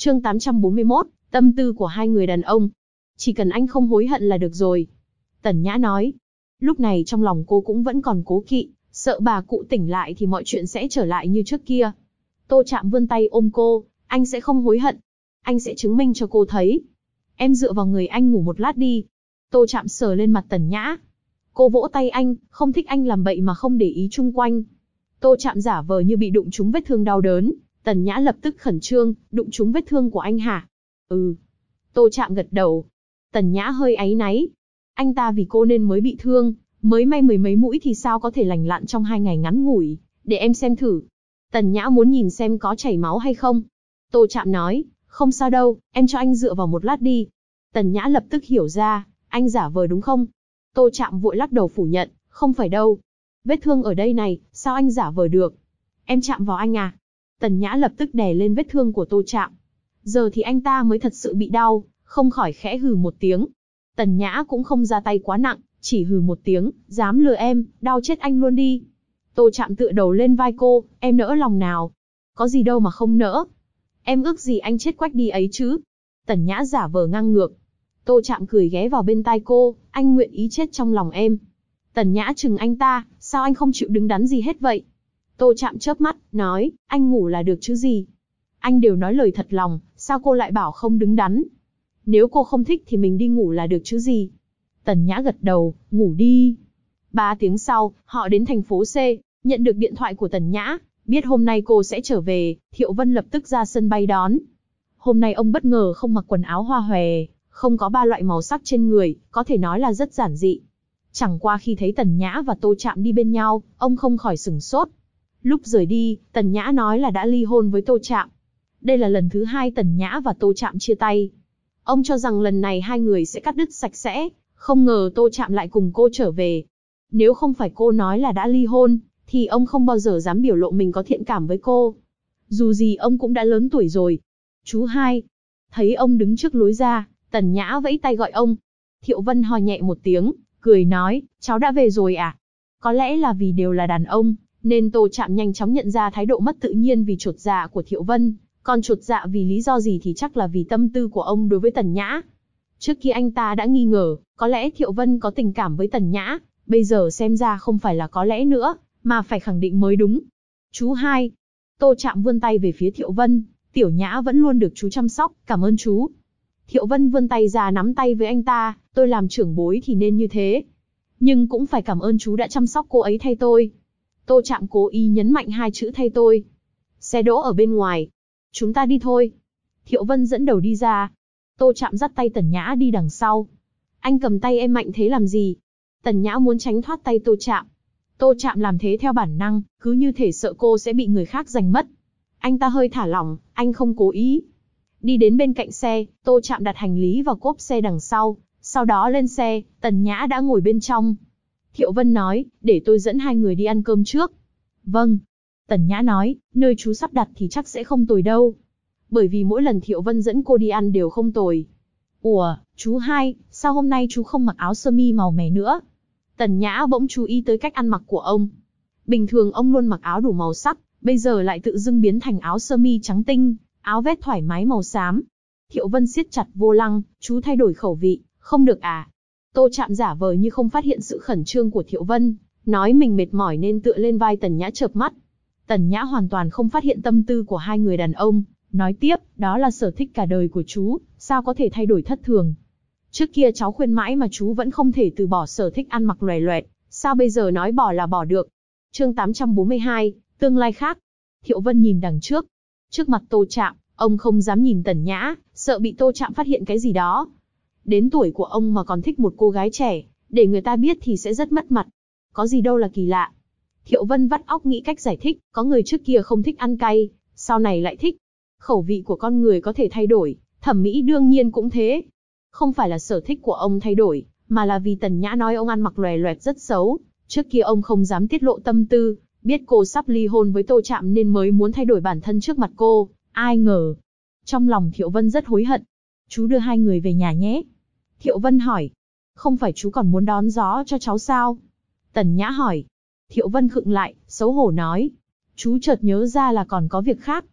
Chương 841, tâm tư của hai người đàn ông. Chỉ cần anh không hối hận là được rồi. Tần Nhã nói. Lúc này trong lòng cô cũng vẫn còn cố kỵ, sợ bà cụ tỉnh lại thì mọi chuyện sẽ trở lại như trước kia. Tô Trạm vươn tay ôm cô, anh sẽ không hối hận. Anh sẽ chứng minh cho cô thấy. Em dựa vào người anh ngủ một lát đi. Tô Trạm sờ lên mặt Tần Nhã. Cô vỗ tay anh, không thích anh làm bậy mà không để ý chung quanh. Tô Trạm giả vờ như bị đụng trúng vết thương đau đớn. Tần Nhã lập tức khẩn trương, đụng trúng vết thương của anh hả? Ừ. Tô Trạm gật đầu. Tần Nhã hơi áy náy. Anh ta vì cô nên mới bị thương, mới may mười mấy mũi thì sao có thể lành lặn trong 2 ngày ngắn ngủi, để em xem thử. Tần Nhã muốn nhìn xem có chảy máu hay không. Tô Trạm nói, không sao đâu, em cho anh dựa vào một lát đi. Tần Nhã lập tức hiểu ra, anh giả vờ đúng không? Tô Trạm vội lắc đầu phủ nhận, không phải đâu. Vết thương ở đây này, sao anh giả vờ được? Em chạm vào anh à? Tần Nhã lập tức đè lên vết thương của Tô Trạm. Giờ thì anh ta mới thật sự bị đau, không khỏi khẽ hừ một tiếng. Tần Nhã cũng không ra tay quá nặng, chỉ hừ một tiếng, dám lừa em, đau chết anh luôn đi. Tô Trạm tựa đầu lên vai cô, em nỡ lòng nào? Có gì đâu mà không nỡ. Em ước gì anh chết quách đi ấy chứ? Tần Nhã giả vờ ngang ngược. Tô Trạm cười ghé vào bên tai cô, anh nguyện ý chết trong lòng em. Tần Nhã chừng anh ta, sao anh không chịu đứng đắn gì hết vậy? Tô Trạm chớp mắt, nói, anh ngủ là được chứ gì? Anh đều nói lời thật lòng, sao cô lại bảo không đứng đắn? Nếu cô không thích thì mình đi ngủ là được chứ gì? Tần Nhã gật đầu, ngủ đi. 3 tiếng sau, họ đến thành phố C, nhận được điện thoại của Tần Nhã, biết hôm nay cô sẽ trở về, Thiệu Vân lập tức ra sân bay đón. Hôm nay ông bất ngờ không mặc quần áo hoa hòe, không có 3 loại màu sắc trên người, có thể nói là rất giản dị. Chẳng qua khi thấy Tần Nhã và Tô Trạm đi bên nhau, ông không khỏi sửng sốt. Lúc rời đi, Tần Nhã nói là đã ly hôn với Tô Trạm. Đây là lần thứ 2 Tần Nhã và Tô Trạm chia tay. Ông cho rằng lần này hai người sẽ cắt đứt sạch sẽ, không ngờ Tô Trạm lại cùng cô trở về. Nếu không phải cô nói là đã ly hôn, thì ông không bao giờ dám biểu lộ mình có thiện cảm với cô. Dù gì ông cũng đã lớn tuổi rồi. Chú hai. Thấy ông đứng trước lối ra, Tần Nhã vẫy tay gọi ông. Thiệu Vân ho nhẹ một tiếng, cười nói, cháu đã về rồi à? Có lẽ là vì đều là đàn ông, nên Tô Trạm nhanh chóng nhận ra thái độ mất tự nhiên vì chột dạ của Thiệu Vân. Còn chột dạ vì lý do gì thì chắc là vì tâm tư của ông đối với Tần Nhã. Trước kia anh ta đã nghi ngờ, có lẽ Thiệu Vân có tình cảm với Tần Nhã, bây giờ xem ra không phải là có lẽ nữa, mà phải khẳng định mới đúng. Chú hai. Tô Trạm vươn tay về phía Thiệu Vân, Tiểu Nhã vẫn luôn được chú chăm sóc, cảm ơn chú. Thiệu Vân vươn tay ra nắm tay với anh ta, tôi làm trưởng bối thì nên như thế. Nhưng cũng phải cảm ơn chú đã chăm sóc cô ấy thay tôi. Tô Trạm cố ý nhấn mạnh 2 chữ thay tôi. Xe đỗ ở bên ngoài. Chúng ta đi thôi. Thiệu Vân dẫn đầu đi ra. Tô Trạm dắt tay Tần Nhã đi đằng sau. Anh cầm tay em mạnh thế làm gì? Tần Nhã muốn tránh thoát tay Tô Trạm. Tô Trạm làm thế theo bản năng, cứ như thể sợ cô sẽ bị người khác giành mất. Anh ta hơi thả lỏng, anh không cố ý. Đi đến bên cạnh xe, Tô Trạm đặt hành lý vào cốp xe đằng sau đó lên xe, Tần Nhã đã ngồi bên trong. Thiệu Vân nói, để tôi dẫn hai người đi ăn cơm trước. Vâng. Tần Nhã nói, nơi chú sắp đặt thì chắc sẽ không tồi đâu. Bởi vì mỗi lần Thiệu Vân dẫn cô đi ăn đều không tồi. Ủa, chú hai, sao hôm nay chú không mặc áo sơ mi màu mè nữa? Tần Nhã bỗng chú ý tới cách ăn mặc của ông. Bình thường ông luôn mặc áo đủ màu sắc, bây giờ lại tự dưng biến thành áo sơ mi trắng tinh, áo vest thoải mái màu xám. Thiệu Vân siết chặt vô lăng, chú thay đổi khẩu vị, không được à? Tô Trạm giả vờ như không phát hiện sự khẩn trương của Thiệu Vân, nói mình mệt mỏi nên tựa lên vai Tần Nhã chợp mắt. Tần Nhã hoàn toàn không phát hiện tâm tư của hai người đàn ông, nói tiếp, đó là sở thích cả đời của chú, sao có thể thay đổi thất thường. Trước kia cháu khuyên mãi mà chú vẫn không thể từ bỏ sở thích ăn mặc loè loẹt, sao bây giờ nói bỏ là bỏ được. Chương 842, tương lai khác. Thiệu Vân nhìn đằng trước. Trước mặt Tô Trạm, ông không dám nhìn Tần Nhã, sợ bị Tô Trạm phát hiện cái gì đó. Đến tuổi của ông mà còn thích một cô gái trẻ, để người ta biết thì sẽ rất mất mặt. Có gì đâu là kỳ lạ. Thiệu Vân vắt óc nghĩ cách giải thích, có người trước kia không thích ăn cay, sau này lại thích. Khẩu vị của con người có thể thay đổi, thẩm mỹ đương nhiên cũng thế. Không phải là sở thích của ông thay đổi, mà là vì Tần Nhã nói ông ăn mặc loè loẹt rất xấu. Trước kia ông không dám tiết lộ tâm tư, biết cô sắp ly hôn với Tô Trạm nên mới muốn thay đổi bản thân trước mặt cô, ai ngờ. Trong lòng Thiệu Vân rất hối hận. Chú đưa hai người về nhà nhé. Thiệu Vân hỏi. Không phải chú còn muốn đón gió cho cháu sao? Tần Nhã hỏi. Thiệu Vân khựng lại, xấu hổ nói. Chú chợt nhớ ra là còn có việc khác.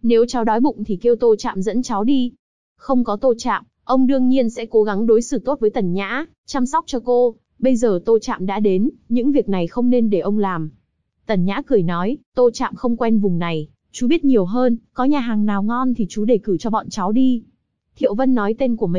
Nếu cháu đói bụng thì kêu Tô Trạm dẫn cháu đi. Không có Tô Trạm, ông đương nhiên sẽ cố gắng đối xử tốt với Tần Nhã, chăm sóc cho cô. Bây giờ Tô Trạm đã đến, những việc này không nên để ông làm. Tần Nhã cười nói, Tô Trạm không quen vùng này, chú biết nhiều hơn, có nhà hàng nào ngon thì chú đề cử cho bọn cháu đi. Thiệu Vân nói tên của mấy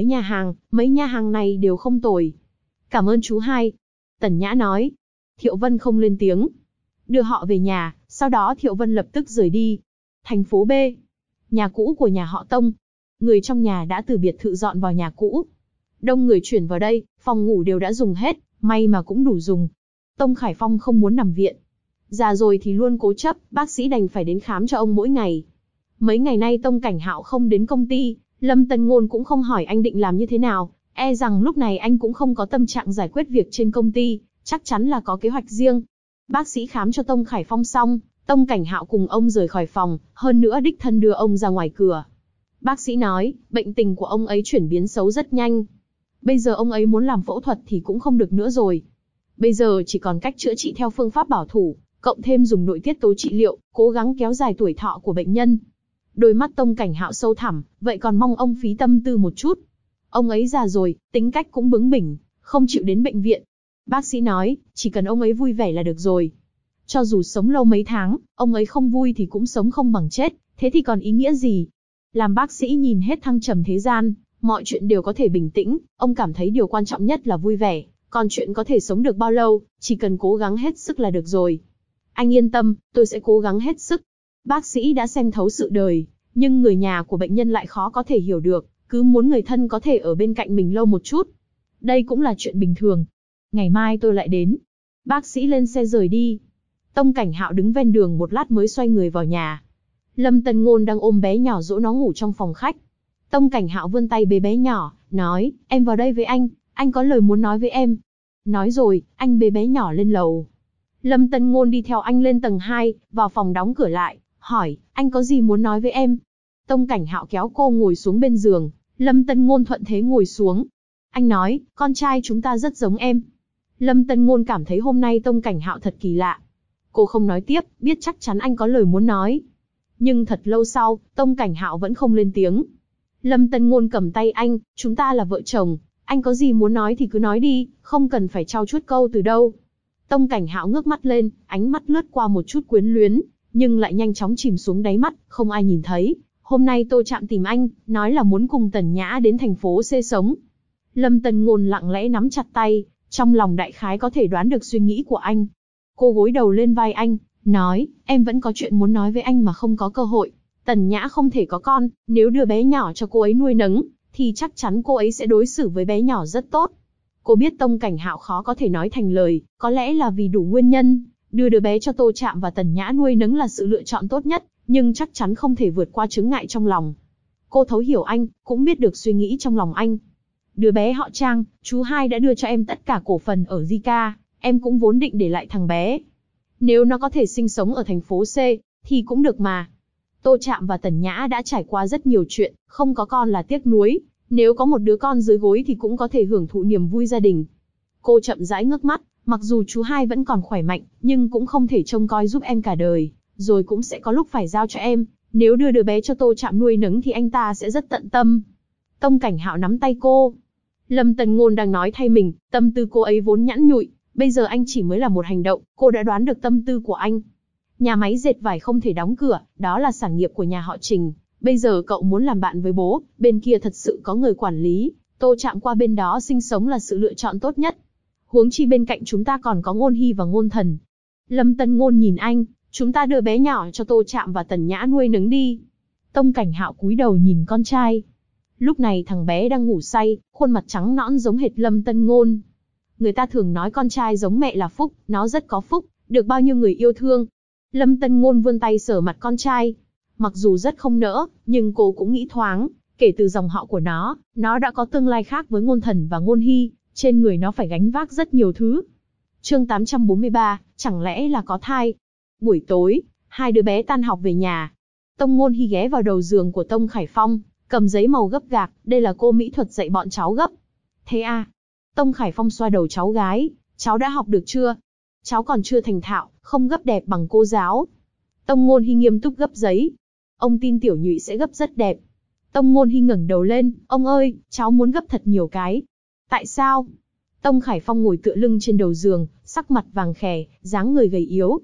nhà hàng này đều không tồi. Cảm ơn chú hai. Tần Nhã nói. Thiệu Vân không lên tiếng. Đưa họ về nhà, sau đó Thiệu Vân lập tức rời đi. Thành phố B. Nhà cũ của nhà họ Tông. Người trong nhà đã từ biệt thự dọn vào nhà cũ. Đông người chuyển vào đây, phòng ngủ đều đã dùng hết, may mà cũng đủ dùng. Tông Khải Phong không muốn nằm viện. Già rồi thì luôn cố chấp, bác sĩ đành phải đến khám cho ông mỗi ngày. Mấy ngày nay Tông Cảnh Hạo không đến công ty, Lâm Tân Ngôn cũng không hỏi anh định làm như thế nào, e rằng lúc này anh cũng không có tâm trạng giải quyết việc trên công ty, chắc chắn là có kế hoạch riêng. Bác sĩ khám cho Tông Khải Phong xong, Tông Cảnh Hạo cùng ông rời khỏi phòng, hơn nữa đích thân đưa ông ra ngoài cửa. Bác sĩ nói, bệnh tình của ông ấy chuyển biến xấu rất nhanh. Bây giờ ông ấy muốn làm phẫu thuật thì cũng không được nữa rồi. Bây giờ chỉ còn cách chữa trị theo phương pháp bảo thủ, cộng thêm dùng nội tiết tố trị liệu, cố gắng kéo dài tuổi thọ của bệnh nhân. Đôi mắt Tông Cảnh Hạo sâu thẳm, vậy còn mong ông phí tâm tư một chút. Ông ấy già rồi, tính cách cũng bướng bỉnh, không chịu đến bệnh viện. Bác sĩ nói, chỉ cần ông ấy vui vẻ là được rồi. Cho dù sống lâu mấy tháng, ông ấy không vui thì cũng sống không bằng chết, thế thì còn ý nghĩa gì? Làm bác sĩ nhìn hết thăng trầm thế gian, mọi chuyện đều có thể bình tĩnh, ông cảm thấy điều quan trọng nhất là vui vẻ, còn chuyện có thể sống được bao lâu, chỉ cần cố gắng hết sức là được rồi. Anh yên tâm, tôi sẽ cố gắng hết sức. Bác sĩ đã xem thấu sự đời, nhưng người nhà của bệnh nhân lại khó có thể hiểu được, cứ muốn người thân có thể ở bên cạnh mình lâu một chút. Đây cũng là chuyện bình thường. Ngày mai tôi lại đến. Bác sĩ lên xe rời đi. Tông Cảnh Hạo đứng ven đường một lát mới xoay người vào nhà. Lâm Tân Ngôn đang ôm bé nhỏ dỗ nó ngủ trong phòng khách. Tông Cảnh Hạo vươn tay bế bé nhỏ, nói, em vào đây với anh có lời muốn nói với em. Nói rồi, anh bế bé nhỏ lên lầu. Lâm Tân Ngôn đi theo anh lên tầng 2, vào phòng đóng cửa lại, hỏi, anh có gì muốn nói với em? Tông Cảnh Hạo kéo cô ngồi xuống bên giường, Lâm Tân Ngôn thuận thế ngồi xuống. Anh nói, con trai chúng ta rất giống em. Lâm Tân Ngôn cảm thấy hôm nay Tông Cảnh Hạo thật kỳ lạ. Cô không nói tiếp, biết chắc chắn anh có lời muốn nói. Nhưng thật lâu sau, Tông Cảnh Hạo vẫn không lên tiếng. Lâm Tân Ngôn cầm tay anh, chúng ta là vợ chồng, anh có gì muốn nói thì cứ nói đi, không cần phải trau chuốt câu từ đâu. Tông Cảnh Hạo ngước mắt lên, ánh mắt lướt qua một chút quyến luyến, nhưng lại nhanh chóng chìm xuống đáy mắt, không ai nhìn thấy. Hôm nay Tô Trạm tìm anh, nói là muốn cùng Tần Nhã đến thành phố C sống. Lâm Tân Ngôn lặng lẽ nắm chặt tay, trong lòng đại khái có thể đoán được suy nghĩ của anh. Cô gối đầu lên vai anh, nói, em vẫn có chuyện muốn nói với anh mà không có cơ hội. Tần Nhã không thể có con, nếu đưa bé nhỏ cho cô ấy nuôi nấng, thì chắc chắn cô ấy sẽ đối xử với bé nhỏ rất tốt. Cô biết Tông Cảnh Hạo khó có thể nói thành lời, có lẽ là vì đủ nguyên nhân, đưa đứa bé cho Tô Trạm và Tần Nhã nuôi nấng là sự lựa chọn tốt nhất, nhưng chắc chắn không thể vượt qua chướng ngại trong lòng. Cô thấu hiểu anh, cũng biết được suy nghĩ trong lòng anh. Đứa bé họ Trang, chú hai đã đưa cho em tất cả cổ phần ở Zika, em cũng vốn định để lại thằng bé. Nếu nó có thể sinh sống ở thành phố C, thì cũng được mà. Tô Trạm và Tần Nhã đã trải qua rất nhiều chuyện, không có con là tiếc nuối, nếu có một đứa con dưới gối thì cũng có thể hưởng thụ niềm vui gia đình. Cô chậm rãi ngước mắt, mặc dù chú hai vẫn còn khỏe mạnh, nhưng cũng không thể trông coi giúp em cả đời, rồi cũng sẽ có lúc phải giao cho em, nếu đưa đứa bé cho Tô Trạm nuôi nấng thì anh ta sẽ rất tận tâm. Tông Cảnh Hạo nắm tay cô. Lâm Tân Ngôn đang nói thay mình, tâm tư cô ấy vốn nhẵn nhụi, bây giờ anh chỉ mới là một hành động, cô đã đoán được tâm tư của anh. Nhà máy dệt vải không thể đóng cửa, đó là sản nghiệp của nhà họ Trình. Bây giờ cậu muốn làm bạn với bố, bên kia thật sự có người quản lý, Tô Trạm qua bên đó sinh sống là sự lựa chọn tốt nhất. Huống chi bên cạnh chúng ta còn có Ngôn Hy và Ngôn Thần. Lâm Tân Ngôn nhìn anh, chúng ta đưa bé nhỏ cho Tô Trạm và Tần Nhã nuôi nấng đi. Tông Cảnh Hạo cúi đầu nhìn con trai. Lúc này thằng bé đang ngủ say, khuôn mặt trắng nõn giống hệt Lâm Tân Ngôn. Người ta thường nói con trai giống mẹ là phúc, nó rất có phúc, được bao nhiêu người yêu thương. Lâm Tân Ngôn vươn tay sờ mặt con trai. Mặc dù rất không nỡ, nhưng cô cũng nghĩ thoáng, kể từ dòng họ của nó đã có tương lai khác với Ngôn Thần và Ngôn Hy, trên người nó phải gánh vác rất nhiều thứ. Chương 843, chẳng lẽ là có thai? Buổi tối, hai đứa bé tan học về nhà. Tông Ngôn Hy ghé vào đầu giường của Tông Khải Phong, cầm giấy màu gấp gạc, đây là cô mỹ thuật dạy bọn cháu gấp. Thế à? Tông Khải Phong xoa đầu cháu gái, cháu đã học được chưa? Cháu còn chưa thành thạo, không gấp đẹp bằng cô giáo. Tông Ngôn Hy nghiêm túc gấp giấy. Ông tin tiểu nhụy sẽ gấp rất đẹp. Tông Ngôn Hi ngẩng đầu lên, ông ơi, cháu muốn gấp thật nhiều cái. Tại sao? Tông Khải Phong ngồi tựa lưng trên đầu giường, sắc mặt vàng khè, dáng người gầy yếu.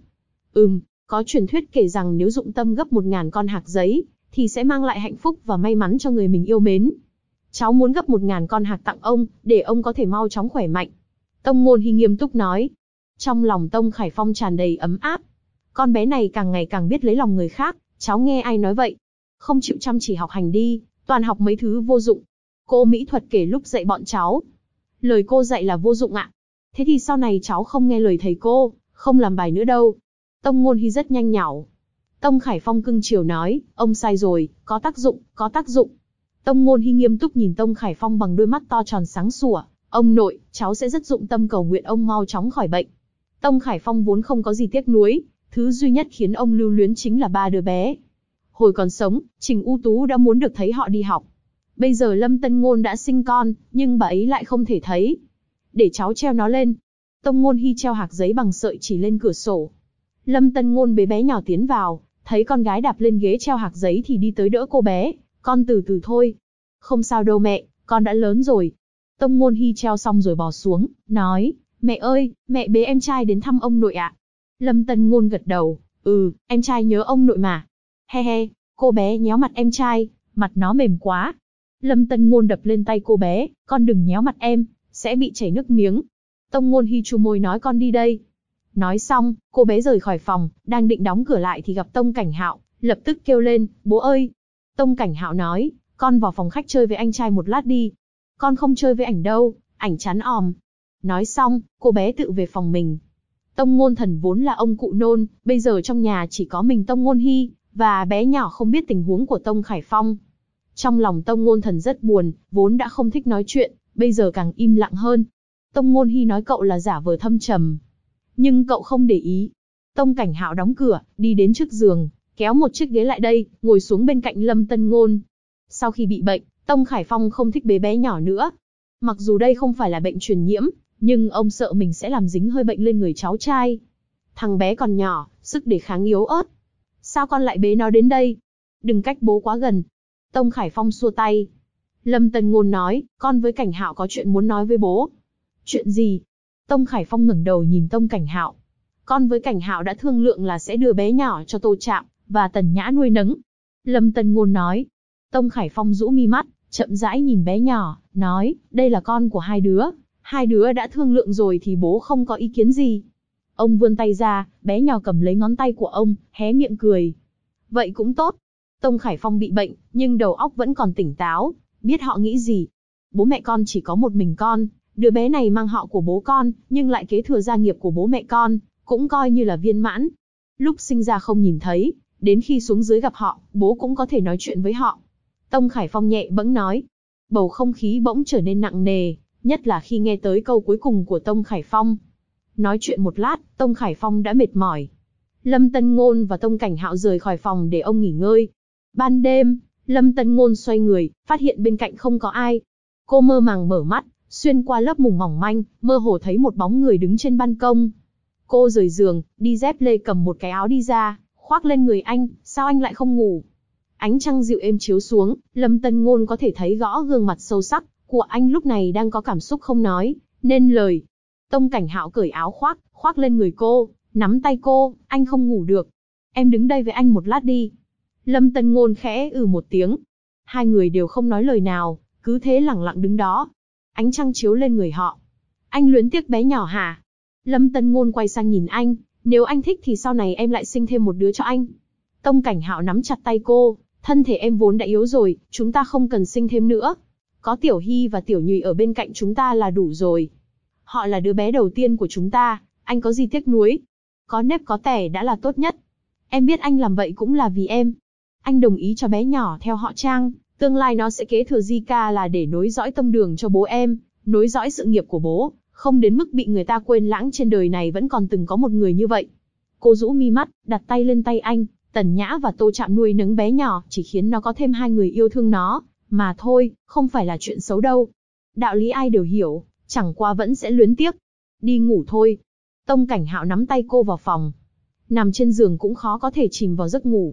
Có truyền thuyết kể rằng nếu dụng tâm gấp 1000 con hạc giấy, thì sẽ mang lại hạnh phúc và may mắn cho người mình yêu mến. Cháu muốn gấp 1000 con hạc tặng ông, để ông có thể mau chóng khỏe mạnh. Tông Ngôn Hi nghiêm túc nói. Trong lòng Tông Khải Phong tràn đầy ấm áp. Con bé này càng ngày càng biết lấy lòng người khác, cháu nghe ai nói vậy? Không chịu chăm chỉ học hành đi, toàn học mấy thứ vô dụng. Cô mỹ thuật kể lúc dạy bọn cháu. Lời cô dạy là vô dụng ạ. Thế thì sau này cháu không nghe lời thầy cô, không làm bài nữa đâu. Tông Ngôn Hi rất nhanh nhảu. Tông Khải Phong cưng chiều nói, ông sai rồi, có tác dụng, có tác dụng. Tông Ngôn Hi nghiêm túc nhìn Tông Khải Phong bằng đôi mắt to tròn sáng sủa. Ông nội, cháu sẽ rất dụng tâm cầu nguyện ông mau chóng khỏi bệnh. Tông Khải Phong vốn không có gì tiếc nuối, thứ duy nhất khiến ông lưu luyến chính là 3 đứa bé. Hồi còn sống, Trình U Tú đã muốn được thấy họ đi học. Bây giờ Lâm Tân Ngôn đã sinh con, nhưng bà ấy lại không thể thấy. Để cháu treo nó lên. Tông Ngôn Hi treo hạc giấy bằng sợi chỉ lên cửa sổ. Lâm Tân Ngôn bế bé nhỏ tiến vào, thấy con gái đạp lên ghế treo hạc giấy thì đi tới đỡ cô bé. Con từ từ thôi. Không sao đâu mẹ, con đã lớn rồi. Tông Ngôn Hi treo xong rồi bò xuống, nói, mẹ ơi, mẹ bế em trai đến thăm ông nội ạ. Lâm Tân Ngôn gật đầu, em trai nhớ ông nội mà. He he, cô bé nhéo mặt em trai, mặt nó mềm quá. Lâm Tân Ngôn đập lên tay cô bé, con đừng nhéo mặt em, sẽ bị chảy nước miếng. Tông Ngôn Hi chu môi nói con đi đây. Nói xong, cô bé rời khỏi phòng, đang định đóng cửa lại thì gặp Tông Cảnh Hạo, lập tức kêu lên, bố ơi. Tông Cảnh Hạo nói, con vào phòng khách chơi với anh trai một lát đi. Con không chơi với ảnh đâu, ảnh chán òm. Nói xong, cô bé tự về phòng mình. Tông Ngôn Thần vốn là ông cụ nôn, bây giờ trong nhà chỉ có mình Tông Ngôn Hi, và bé nhỏ không biết tình huống của Tông Khải Phong. Trong lòng Tông Ngôn Thần rất buồn, vốn đã không thích nói chuyện, bây giờ càng im lặng hơn. Tông Ngôn Hi nói cậu là giả vờ thâm trầm, nhưng cậu không để ý. Tông Cảnh Hạo đóng cửa, đi đến trước giường, kéo một chiếc ghế lại đây, ngồi xuống bên cạnh Lâm Tân Ngôn. Sau khi bị bệnh, Tông Khải Phong không thích bế bé nhỏ nữa. Mặc dù đây không phải là bệnh truyền nhiễm, nhưng ông sợ mình sẽ làm dính hơi bệnh lên người cháu trai. Thằng bé còn nhỏ, sức đề kháng yếu ớt. Sao con lại bế nó đến đây? Đừng cách bố quá gần. Tông Khải Phong xua tay. Lâm Tân Ngôn nói, con với Cảnh Hạo có chuyện muốn nói với bố. Chuyện gì? Tông Khải Phong ngẩng đầu nhìn Tông Cảnh Hạo. Con với Cảnh Hạo đã thương lượng là sẽ đưa bé nhỏ cho Tô Trạm và Tần Nhã nuôi nấng. Lâm Tân Ngôn nói. Tông Khải Phong rũ mi mắt, chậm rãi nhìn bé nhỏ, nói, đây là con của hai đứa đã thương lượng rồi thì bố không có ý kiến gì. Ông vươn tay ra, bé nhỏ cầm lấy ngón tay của ông, hé miệng cười. Vậy cũng tốt. Tông Khải Phong bị bệnh, nhưng đầu óc vẫn còn tỉnh táo, biết họ nghĩ gì. Bố mẹ con chỉ có một mình con, đứa bé này mang họ của bố con, nhưng lại kế thừa gia nghiệp của bố mẹ con, cũng coi như là viên mãn. Lúc sinh ra không nhìn thấy, đến khi xuống dưới gặp họ, bố cũng có thể nói chuyện với họ. Tông Khải Phong nhẹ bẫng nói. Bầu không khí bỗng trở nên nặng nề, nhất là khi nghe tới câu cuối cùng của Tông Khải Phong. Nói chuyện một lát, Tông Khải Phong đã mệt mỏi. Lâm Tân Ngôn và Tông Cảnh Hạo rời khỏi phòng để ông nghỉ ngơi. Ban đêm, Lâm Tân Ngôn xoay người, phát hiện bên cạnh không có ai. Cô mơ màng mở mắt, xuyên qua lớp mùng mỏng manh, mơ hồ thấy một bóng người đứng trên ban công. Cô rời giường, đi dép lê cầm một cái áo đi ra, khoác lên người anh, sao anh lại không ngủ? Ánh trăng dịu êm chiếu xuống, Lâm Tân Ngôn có thể thấy rõ gương mặt sâu sắc của anh lúc này đang có cảm xúc không nói nên lời. Tông Cảnh Hạo cởi áo khoác lên người cô, nắm tay cô, anh không ngủ được. Em đứng đây với anh một lát đi. Lâm Tân Ngôn khẽ một tiếng. Hai người đều không nói lời nào, cứ thế lặng lặng đứng đó. Ánh trăng chiếu lên người họ. Anh luyến tiếc bé nhỏ hả? Lâm Tân Ngôn quay sang nhìn anh, nếu anh thích thì sau này em lại sinh thêm một đứa cho anh. Tông Cảnh Hạo nắm chặt tay cô, thân thể em vốn đã yếu rồi, chúng ta không cần sinh thêm nữa. Có Tiểu Hy và Tiểu Nhụy ở bên cạnh chúng ta là đủ rồi. Họ là đứa bé đầu tiên của chúng ta, anh có gì tiếc nuối? Có nếp có tẻ đã là tốt nhất. Em biết anh làm vậy cũng là vì em. Anh đồng ý cho bé nhỏ theo họ Trang, tương lai nó sẽ kế thừa Zika là để nối dõi tông đường cho bố em, nối dõi sự nghiệp của bố, không đến mức bị người ta quên lãng trên đời này vẫn còn từng có một người như vậy. Cô rũ mi mắt, đặt tay lên tay anh, Tần Nhã và Tô Trạm nuôi nấng bé nhỏ chỉ khiến nó có thêm hai người yêu thương nó, mà thôi, không phải là chuyện xấu đâu. Đạo lý ai đều hiểu, chẳng qua vẫn sẽ luyến tiếc. Đi ngủ thôi. Tông Cảnh Hạo nắm tay cô vào phòng. Nằm trên giường cũng khó có thể chìm vào giấc ngủ.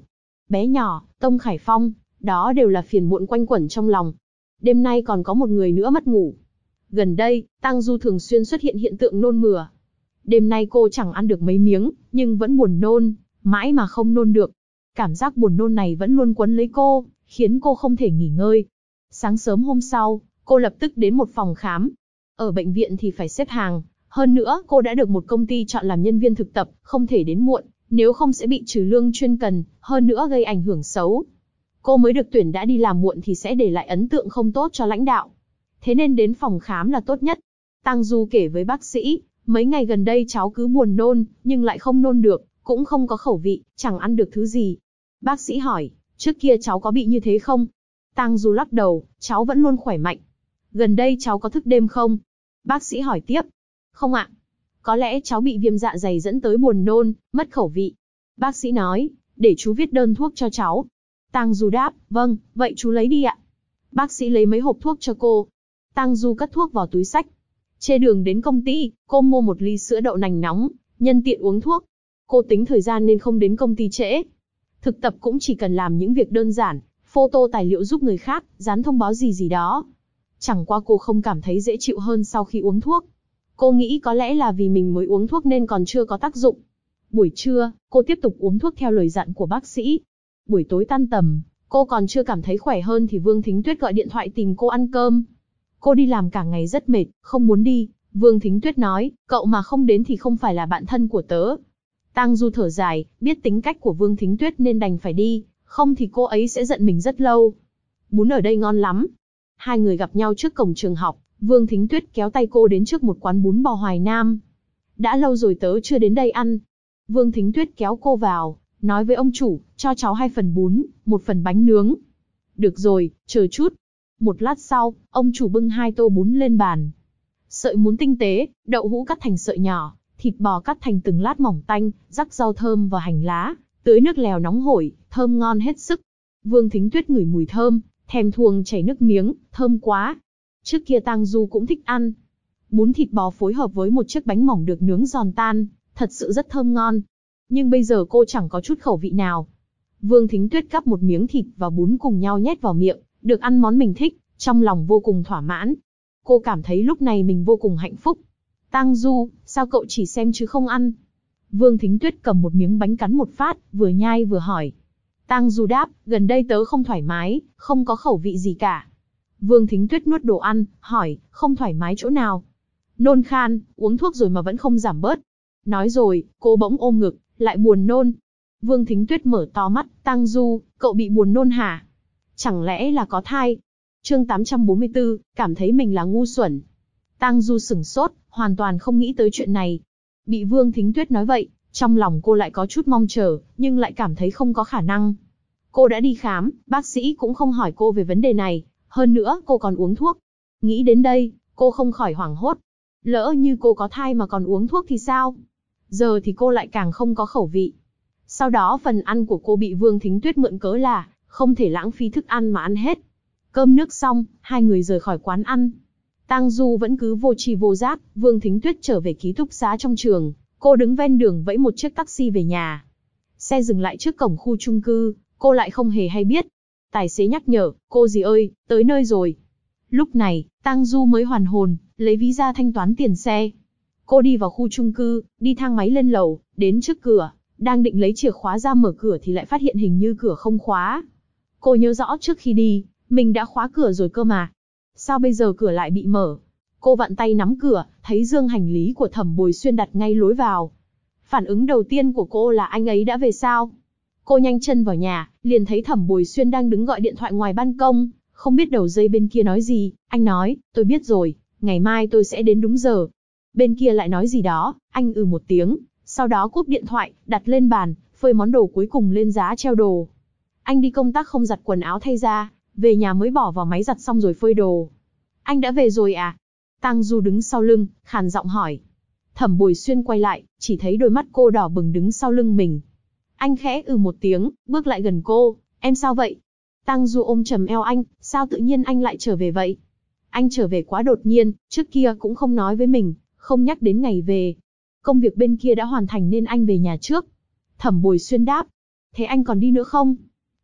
bé nhỏ, Tông Khải Phong, đó đều là phiền muộn quanh quẩn trong lòng. Đêm nay còn có một người nữa mất ngủ. Gần đây, Tang Du thường xuyên xuất hiện hiện tượng nôn mửa. Đêm nay cô chẳng ăn được mấy miếng, nhưng vẫn buồn nôn, mãi mà không nôn được. Cảm giác buồn nôn này vẫn luôn quấn lấy cô, khiến cô không thể nghỉ ngơi. Sáng sớm hôm sau, cô lập tức đến một phòng khám. Ở bệnh viện thì phải xếp hàng, hơn nữa cô đã được một công ty chọn làm nhân viên thực tập, không thể đến muộn, nếu không sẽ bị trừ lương chuyên cần, hơn nữa gây ảnh hưởng xấu. Cô mới được tuyển đã đi làm muộn thì sẽ để lại ấn tượng không tốt cho lãnh đạo. Thế nên đến phòng khám là tốt nhất. Tang Du kể với bác sĩ, mấy ngày gần đây cháu cứ buồn nôn, nhưng lại không nôn được, cũng không có khẩu vị, chẳng ăn được thứ gì. Bác sĩ hỏi, trước kia cháu có bị như thế không? Tang Du lắc đầu, cháu vẫn luôn khỏe mạnh. Gần đây cháu có thức đêm không? Bác sĩ hỏi tiếp. Không ạ. Có lẽ cháu bị viêm dạ dày dẫn tới buồn nôn, mất khẩu vị. Bác sĩ nói, để chú viết đơn thuốc cho cháu. Tang Du đáp, vâng, vậy chú lấy đi ạ. Bác sĩ lấy mấy hộp thuốc cho cô. Tang Du cất thuốc vào túi xách. Trên đường đến công ty, cô mua một ly sữa đậu nành nóng, nhân tiện uống thuốc. Cô tính thời gian nên không đến công ty trễ. Thực tập cũng chỉ cần làm những việc đơn giản, photo tài liệu giúp người khác, dán thông báo gì đó. Chẳng qua cô không cảm thấy dễ chịu hơn sau khi uống thuốc. Cô nghĩ có lẽ là vì mình mới uống thuốc nên còn chưa có tác dụng. Buổi trưa, cô tiếp tục uống thuốc theo lời dặn của bác sĩ. Buổi tối tan tầm, cô còn chưa cảm thấy khỏe hơn thì Vương Thính Tuyết gọi điện thoại tìm cô ăn cơm. Cô đi làm cả ngày rất mệt, không muốn đi. Vương Thính Tuyết nói, cậu mà không đến thì không phải là bạn thân của tớ. Tang Du thở dài, biết tính cách của Vương Thính Tuyết nên đành phải đi, không thì cô ấy sẽ giận mình rất lâu. Bún ở đây ngon lắm. Hai người gặp nhau trước cổng trường học, Vương Thính Tuyết kéo tay cô đến trước một quán bún bò Hoài Nam. Đã lâu rồi tớ chưa đến đây ăn. Vương Thính Tuyết kéo cô vào, nói với ông chủ, cho cháu 2 phần bún, 1 phần bánh nướng. Được rồi, chờ chút. Một lát sau, ông chủ bưng 2 tô bún lên bàn. Sợi bún tinh tế, đậu hũ cắt thành sợi nhỏ, thịt bò cắt thành từng lát mỏng tanh, rắc rau thơm và hành lá, tưới nước lèo nóng hổi, thơm ngon hết sức. Vương Thính Tuyết ngửi mùi thơm, thèm thuồng chảy nước miếng, thơm quá. Trước kia Tang Du cũng thích ăn. Bún thịt bò phối hợp với một chiếc bánh mỏng được nướng giòn tan, thật sự rất thơm ngon. Nhưng bây giờ cô chẳng có chút khẩu vị nào. Vương Thính Tuyết cắp một miếng thịt và bún cùng nhau nhét vào miệng, được ăn món mình thích, trong lòng vô cùng thỏa mãn. Cô cảm thấy lúc này mình vô cùng hạnh phúc. Tang Du, sao cậu chỉ xem chứ không ăn? Vương Thính Tuyết cầm một miếng bánh cắn một phát, vừa nhai vừa hỏi. Tang Du đáp, gần đây tớ không thoải mái, không có khẩu vị gì cả. Vương Thính Tuyết nuốt đồ ăn, hỏi, không thoải mái chỗ nào? Nôn khan, uống thuốc rồi mà vẫn không giảm bớt. Nói rồi, cô bỗng ôm ngực, lại buồn nôn. Vương Thính Tuyết mở to mắt, Tang Du, cậu bị buồn nôn hả? Chẳng lẽ là có thai? Chương 844, cảm thấy mình là ngu xuẩn. Tang Du sửng sốt, hoàn toàn không nghĩ tới chuyện này. Bị Vương Thính Tuyết nói vậy, trong lòng cô lại có chút mong chờ, nhưng lại cảm thấy không có khả năng. Cô đã đi khám, bác sĩ cũng không hỏi cô về vấn đề này, hơn nữa cô còn uống thuốc. Nghĩ đến đây, cô không khỏi hoảng hốt. Lỡ như cô có thai mà còn uống thuốc thì sao? Giờ thì cô lại càng không có khẩu vị. Sau đó phần ăn của cô bị Vương Thính Tuyết mượn cớ là không thể lãng phí thức ăn mà ăn hết. Cơm nước xong, hai người rời khỏi quán ăn. Tang Du vẫn cứ vô tri vô giác, Vương Thính Tuyết trở về ký túc xá trong trường. Cô đứng ven đường vẫy một chiếc taxi về nhà. Xe dừng lại trước cổng khu chung cư, cô lại không hề hay biết. Tài xế nhắc nhở, cô dì ơi, tới nơi rồi. Lúc này, Tang Du mới hoàn hồn, lấy ví ra thanh toán tiền xe. Cô đi vào khu chung cư, đi thang máy lên lầu, đến trước cửa, đang định lấy chìa khóa ra mở cửa thì lại phát hiện hình như cửa không khóa. Cô nhớ rõ trước khi đi, mình đã khóa cửa rồi cơ mà. Sao bây giờ cửa lại bị mở? Cô vặn tay nắm cửa, thấy dương hành lý của Thẩm Bồi Xuyên đặt ngay lối vào. Phản ứng đầu tiên của cô là anh ấy đã về sao? Cô nhanh chân vào nhà, liền thấy Thẩm Bồi Xuyên đang đứng gọi điện thoại ngoài ban công, không biết đầu dây bên kia nói gì. Anh nói, tôi biết rồi, ngày mai tôi sẽ đến đúng giờ. Bên kia lại nói gì đó, anh một tiếng, sau đó cúp điện thoại, đặt lên bàn, phơi món đồ cuối cùng lên giá treo đồ. Anh đi công tác không giặt quần áo thay ra, về nhà mới bỏ vào máy giặt xong rồi phơi đồ. Anh đã về rồi à? Tang Du đứng sau lưng, khàn giọng hỏi. Thẩm Bồi Xuyên quay lại, chỉ thấy đôi mắt cô đỏ bừng đứng sau lưng mình. Anh khẽ một tiếng, bước lại gần cô, em sao vậy? Tang Du ôm chầm eo anh, sao tự nhiên anh lại trở về vậy? Anh trở về quá đột nhiên, trước kia cũng không nói với mình, không nhắc đến ngày về. Công việc bên kia đã hoàn thành nên anh về nhà trước. Thẩm Bồi Xuyên đáp. Thế anh còn đi nữa không?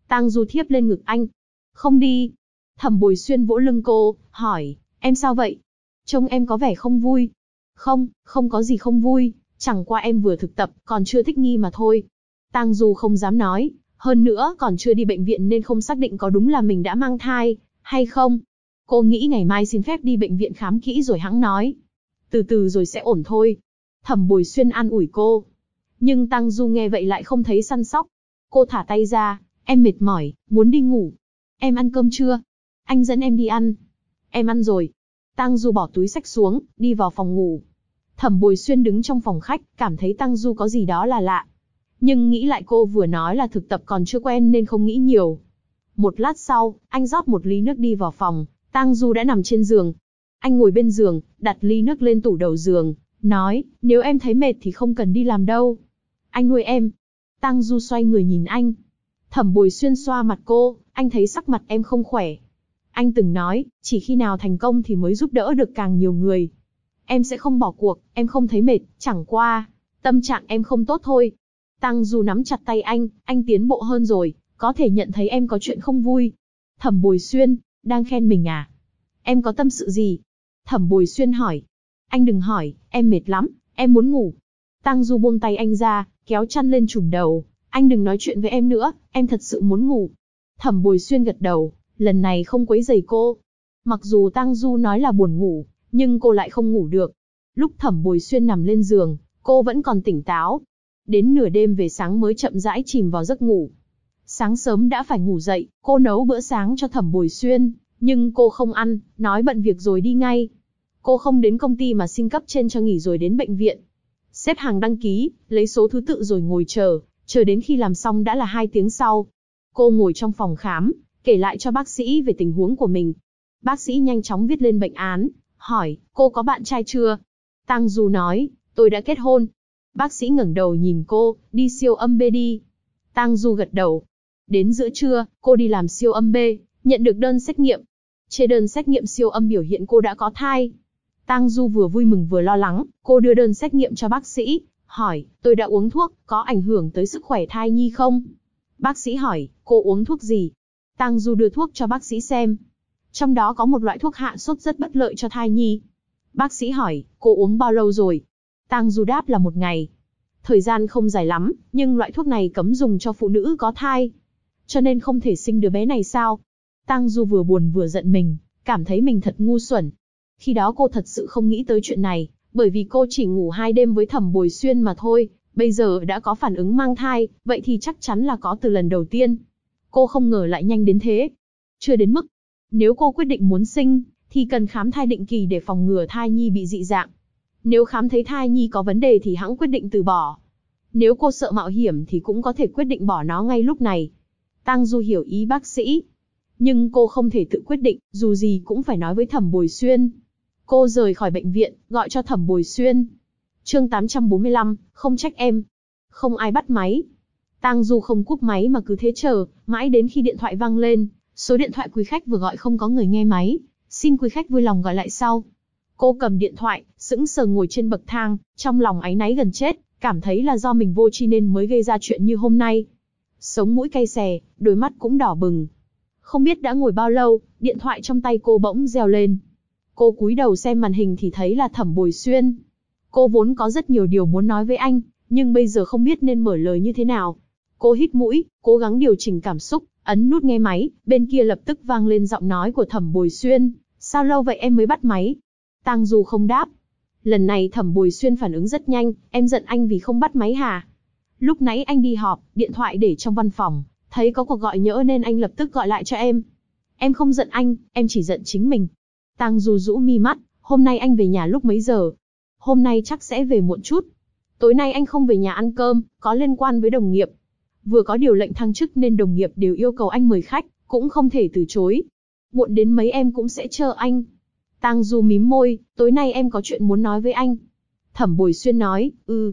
Tang Du thiếp lên ngực anh. Không đi. Thẩm Bồi Xuyên vỗ lưng cô, hỏi, em sao vậy? Trông em có vẻ không vui. Không, không có gì không vui, chẳng qua em vừa thực tập, còn chưa thích nghi mà thôi. Tang Du không dám nói, hơn nữa còn chưa đi bệnh viện nên không xác định có đúng là mình đã mang thai, hay không. Cô nghĩ ngày mai xin phép đi bệnh viện khám kỹ rồi hẵng nói. Từ từ rồi sẽ ổn thôi. Thẩm Bồi Xuyên an ủi cô. Nhưng Tang Du nghe vậy lại không thấy săn sóc. Cô thả tay ra, em mệt mỏi, muốn đi ngủ. Em ăn cơm chưa? Anh dẫn em đi ăn. Em ăn rồi. Tang Du bỏ túi xách xuống, đi vào phòng ngủ. Thẩm Bồi Xuyên đứng trong phòng khách, cảm thấy Tang Du có gì đó là lạ. Nhưng nghĩ lại cô vừa nói là thực tập còn chưa quen nên không nghĩ nhiều. Một lát sau, anh rót một ly nước đi vào phòng, Tang Du đã nằm trên giường. Anh ngồi bên giường, đặt ly nước lên tủ đầu giường, nói, nếu em thấy mệt thì không cần đi làm đâu. Anh nuôi em. Tang Du xoay người nhìn anh. Thẩm Bồi Xuyên xoa mặt cô, anh thấy sắc mặt em không khỏe. Anh từng nói, chỉ khi nào thành công thì mới giúp đỡ được càng nhiều người. Em sẽ không bỏ cuộc, em không thấy mệt, chẳng qua, tâm trạng em không tốt thôi. Tang Du nắm chặt tay anh tiến bộ hơn rồi, có thể nhận thấy em có chuyện không vui. Thẩm Bồi Xuyên, đang khen mình à? Em có tâm sự gì? Thẩm Bồi Xuyên hỏi. Anh đừng hỏi, em mệt lắm, em muốn ngủ. Tang Du buông tay anh ra, kéo chăn lên trùm đầu. Anh đừng nói chuyện với em nữa, em thật sự muốn ngủ. Thẩm Bồi Xuyên gật đầu, lần này không quấy rầy cô. Mặc dù Tang Du nói là buồn ngủ, nhưng cô lại không ngủ được. Lúc Thẩm Bồi Xuyên nằm lên giường, cô vẫn còn tỉnh táo. Đến nửa đêm về sáng mới chậm rãi chìm vào giấc ngủ. Sáng sớm đã phải ngủ dậy, cô nấu bữa sáng cho Thẩm Bồi Xuyên, nhưng cô không ăn, nói bận việc rồi đi ngay. Cô không đến công ty mà xin cấp trên cho nghỉ rồi đến bệnh viện. Xếp hàng đăng ký, lấy số thứ tự rồi ngồi chờ đến khi làm xong đã là 2 tiếng sau. Cô ngồi trong phòng khám, kể lại cho bác sĩ về tình huống của mình. Bác sĩ nhanh chóng viết lên bệnh án, hỏi, cô có bạn trai chưa? Tang Du nói, tôi đã kết hôn. Bác sĩ ngẩng đầu nhìn cô, đi siêu âm B đi. Tang Du gật đầu. Đến giữa trưa, cô đi làm siêu âm B, nhận được đơn xét nghiệm. Trên đơn xét nghiệm siêu âm biểu hiện cô đã có thai. Tang Du vừa vui mừng vừa lo lắng, cô đưa đơn xét nghiệm cho bác sĩ, hỏi, tôi đã uống thuốc, có ảnh hưởng tới sức khỏe thai nhi không? Bác sĩ hỏi, cô uống thuốc gì? Tang Du đưa thuốc cho bác sĩ xem. Trong đó có một loại thuốc hạ sốt rất bất lợi cho thai nhi. Bác sĩ hỏi, cô uống bao lâu rồi? Tang Du đáp là 1 ngày. Thời gian không dài lắm, nhưng loại thuốc này cấm dùng cho phụ nữ có thai. Cho nên không thể sinh đứa bé này sao? Tang Du vừa buồn vừa giận mình, cảm thấy mình thật ngu xuẩn. Khi đó cô thật sự không nghĩ tới chuyện này, bởi vì cô chỉ ngủ 2 đêm với Thẩm Bồi Xuyên mà thôi, bây giờ đã có phản ứng mang thai, vậy thì chắc chắn là có từ lần đầu tiên. Cô không ngờ lại nhanh đến thế. Chưa đến mức. Nếu cô quyết định muốn sinh, thì cần khám thai định kỳ để phòng ngừa thai nhi bị dị dạng. Nếu khám thấy thai nhi có vấn đề thì hẵng quyết định từ bỏ. Nếu cô sợ mạo hiểm thì cũng có thể quyết định bỏ nó ngay lúc này. Tang Du hiểu ý bác sĩ. Nhưng cô không thể tự quyết định, dù gì cũng phải nói với Thẩm Bồi Xuyên. Cô rời khỏi bệnh viện, gọi cho Thẩm Bồi Xuyên. Chương 845, không trách em. Không ai bắt máy. Tang Du không cúp máy mà cứ thế chờ, mãi đến khi điện thoại vang lên. Số điện thoại quý khách vừa gọi không có người nghe máy. Xin quý khách vui lòng gọi lại sau. Cô cầm điện thoại, sững sờ ngồi trên bậc thang, trong lòng áy náy gần chết, cảm thấy là do mình vô tri nên mới gây ra chuyện như hôm nay. Sống mũi cay xè, đôi mắt cũng đỏ bừng. Không biết đã ngồi bao lâu, điện thoại trong tay cô bỗng reo lên. Cô cúi đầu xem màn hình thì thấy là Thẩm Bồi Xuyên. Cô vốn có rất nhiều điều muốn nói với anh, nhưng bây giờ không biết nên mở lời như thế nào. Cô hít mũi, cố gắng điều chỉnh cảm xúc, ấn nút nghe máy, bên kia lập tức vang lên giọng nói của Thẩm Bồi Xuyên. Sao lâu vậy em mới bắt máy? Tang Du không đáp. Lần này Thẩm Bồi Xuyên phản ứng rất nhanh, em giận anh vì không bắt máy hả? Lúc nãy anh đi họp, điện thoại để trong văn phòng, thấy có cuộc gọi nhỡ nên anh lập tức gọi lại cho em. Em không giận anh, em chỉ giận chính mình. Tang Du rũ mi mắt, hôm nay anh về nhà lúc mấy giờ? Hôm nay chắc sẽ về muộn chút. Tối nay anh không về nhà ăn cơm, có liên quan với đồng nghiệp. Vừa có điều lệnh thăng chức nên đồng nghiệp đều yêu cầu anh mời khách, cũng không thể từ chối. Muộn đến mấy em cũng sẽ chờ anh. Tang Du mím môi, tối nay em có chuyện muốn nói với anh. Thẩm Bồi Xuyên nói,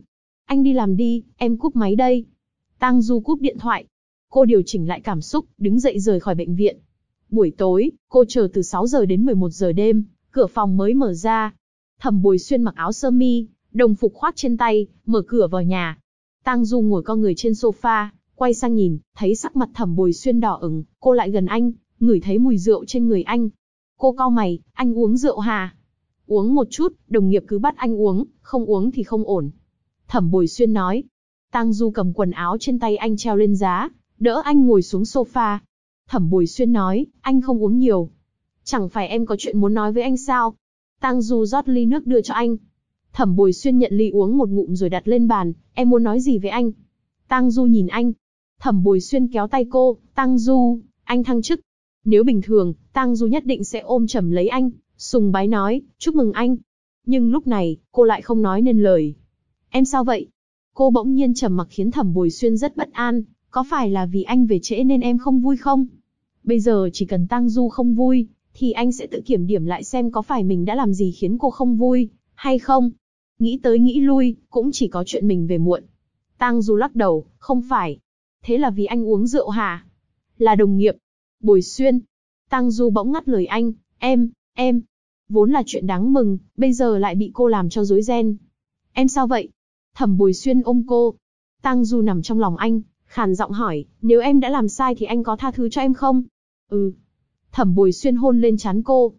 anh đi làm đi, em cúp máy đây. Tang Du cúp điện thoại. Cô điều chỉnh lại cảm xúc, đứng dậy rời khỏi bệnh viện. Buổi tối, cô chờ từ 6 giờ đến 11 giờ đêm, cửa phòng mới mở ra. Thẩm Bồi Xuyên mặc áo sơ mi, đồng phục khoác trên tay, mở cửa vào nhà. Tang Du ngồi co người trên sofa, Quay sang nhìn, thấy sắc mặt Thẩm Bồi Xuyên đỏ ửng, cô lại gần anh, ngửi thấy mùi rượu trên người anh. Cô cau mày, anh uống rượu hả? Uống một chút, đồng nghiệp cứ bắt anh uống, không uống thì không ổn. Thẩm Bồi Xuyên nói. Tang Du cầm quần áo trên tay anh treo lên giá, đỡ anh ngồi xuống sofa. Thẩm Bồi Xuyên nói, anh không uống nhiều. Chẳng phải em có chuyện muốn nói với anh sao? Tang Du rót ly nước đưa cho anh. Thẩm Bồi Xuyên nhận ly uống một ngụm rồi đặt lên bàn, em muốn nói gì với anh? Tang Du nhìn anh. Thẩm Bồi Xuyên kéo tay cô, Tang Du, anh thăng chức. Nếu bình thường, Tang Du nhất định sẽ ôm chầm lấy anh, sùng bái nói, chúc mừng anh. Nhưng lúc này, cô lại không nói nên lời. Em sao vậy? Cô bỗng nhiên trầm mặc khiến Thẩm Bồi Xuyên rất bất an, có phải là vì anh về trễ nên em không vui không? Bây giờ chỉ cần Tang Du không vui, thì anh sẽ tự kiểm điểm lại xem có phải mình đã làm gì khiến cô không vui, hay không. Nghĩ tới nghĩ lui, cũng chỉ có chuyện mình về muộn. Tang Du lắc đầu, không phải. Thế là vì anh uống rượu hả? Là đồng nghiệp. Bồi Xuyên. Tang Du bỗng ngắt lời anh, em. Vốn là chuyện đáng mừng, bây giờ lại bị cô làm cho rối ren. Em sao vậy? Thẩm Bồi Xuyên ôm cô. Tang Du nằm trong lòng anh, khàn giọng hỏi, nếu em đã làm sai thì anh có tha thứ cho em không? Ừ. Thẩm Bồi Xuyên hôn lên trán cô.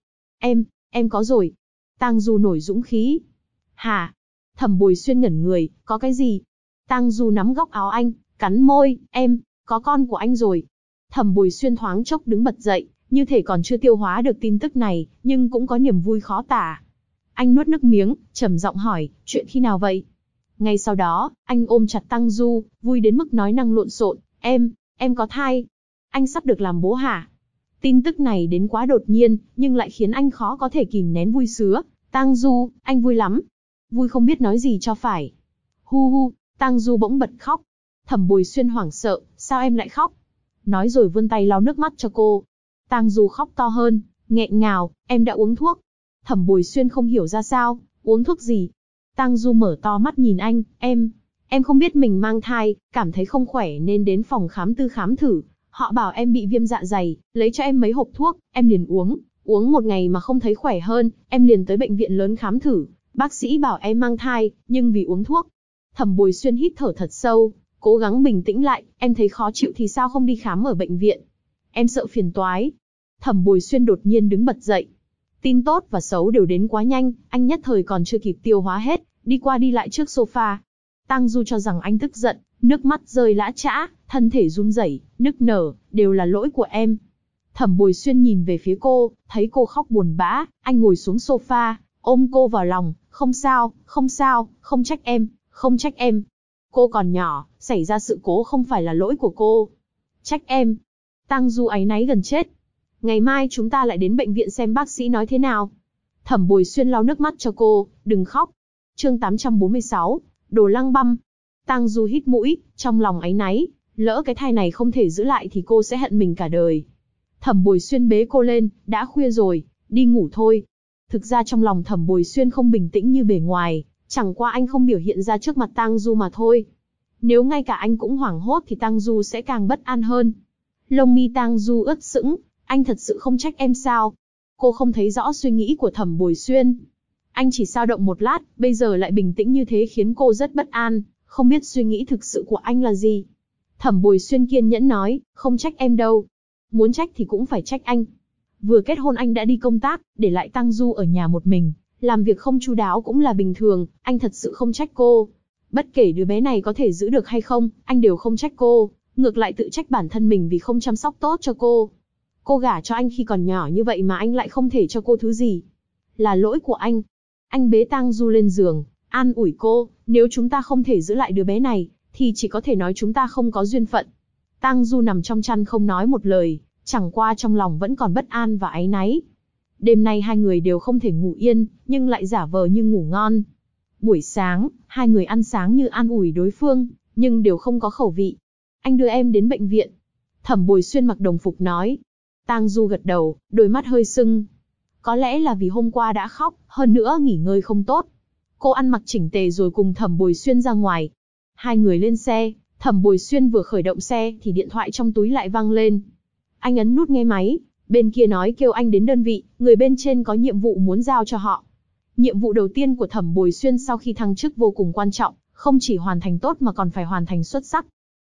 Em có rồi. Tang Du nổi dũng khí. Hả? Thẩm Bồi Xuyên ngẩn người, có cái gì? Tang Du nắm góc áo anh, cắn môi, em, có con của anh rồi. Thẩm Bồi Xuyên thoáng chốc đứng bật dậy, như thể còn chưa tiêu hóa được tin tức này, nhưng cũng có niềm vui khó tả. Anh nuốt nước miếng, trầm giọng hỏi, chuyện khi nào vậy? Ngay sau đó, anh ôm chặt Tang Du, vui đến mức nói năng lộn xộn, em có thai. Anh sắp được làm bố hả? Tin tức này đến quá đột nhiên, nhưng lại khiến anh khó có thể kìm nén vui sướng. Tang Du, anh vui lắm. Vui không biết nói gì cho phải. Hu, Tang Du bỗng bật khóc. Thẩm Bồi Xuyên hoảng sợ, sao em lại khóc? Nói rồi vươn tay lau nước mắt cho cô. Tang Du khóc to hơn, nghẹn ngào, em đã uống thuốc. Thẩm Bồi Xuyên không hiểu ra sao, uống thuốc gì? Tang Du mở to mắt nhìn anh, em không biết mình mang thai, cảm thấy không khỏe nên đến phòng khám tư khám thử. Họ bảo em bị viêm dạ dày, lấy cho em mấy hộp thuốc, em liền uống một ngày mà không thấy khỏe hơn, em liền tới bệnh viện lớn khám thử. Bác sĩ bảo em mang thai, nhưng vì uống thuốc. Thẩm Bồi Xuyên hít thở thật sâu, cố gắng bình tĩnh lại, em thấy khó chịu thì sao không đi khám ở bệnh viện? Em sợ phiền toái. Thẩm Bồi Xuyên đột nhiên đứng bật dậy. Tin tốt và xấu đều đến quá nhanh, anh nhất thời còn chưa kịp tiêu hóa hết, đi qua đi lại trước sofa. Tang Du cho rằng anh tức giận, nước mắt rơi lã chã, thân thể run rẩy, nức nở, đều là lỗi của em. Thẩm Bồi Xuyên nhìn về phía cô, thấy cô khóc buồn bã, anh ngồi xuống sofa, ôm cô vào lòng, không sao, không trách em. Cô còn nhỏ, xảy ra sự cố không phải là lỗi của cô. Trách em. Tang Du áy náy gần chết. Ngày mai chúng ta lại đến bệnh viện xem bác sĩ nói thế nào. Thẩm Bồi Xuyên lau nước mắt cho cô, đừng khóc. Chương 846, đồ lăng băm. Tang Du hít mũi, trong lòng áy náy, lỡ cái thai này không thể giữ lại thì cô sẽ hận mình cả đời. Thẩm Bồi Xuyên bế cô lên, đã khuya rồi, đi ngủ thôi. Thực ra trong lòng Thẩm Bồi Xuyên không bình tĩnh như bề ngoài, chẳng qua anh không biểu hiện ra trước mặt Tang Du mà thôi. Nếu ngay cả anh cũng hoảng hốt thì Tang Du sẽ càng bất an hơn. Lông mi Tang Du ướt sũng, anh thật sự không trách em sao? Cô không thấy rõ suy nghĩ của Thẩm Bồi Xuyên. Anh chỉ dao động một lát, bây giờ lại bình tĩnh như thế khiến cô rất bất an, không biết suy nghĩ thực sự của anh là gì. Thẩm Bồi Xuyên kiên nhẫn nói, không trách em đâu. Muốn trách thì cũng phải trách anh. Vừa kết hôn anh đã đi công tác, để lại Tang Du ở nhà một mình, làm việc không chu đáo cũng là bình thường, anh thật sự không trách cô. Bất kể đứa bé này có thể giữ được hay không, anh đều không trách cô, ngược lại tự trách bản thân mình vì không chăm sóc tốt cho cô. Cô gả cho anh khi còn nhỏ như vậy mà anh lại không thể cho cô thứ gì. Là lỗi của anh. Anh bế Tang Du lên giường, an ủi cô, nếu chúng ta không thể giữ lại đứa bé này, thì chỉ có thể nói chúng ta không có duyên phận. Tang Du nằm trong chăn không nói một lời, chẳng qua trong lòng vẫn còn bất an và áy náy. Đêm nay hai người đều không thể ngủ yên, nhưng lại giả vờ như ngủ ngon. Buổi sáng, hai người ăn sáng như an ủi đối phương, nhưng đều không có khẩu vị. Anh đưa em đến bệnh viện. Thẩm Bồi Xuyên mặc đồng phục nói. Tang Du gật đầu, đôi mắt hơi sưng. Có lẽ là vì hôm qua đã khóc, hơn nữa nghỉ ngơi không tốt. Cô ăn mặc chỉnh tề rồi cùng Thẩm Bồi Xuyên ra ngoài. Hai người lên xe, Thẩm Bồi Xuyên vừa khởi động xe thì điện thoại trong túi lại vang lên. Anh ấn nút nghe máy, bên kia nói kêu anh đến đơn vị, người bên trên có nhiệm vụ muốn giao cho họ. Nhiệm vụ đầu tiên của Thẩm Bồi Xuyên sau khi thăng chức vô cùng quan trọng, không chỉ hoàn thành tốt mà còn phải hoàn thành xuất sắc.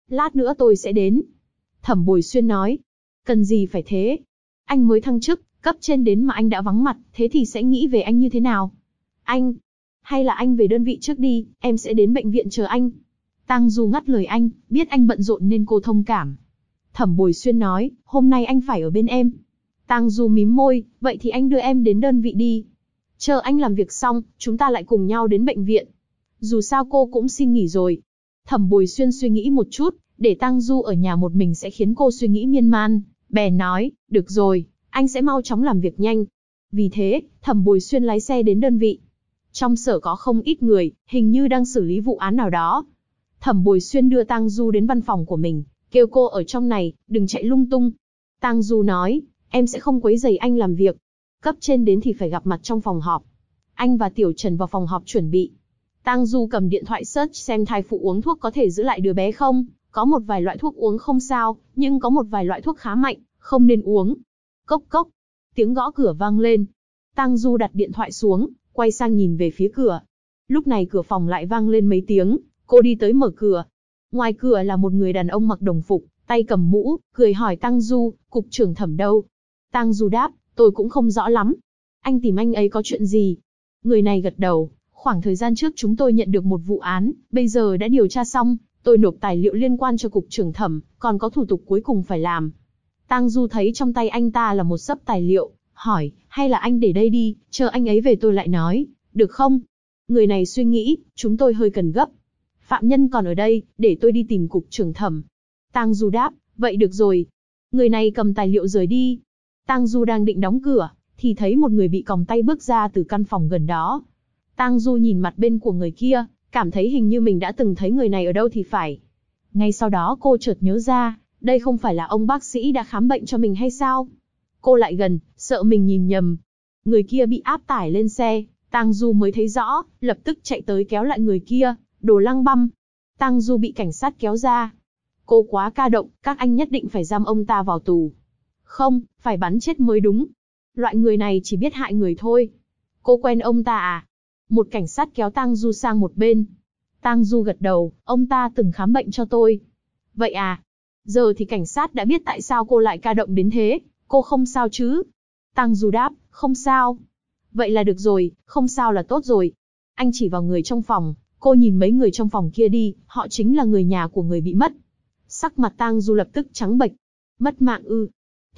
Lát nữa tôi sẽ đến. Thẩm Bồi Xuyên nói. Cần gì phải thế? Anh mới thăng chức, cấp trên đến mà anh đã vắng mặt, thế thì sẽ nghĩ về anh như thế nào? Anh, hay là anh về đơn vị trước đi, em sẽ đến bệnh viện chờ anh. Tang Du ngắt lời anh, biết anh bận rộn nên cô thông cảm. Thẩm Bồi Xuyên nói, hôm nay anh phải ở bên em. Tang Du mím môi, vậy thì anh đưa em đến đơn vị đi. Chờ anh làm việc xong, chúng ta lại cùng nhau đến bệnh viện. Dù sao cô cũng xin nghỉ rồi. Thẩm Bồi Xuyên suy nghĩ một chút, để Tang Du ở nhà một mình sẽ khiến cô suy nghĩ miên man. Bèn nói, được rồi, anh sẽ mau chóng làm việc nhanh. Vì thế, Thẩm Bồi Xuyên lái xe đến đơn vị. Trong sở có không ít người, hình như đang xử lý vụ án nào đó. Thẩm Bồi Xuyên đưa Tang Du đến văn phòng của mình, kêu cô ở trong này, đừng chạy lung tung. Tang Du nói, em sẽ không quấy rầy anh làm việc. Cấp trên đến thì phải gặp mặt trong phòng họp. Anh và Tiểu Trần vào phòng họp chuẩn bị. Tang Du cầm điện thoại search xem thai phụ uống thuốc có thể giữ lại đứa bé không. Có một vài loại thuốc uống không sao, nhưng có một vài loại thuốc khá mạnh, không nên uống. Cốc cốc, tiếng gõ cửa vang lên. Tang Du đặt điện thoại xuống, quay sang nhìn về phía cửa. Lúc này cửa phòng lại vang lên mấy tiếng, cô đi tới mở cửa. Ngoài cửa là một người đàn ông mặc đồng phục, tay cầm mũ, cười hỏi Tang Du, cục trưởng Thẩm đâu? Tang Du đáp, tôi cũng không rõ lắm. Anh tìm anh ấy có chuyện gì? Người này gật đầu, khoảng thời gian trước chúng tôi nhận được một vụ án, bây giờ đã điều tra xong, tôi nộp tài liệu liên quan cho cục trưởng Thẩm, còn có thủ tục cuối cùng phải làm. Tang Du thấy trong tay anh ta là một xấp tài liệu, hỏi, hay là anh để đây đi, chờ anh ấy về tôi lại nói, được không? Người này suy nghĩ, chúng tôi hơi cần gấp. Phạm nhân còn ở đây, để tôi đi tìm cục trưởng Thẩm. Tang Du đáp, vậy được rồi. Người này cầm tài liệu rời đi. Tang Du đang định đóng cửa, thì thấy một người bị còng tay bước ra từ căn phòng gần đó. Tang Du nhìn mặt bên của người kia, cảm thấy hình như mình đã từng thấy người này ở đâu thì phải. Ngay sau đó cô chợt nhớ ra, đây không phải là ông bác sĩ đã khám bệnh cho mình hay sao? Cô lại gần, sợ mình nhìn nhầm. Người kia bị áp tải lên xe, Tang Du mới thấy rõ, lập tức chạy tới kéo lại người kia, đồ lăng băm. Tang Du bị cảnh sát kéo ra. Cô quá ca động, các anh nhất định phải giam ông ta vào tù. Không, phải bắn chết mới đúng. Loại người này chỉ biết hại người thôi. Cô quen ông ta à? Một cảnh sát kéo Tang Du sang một bên. Tang Du gật đầu, ông ta từng khám bệnh cho tôi. Vậy à? Giờ thì cảnh sát đã biết tại sao cô lại ca động đến thế, cô không sao chứ? Tang Du đáp, không sao. Vậy là được rồi, không sao là tốt rồi. Anh chỉ vào người trong phòng, cô nhìn mấy người trong phòng kia đi, họ chính là người nhà của người bị mất. Sắc mặt Tang Du lập tức trắng bệch. Mất mạng ư?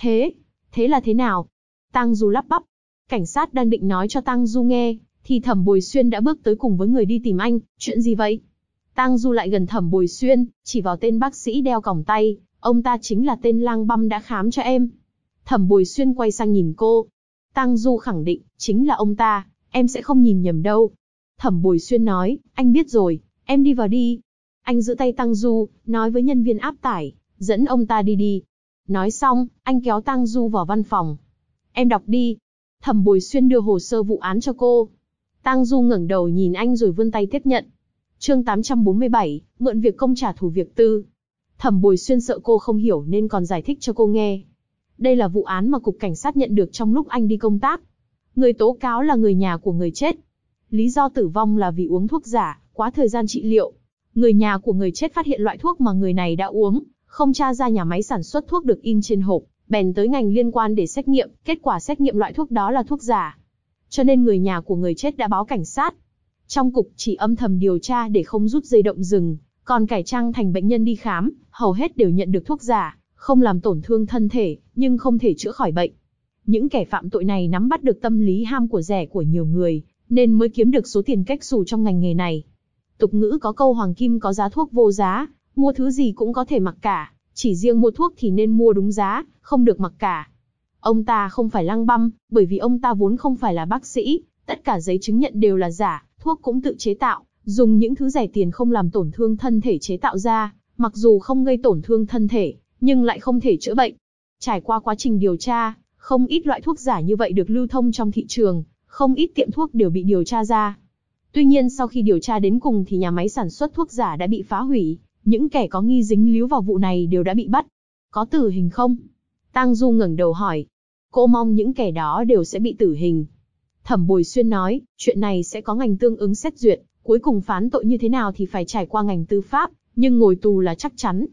Thế là thế nào? Tang Du lắp bắp. Cảnh sát đang định nói cho Tang Du nghe, thì Thẩm Bồi Xuyên đã bước tới cùng với người đi tìm anh, chuyện gì vậy? Tang Du lại gần Thẩm Bồi Xuyên, chỉ vào tên bác sĩ đeo còng tay, ông ta chính là tên lang băm đã khám cho em. Thẩm Bồi Xuyên quay sang nhìn cô. Tang Du khẳng định, chính là ông ta, em sẽ không nhìn nhầm đâu. Thẩm Bồi Xuyên nói, anh biết rồi, em đi vào đi. Anh giữ tay Tang Du, nói với nhân viên áp tải, dẫn ông ta đi đi. Nói xong, anh kéo Tang Du vào văn phòng. Em đọc đi. Thẩm Bồi Xuyên đưa hồ sơ vụ án cho cô. Tang Du ngẩng đầu nhìn anh rồi vươn tay tiếp nhận. Chương 847, mượn việc công trả thù việc tư. Thẩm Bồi Xuyên sợ cô không hiểu nên còn giải thích cho cô nghe. Đây là vụ án mà cục cảnh sát nhận được trong lúc anh đi công tác. Người tố cáo là người nhà của người chết. Lý do tử vong là vì uống thuốc giả, quá thời gian trị liệu. Người nhà của người chết phát hiện loại thuốc mà người này đã uống, không tra ra nhà máy sản xuất thuốc được in trên hộp, bèn tới ngành liên quan để xét nghiệm, kết quả xét nghiệm loại thuốc đó là thuốc giả. Cho nên người nhà của người chết đã báo cảnh sát. Trong cục chỉ âm thầm điều tra để không rút dây động rừng, còn cải trang thành bệnh nhân đi khám, hầu hết đều nhận được thuốc giả, không làm tổn thương thân thể, nhưng không thể chữa khỏi bệnh. Những kẻ phạm tội này nắm bắt được tâm lý ham của rẻ của nhiều người, nên mới kiếm được số tiền cách xù trong ngành nghề này. Tục ngữ có câu hoàng kim có giá thuốc vô giá, mua thứ gì cũng có thể mặc cả, chỉ riêng mua thuốc thì nên mua đúng giá, không được mặc cả. Ông ta không phải lăng băm, bởi vì ông ta vốn không phải là bác sĩ, tất cả giấy chứng nhận đều là giả, thuốc cũng tự chế tạo, dùng những thứ rẻ tiền không làm tổn thương thân thể chế tạo ra, mặc dù không gây tổn thương thân thể, nhưng lại không thể chữa bệnh. Trải qua quá trình điều tra, không ít loại thuốc giả như vậy được lưu thông trong thị trường, không ít tiệm thuốc đều bị điều tra ra. Tuy nhiên sau khi điều tra đến cùng thì nhà máy sản xuất thuốc giả đã bị phá hủy, những kẻ có nghi dính líu vào vụ này đều đã bị bắt. Có tử hình không? Tang Du ngẩng đầu hỏi. Cô mong những kẻ đó đều sẽ bị tử hình. Thẩm Bồi Xuyên nói, chuyện này sẽ có ngành tương ứng xét duyệt, cuối cùng phán tội như thế nào thì phải trải qua ngành tư pháp, nhưng ngồi tù là chắc chắn.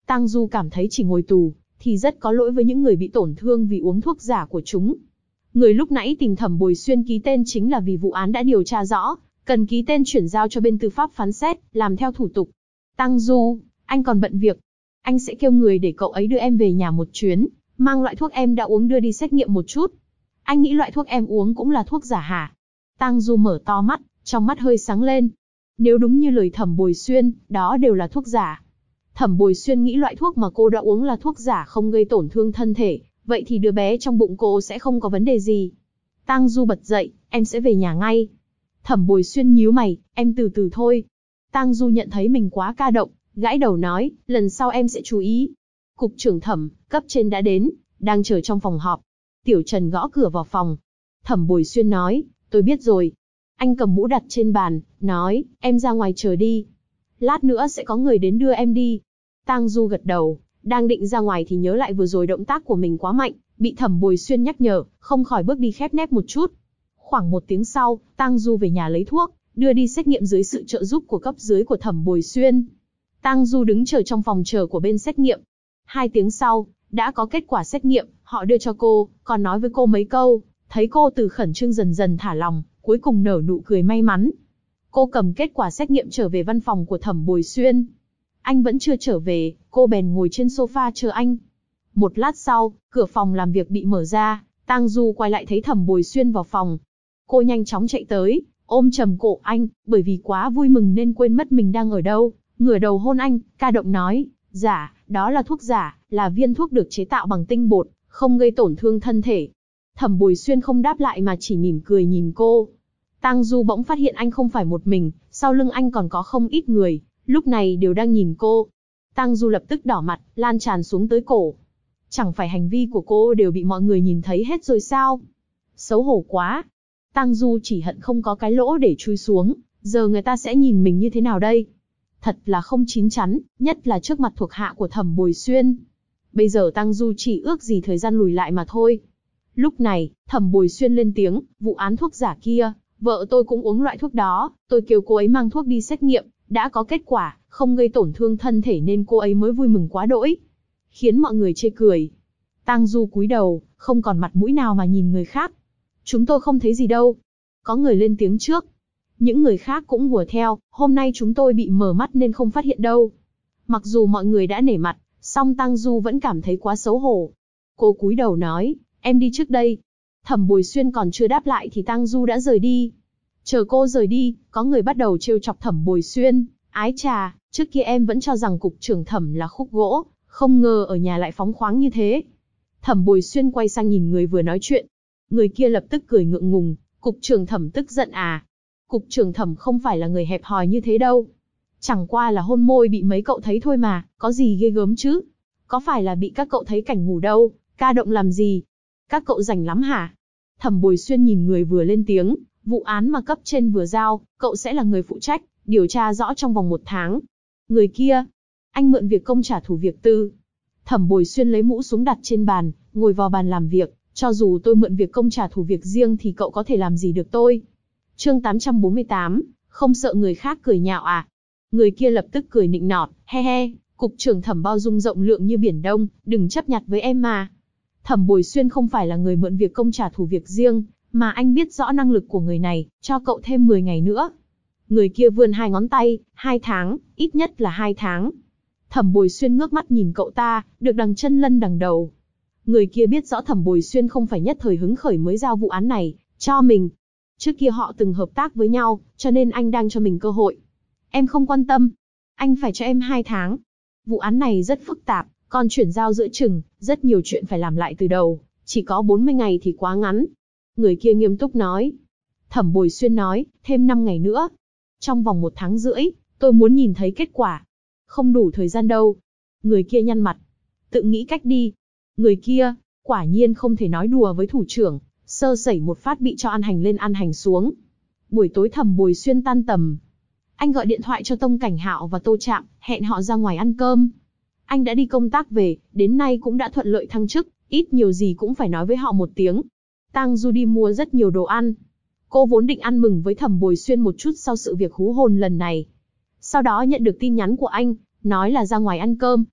Tang Du cảm thấy chỉ ngồi tù, thì rất có lỗi với những người bị tổn thương vì uống thuốc giả của chúng. Người lúc nãy tìm Thẩm Bồi Xuyên ký tên chính là vì vụ án đã điều tra rõ, cần ký tên chuyển giao cho bên tư pháp phán xét, làm theo thủ tục. Tang Du, anh còn bận việc. Anh sẽ kêu người để cậu ấy đưa em về nhà một chuyến, mang loại thuốc em đã uống đưa đi xét nghiệm một chút. Anh nghĩ loại thuốc em uống cũng là thuốc giả hả? Tang Du mở to mắt, trong mắt hơi sáng lên. Nếu đúng như lời Thẩm Bồi Xuyên, đó đều là thuốc giả. Thẩm Bồi Xuyên nghĩ loại thuốc mà cô đã uống là thuốc giả không gây tổn thương thân thể, vậy thì đứa bé trong bụng cô sẽ không có vấn đề gì. Tang Du bật dậy, em sẽ về nhà ngay. Thẩm Bồi Xuyên nhíu mày, em từ từ thôi. Tang Du nhận thấy mình quá ca động, gãi đầu nói, lần sau em sẽ chú ý. Cục trưởng Thẩm, cấp trên đã đến, đang chờ trong phòng họp. Tiểu Trần gõ cửa vào phòng. Thẩm Bồi Xuyên nói, tôi biết rồi. Anh cầm mũ đặt trên bàn, nói, em ra ngoài chờ đi. Lát nữa sẽ có người đến đưa em đi. Tang Du gật đầu, đang định ra ngoài thì nhớ lại vừa rồi động tác của mình quá mạnh, bị Thẩm Bồi Xuyên nhắc nhở, không khỏi bước đi khép nép một chút. Khoảng 1 tiếng sau, Tang Du về nhà lấy thuốc, đưa đi xét nghiệm dưới sự trợ giúp của cấp dưới của Thẩm Bồi Xuyên. Tang Du đứng chờ trong phòng chờ của bên xét nghiệm. 2 tiếng sau, đã có kết quả xét nghiệm, họ đưa cho cô, còn nói với cô mấy câu, thấy cô từ khẩn trương dần dần thả lòng, cuối cùng nở nụ cười may mắn. Cô cầm kết quả xét nghiệm trở về văn phòng của Thẩm Bồi Xuyên. Anh vẫn chưa trở về, cô bèn ngồi trên sofa chờ anh. Một lát sau, cửa phòng làm việc bị mở ra, Tang Du quay lại thấy Thẩm Bồi Xuyên vào phòng. Cô nhanh chóng chạy tới, ôm chầm cổ anh, bởi vì quá vui mừng nên quên mất mình đang ở đâu, ngửa đầu hôn anh, ca động nói, giả, đó là thuốc giả, là viên thuốc được chế tạo bằng tinh bột, không gây tổn thương thân thể. Thẩm Bồi Xuyên không đáp lại mà chỉ mỉm cười nhìn cô. Tang Du bỗng phát hiện anh không phải một mình, sau lưng anh còn có không ít người, lúc này đều đang nhìn cô. Tang Du lập tức đỏ mặt, lan tràn xuống tới cổ. Chẳng phải hành vi của cô đều bị mọi người nhìn thấy hết rồi sao? Xấu hổ quá. Tang Du chỉ hận không có cái lỗ để chui xuống, giờ người ta sẽ nhìn mình như thế nào đây? Thật là không chín chắn, nhất là trước mặt thuộc hạ của Thẩm Bồi Xuyên. Bây giờ Tang Du chỉ ước gì thời gian lùi lại mà thôi. Lúc này, Thẩm Bồi Xuyên lên tiếng, vụ án thuốc giả kia, vợ tôi cũng uống loại thuốc đó, tôi kêu cô ấy mang thuốc đi xét nghiệm, đã có kết quả, không gây tổn thương thân thể nên cô ấy mới vui mừng quá đỗi. Khiến mọi người chê cười. Tang Du cúi đầu, không còn mặt mũi nào mà nhìn người khác. Chúng tôi không thấy gì đâu. Có người lên tiếng trước. Những người khác cũng hùa theo, hôm nay chúng tôi bị mờ mắt nên không phát hiện đâu. Mặc dù mọi người đã nể mặt, song Tang Du vẫn cảm thấy quá xấu hổ. Cô cúi đầu nói, em đi trước đây. Thẩm Bồi Xuyên còn chưa đáp lại thì Tang Du đã rời đi. Chờ cô rời đi, có người bắt đầu trêu chọc Thẩm Bồi Xuyên. Ái chà, trước kia em vẫn cho rằng cục trưởng Thẩm là khúc gỗ, không ngờ ở nhà lại phóng khoáng như thế. Thẩm Bồi Xuyên quay sang nhìn người vừa nói chuyện. Người kia lập tức cười ngượng ngùng, cục trưởng Thẩm tức giận à? Cục trưởng Thẩm không phải là người hẹp hòi như thế đâu. Chẳng qua là hôn môi bị mấy cậu thấy thôi mà, có gì ghê gớm chứ? Có phải là bị các cậu thấy cảnh ngủ đâu, ca động làm gì? Các cậu rảnh lắm hả? Thẩm Bồi Xuyên nhìn người vừa lên tiếng, vụ án mà cấp trên vừa giao, cậu sẽ là người phụ trách, điều tra rõ trong vòng 1 tháng. Người kia, anh mượn việc công trả thù việc tư. Thẩm Bồi Xuyên lấy mũ xuống đặt trên bàn, ngồi vào bàn làm việc, cho dù tôi mượn việc công trả thù việc riêng thì cậu có thể làm gì được tôi? Chương 848, không sợ người khác cười nhạo à? Người kia lập tức cười nịnh nọt, he he, cục trưởng Thẩm bao dung rộng lượng như biển đông, đừng chấp nhặt với em mà. Thẩm Bồi Xuyên không phải là người mượn việc công trả thù việc riêng, mà anh biết rõ năng lực của người này, cho cậu thêm 10 ngày nữa. Người kia vươn 2 ngón tay, 2 tháng, ít nhất là 2 tháng. Thẩm Bồi Xuyên ngước mắt nhìn cậu ta, được đằng chân lân đằng đầu. Người kia biết rõ Thẩm Bồi Xuyên không phải nhất thời hứng khởi mới giao vụ án này cho mình. Trước kia họ từng hợp tác với nhau, cho nên anh đang cho mình cơ hội. Em không quan tâm. Anh phải cho em 2 tháng. Vụ án này rất phức tạp, còn chuyển giao giữa chừng, rất nhiều chuyện phải làm lại từ đầu. Chỉ có 40 ngày thì quá ngắn. Người kia nghiêm túc nói. Thẩm Bồi Xuyên nói, thêm 5 ngày nữa. Trong vòng 1 tháng rưỡi, tôi muốn nhìn thấy kết quả. Không đủ thời gian đâu. Người kia nhăn mặt. Tự nghĩ cách đi. Người kia, quả nhiên không thể nói đùa với thủ trưởng, sơ sẩy một phát bị cho ăn hành lên ăn hành xuống. Buổi tối Thẩm Bồi Xuyên tan tầm. Anh gọi điện thoại cho Tông Cảnh Hạo và Tô Trạm, hẹn họ ra ngoài ăn cơm. Anh đã đi công tác về, đến nay cũng đã thuận lợi thăng chức, ít nhiều gì cũng phải nói với họ một tiếng. Tang Du đi mua rất nhiều đồ ăn. Cô vốn định ăn mừng với Thẩm Bồi Xuyên một chút sau sự việc hú hồn lần này. Sau đó nhận được tin nhắn của anh, nói là ra ngoài ăn cơm.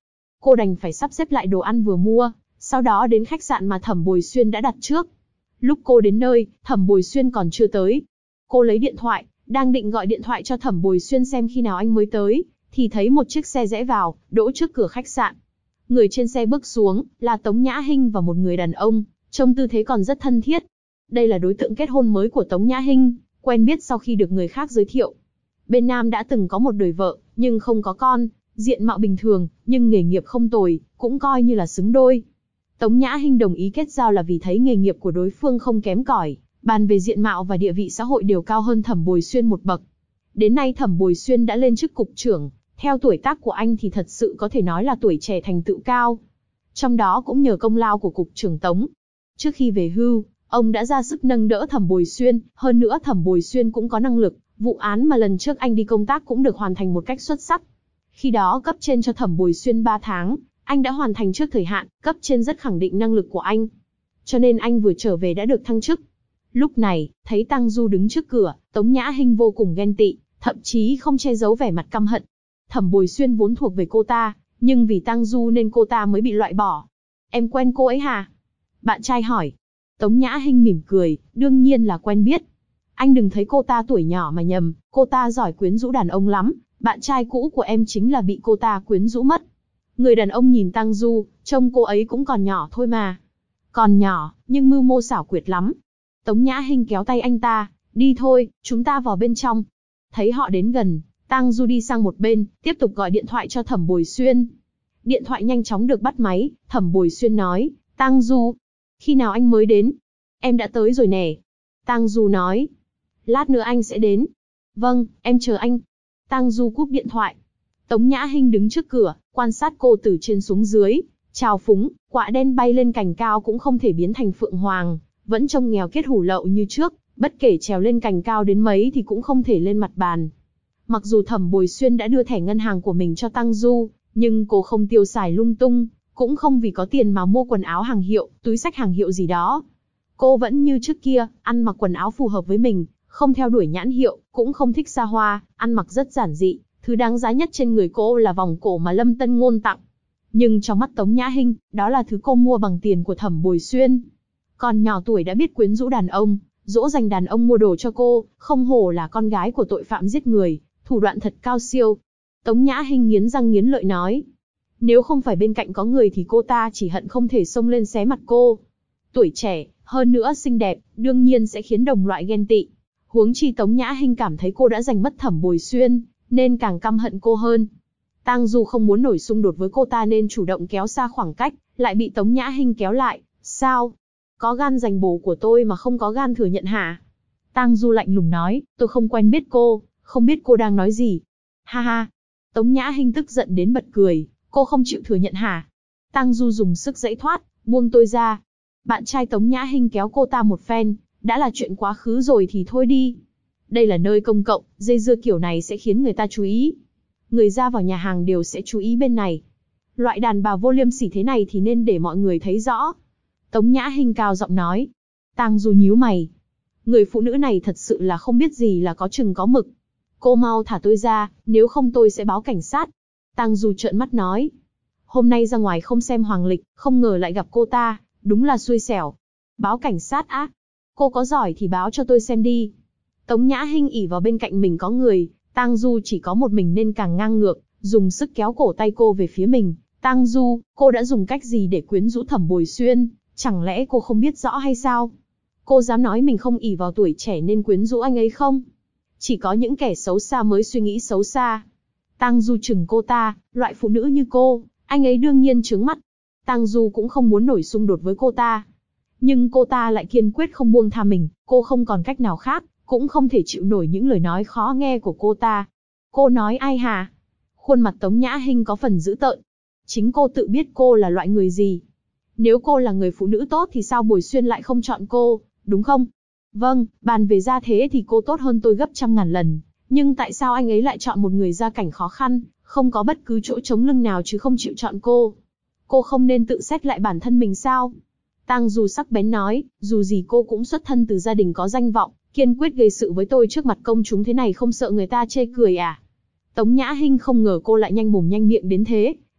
Cô đành phải sắp xếp lại đồ ăn vừa mua, sau đó đến khách sạn mà Thẩm Bồi Xuyên đã đặt trước. Lúc cô đến nơi, Thẩm Bồi Xuyên còn chưa tới. Cô lấy điện thoại, đang định gọi điện thoại cho Thẩm Bồi Xuyên xem khi nào anh mới tới, thì thấy một chiếc xe rẽ vào, đỗ trước cửa khách sạn. Người trên xe bước xuống, là Tống Nhã Hinh và một người đàn ông, trông tư thế còn rất thân thiết. Đây là đối tượng kết hôn mới của Tống Nhã Hinh, quen biết sau khi được người khác giới thiệu. Bên nam đã từng có một đời vợ, nhưng không có con, diện mạo bình thường, nhưng nghề nghiệp không tồi, cũng coi như là xứng đôi. Tống Nhã Hinh đồng ý kết giao là vì thấy nghề nghiệp của đối phương không kém cỏi, bàn về diện mạo và địa vị xã hội đều cao hơn Thẩm Bồi Xuyên một bậc. Đến nay Thẩm Bồi Xuyên đã lên chức cục trưởng, theo tuổi tác của anh thì thật sự có thể nói là tuổi trẻ thành tựu cao. Trong đó cũng nhờ công lao của cục trưởng Tống. Trước khi về hưu, ông đã ra sức nâng đỡ Thẩm Bồi Xuyên, hơn nữa Thẩm Bồi Xuyên cũng có năng lực, vụ án mà lần trước anh đi công tác cũng được hoàn thành một cách xuất sắc. Khi đó cấp trên cho Thẩm Bồi Xuyên 3 tháng, anh đã hoàn thành trước thời hạn, cấp trên rất khẳng định năng lực của anh. Cho nên anh vừa trở về đã được thăng chức. Lúc này, thấy Tang Du đứng trước cửa, Tống Nhã Hinh vô cùng ghen tị, thậm chí không che giấu vẻ mặt căm hận. Thẩm Bồi Xuyên vốn thuộc về cô ta, nhưng vì Tang Du nên cô ta mới bị loại bỏ. Em quen cô ấy hả? Bạn trai hỏi. Tống Nhã Hinh mỉm cười, đương nhiên là quen biết. Anh đừng thấy cô ta tuổi nhỏ mà nhầm, cô ta giỏi quyến rũ đàn ông lắm, bạn trai cũ của em chính là bị cô ta quyến rũ mất. Người đàn ông nhìn Tang Du, trông cô ấy cũng còn nhỏ thôi mà. Còn nhỏ, nhưng mưu mô xảo quyệt lắm. Tống Nhã Hinh kéo tay anh ta, đi thôi, chúng ta vào bên trong. Thấy họ đến gần, Tang Du đi sang một bên, tiếp tục gọi điện thoại cho Thẩm Bồi Xuyên. Điện thoại nhanh chóng được bắt máy, Thẩm Bồi Xuyên nói, Tang Du, khi nào anh mới đến? Em đã tới rồi nè. Tang Du nói, lát nữa anh sẽ đến. Vâng, em chờ anh. Tang Du cúp điện thoại. Tống Nhã Hinh đứng trước cửa, quan sát cô từ trên xuống dưới, trào phúng, quạ đen bay lên cành cao cũng không thể biến thành phượng hoàng, vẫn trông nghèo kiết hủ lậu như trước, bất kể trèo lên cành cao đến mấy thì cũng không thể lên mặt bàn. Mặc dù Thẩm Bồi Xuyên đã đưa thẻ ngân hàng của mình cho Tang Du, nhưng cô không tiêu xài lung tung, cũng không vì có tiền mà mua quần áo hàng hiệu, túi xách hàng hiệu gì đó. Cô vẫn như trước kia, ăn mặc quần áo phù hợp với mình, không theo đuổi nhãn hiệu, cũng không thích xa hoa, ăn mặc rất giản dị. Thứ đáng giá nhất trên người cô là vòng cổ mà Lâm Tân Ngôn tặng. Nhưng trong mắt Tống Nhã Hinh, đó là thứ cô mua bằng tiền của Thẩm Bồi Xuyên. Còn nhỏ tuổi đã biết quyến rũ đàn ông, dỗ dành đàn ông mua đồ cho cô, không hổ là con gái của tội phạm giết người, thủ đoạn thật cao siêu. Tống Nhã Hinh nghiến răng nghiến lợi nói. Nếu không phải bên cạnh có người thì cô ta chỉ hận không thể xông lên xé mặt cô. Tuổi trẻ, hơn nữa xinh đẹp, đương nhiên sẽ khiến đồng loại ghen tị. Huống chi Tống Nhã Hinh cảm thấy cô đã giành mất Thẩm Bồi Xuyên, nên càng căm hận cô hơn. Tang Du không muốn nổi xung đột với cô ta nên chủ động kéo xa khoảng cách, lại bị Tống Nhã Hinh kéo lại. Sao? Có gan giành bồ của tôi mà không có gan thừa nhận hả? Tang Du lạnh lùng nói, tôi không quen biết cô, không biết cô đang nói gì. Ha ha. Tống Nhã Hinh tức giận đến bật cười, cô không chịu thừa nhận hả? Tang Du dùng sức giãy thoát, buông tôi ra. Bạn trai Tống Nhã Hinh kéo cô ta một phen, đã là chuyện quá khứ rồi thì thôi đi. Đây là nơi công cộng, dây dưa kiểu này sẽ khiến người ta chú ý. Người ra vào nhà hàng đều sẽ chú ý bên này. Loại đàn bà vô liêm sỉ thế này thì nên để mọi người thấy rõ. Tống Nhã Hinh cao giọng nói. Tang Du nhíu mày. Người phụ nữ này thật sự là không biết gì là có chừng có mực. Cô mau thả tôi ra, nếu không tôi sẽ báo cảnh sát. Tang Du trợn mắt nói. Hôm nay ra ngoài không xem hoàng lịch, không ngờ lại gặp cô ta, đúng là xui xẻo. Báo cảnh sát á? Cô có giỏi thì báo cho tôi xem đi. Tống Nhã Hinh ỉ vào bên cạnh mình có người, Tang Du chỉ có một mình nên càng ngang ngược, dùng sức kéo cổ tay cô về phía mình. Tang Du, cô đã dùng cách gì để quyến rũ Thẩm Bồi Xuyên, chẳng lẽ cô không biết rõ hay sao? Cô dám nói mình không ỉ vào tuổi trẻ nên quyến rũ anh ấy không? Chỉ có những kẻ xấu xa mới suy nghĩ xấu xa. Tang Du chừng cô ta, loại phụ nữ như cô, anh ấy đương nhiên trướng mắt. Tang Du cũng không muốn nổi xung đột với cô ta. Nhưng cô ta lại kiên quyết không buông tha mình, cô không còn cách nào khác, cũng không thể chịu nổi những lời nói khó nghe của cô ta. Cô nói ai hả? Khuôn mặt Tống Nhã Hinh có phần dữ tợn. Chính cô tự biết cô là loại người gì. Nếu cô là người phụ nữ tốt thì sao Bồi Xuyên lại không chọn cô, đúng không? Vâng, bàn về gia thế thì cô tốt hơn tôi gấp trăm ngàn lần. Nhưng tại sao anh ấy lại chọn một người gia cảnh khó khăn, không có bất cứ chỗ chống lưng nào chứ không chịu chọn cô? Cô không nên tự xét lại bản thân mình sao? Tang Du sắc bén nói, dù gì cô cũng xuất thân từ gia đình có danh vọng, kiên quyết gây sự với tôi trước mặt công chúng thế này không sợ người ta chê cười à? Tống Nhã Hinh không ngờ cô lại nhanh mồm nhanh miệng đến thế,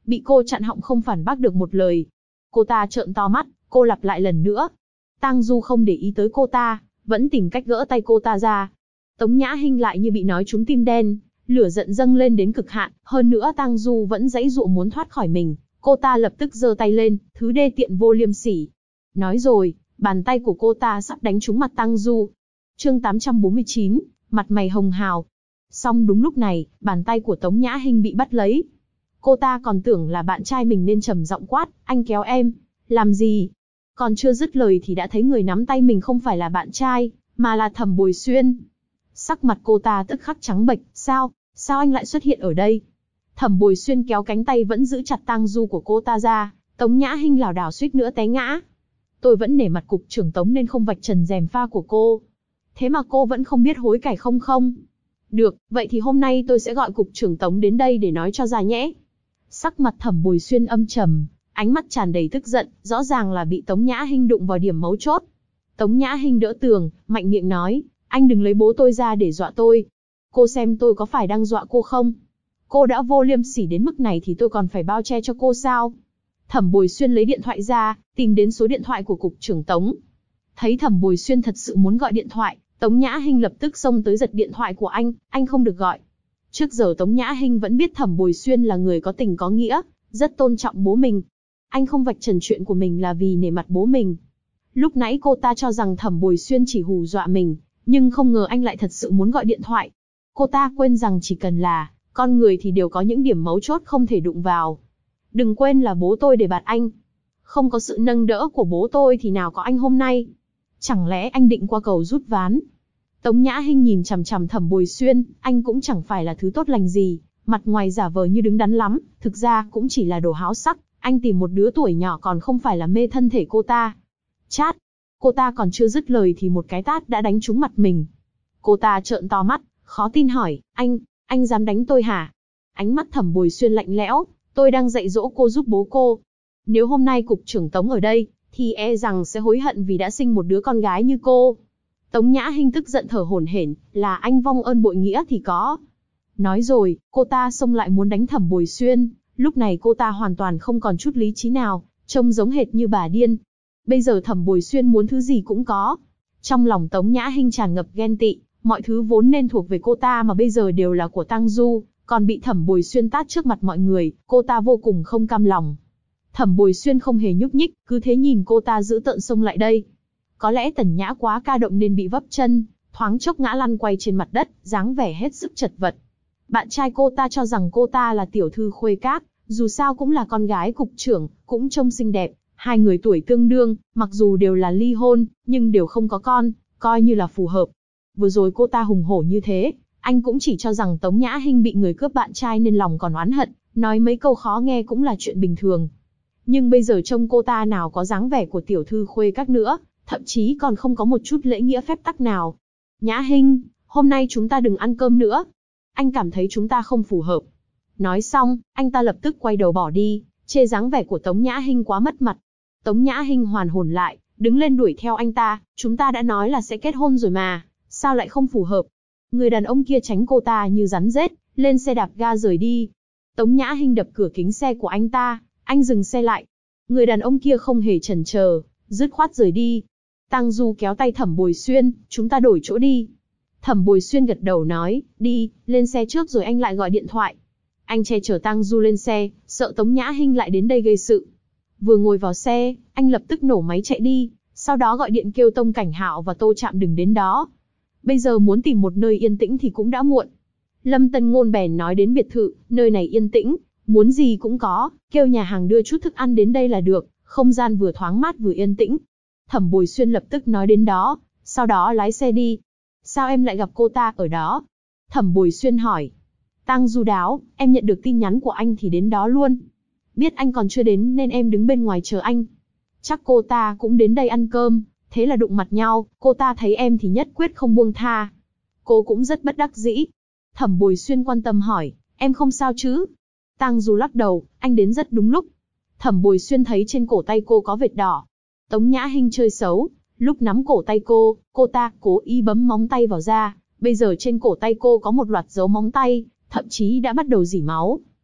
bị cô chặn họng không phản bác được một lời. Cô ta trợn to mắt, cô lặp lại lần nữa. Tang Du không để ý tới cô ta, vẫn tìm cách gỡ tay cô ta ra. Tống Nhã Hinh lại như bị nói trúng tim đen, lửa giận dâng lên đến cực hạn, hơn nữa Tang Du vẫn giãy giụa muốn thoát khỏi mình, cô ta lập tức giơ tay lên, thứ đê tiện vô liêm sỉ. Nói rồi, bàn tay của cô ta sắp đánh trúng mặt Tang Du. Chương 849, mặt mày hồng hào. Song đúng lúc này, bàn tay của Tống Nhã Hinh bị bắt lấy. Cô ta còn tưởng là bạn trai mình nên trầm giọng quát, anh kéo em. Làm gì? Còn chưa dứt lời thì đã thấy người nắm tay mình không phải là bạn trai, mà là Thẩm Bồi Xuyên. Sắc mặt cô ta tức khắc trắng bệch, sao anh lại xuất hiện ở đây? Thẩm Bồi Xuyên kéo cánh tay vẫn giữ chặt Tang Du của cô ta ra, Tống Nhã Hinh lảo đảo suýt nữa té ngã. Tôi vẫn nể mặt cục trưởng Tống nên không vạch trần rèm pha của cô. Thế mà cô vẫn không biết hối cải không? Được, vậy thì hôm nay tôi sẽ gọi cục trưởng Tống đến đây để nói cho ra nhẽ. Sắc mặt Thẩm Bồi Xuyên âm trầm, ánh mắt tràn đầy tức giận, rõ ràng là bị Tống Nhã Hinh đụng vào điểm mấu chốt. Tống Nhã Hinh đỡ tường, mạnh miệng nói, anh đừng lấy bố tôi ra để dọa tôi. Cô xem tôi có phải đang dọa cô không? Cô đã vô liêm sỉ đến mức này thì tôi còn phải bao che cho cô sao? Thẩm Bồi Xuyên lấy điện thoại ra, tìm đến số điện thoại của cục trưởng Tống. Thấy Thẩm Bồi Xuyên thật sự muốn gọi điện thoại, Tống Nhã Hinh lập tức xông tới giật điện thoại của anh không được gọi. Trước giờ Tống Nhã Hinh vẫn biết Thẩm Bồi Xuyên là người có tình có nghĩa, rất tôn trọng bố mình. Anh không vạch trần chuyện của mình là vì nể mặt bố mình. Lúc nãy cô ta cho rằng Thẩm Bồi Xuyên chỉ hù dọa mình, nhưng không ngờ anh lại thật sự muốn gọi điện thoại. Cô ta quên rằng chỉ cần là con người thì đều có những điểm mấu chốt không thể đụng vào. Đừng quên là bố tôi để bạt anh. Không có sự nâng đỡ của bố tôi thì nào có anh hôm nay. Chẳng lẽ anh định qua cầu rút ván? Tống Nhã Hinh nhìn chằm chằm Thẩm Bồi Xuyên, anh cũng chẳng phải là thứ tốt lành gì, mặt ngoài giả vờ như đứng đắn lắm, thực ra cũng chỉ là đồ háo sắc, anh tìm một đứa tuổi nhỏ còn không phải là mê thân thể cô ta. Chát! Cô ta còn chưa dứt lời thì một cái tát đã đánh trúng mặt mình. Cô ta trợn to mắt, khó tin hỏi, anh dám đánh tôi hả? Ánh mắt Thẩm Bồi Xuyên lạnh lẽo, tôi đang dạy dỗ cô giúp bố cô. Nếu hôm nay cục trưởng Tống ở đây, thì e rằng sẽ hối hận vì đã sinh một đứa con gái như cô. Tống Nhã Hinh tức giận thở hổn hển, là anh vong ơn bội nghĩa thì có. Nói rồi, cô ta xông lại muốn đánh Thẩm Bồi Xuyên, lúc này cô ta hoàn toàn không còn chút lý trí nào, trông giống hệt như bà điên. Bây giờ Thẩm Bồi Xuyên muốn thứ gì cũng có. Trong lòng Tống Nhã Hinh tràn ngập ghen tị, mọi thứ vốn nên thuộc về cô ta mà bây giờ đều là của Tang Du, còn bị Thẩm Bồi Xuyên tát trước mặt mọi người, cô ta vô cùng không cam lòng. Thẩm Bồi Xuyên không hề nhúc nhích, cứ thế nhìn cô ta dữ tợn xông lại đây. Có lẽ Tần Nhã quá ca động nên bị vấp chân, thoáng chốc ngã lăn quay trên mặt đất, dáng vẻ hết sức chật vật. Bạn trai cô ta cho rằng cô ta là tiểu thư Khuê Các, dù sao cũng là con gái cục trưởng, cũng trông xinh đẹp, hai người tuổi tương đương, mặc dù đều là ly hôn, nhưng đều không có con, coi như là phù hợp. Vừa rồi cô ta hùng hổ như thế, anh cũng chỉ cho rằng Tống Nhã Hinh bị người cướp bạn trai nên lòng còn oán hận, nói mấy câu khó nghe cũng là chuyện bình thường. Nhưng bây giờ trông cô ta nào có dáng vẻ của tiểu thư Khuê Các nữa, thậm chí còn không có một chút lễ nghĩa phép tắc nào. Nhã Hinh, hôm nay chúng ta đừng ăn cơm nữa. Anh cảm thấy chúng ta không phù hợp. Nói xong, anh ta lập tức quay đầu bỏ đi, chê dáng vẻ của Tống Nhã Hinh quá mất mặt. Tống Nhã Hinh hoàn hồn lại, đứng lên đuổi theo anh ta, chúng ta đã nói là sẽ kết hôn rồi mà, sao lại không phù hợp? Người đàn ông kia tránh cô ta như rắn rết, lên xe đạp ga rời đi. Tống Nhã Hinh đập cửa kính xe của anh ta, anh dừng xe lại. Người đàn ông kia không hề chần chờ, dứt khoát rời đi. Tang Du kéo tay Thẩm Bồi Xuyên, chúng ta đổi chỗ đi. Thẩm Bồi Xuyên gật đầu nói, đi, lên xe trước rồi anh lại gọi điện thoại. Anh che chở Tang Du lên xe, sợ Tống Nhã Hinh lại đến đây gây sự. Vừa ngồi vào xe, anh lập tức nổ máy chạy đi, sau đó gọi điện kêu Tông Cảnh Hạo và Tô Trạm đừng đến đó. Bây giờ muốn tìm một nơi yên tĩnh thì cũng đã muộn. Lâm Tân Ngôn bèn nói đến biệt thự, nơi này yên tĩnh, muốn gì cũng có, kêu nhà hàng đưa chút thức ăn đến đây là được, không gian vừa thoáng mát vừa yên tĩnh. Thẩm Bồi Xuyên lập tức nói đến đó, sau đó lái xe đi. Sao em lại gặp cô ta ở đó? Thẩm Bồi Xuyên hỏi. Tang Du đáo, em nhận được tin nhắn của anh thì đến đó luôn. Biết anh còn chưa đến nên em đứng bên ngoài chờ anh. Chắc cô ta cũng đến đây ăn cơm, thế là đụng mặt nhau, cô ta thấy em thì nhất quyết không buông tha. Cô cũng rất bất đắc dĩ. Thẩm Bồi Xuyên quan tâm hỏi, em không sao chứ? Tang Du lắc đầu, anh đến rất đúng lúc. Thẩm Bồi Xuyên thấy trên cổ tay cô có vệt đỏ. Tống Nhã Hinh chơi xấu, lúc nắm cổ tay cô ta cố ý bấm móng tay vào da, bây giờ trên cổ tay cô có một loạt dấu móng tay, thậm chí đã bắt đầu rỉ máu.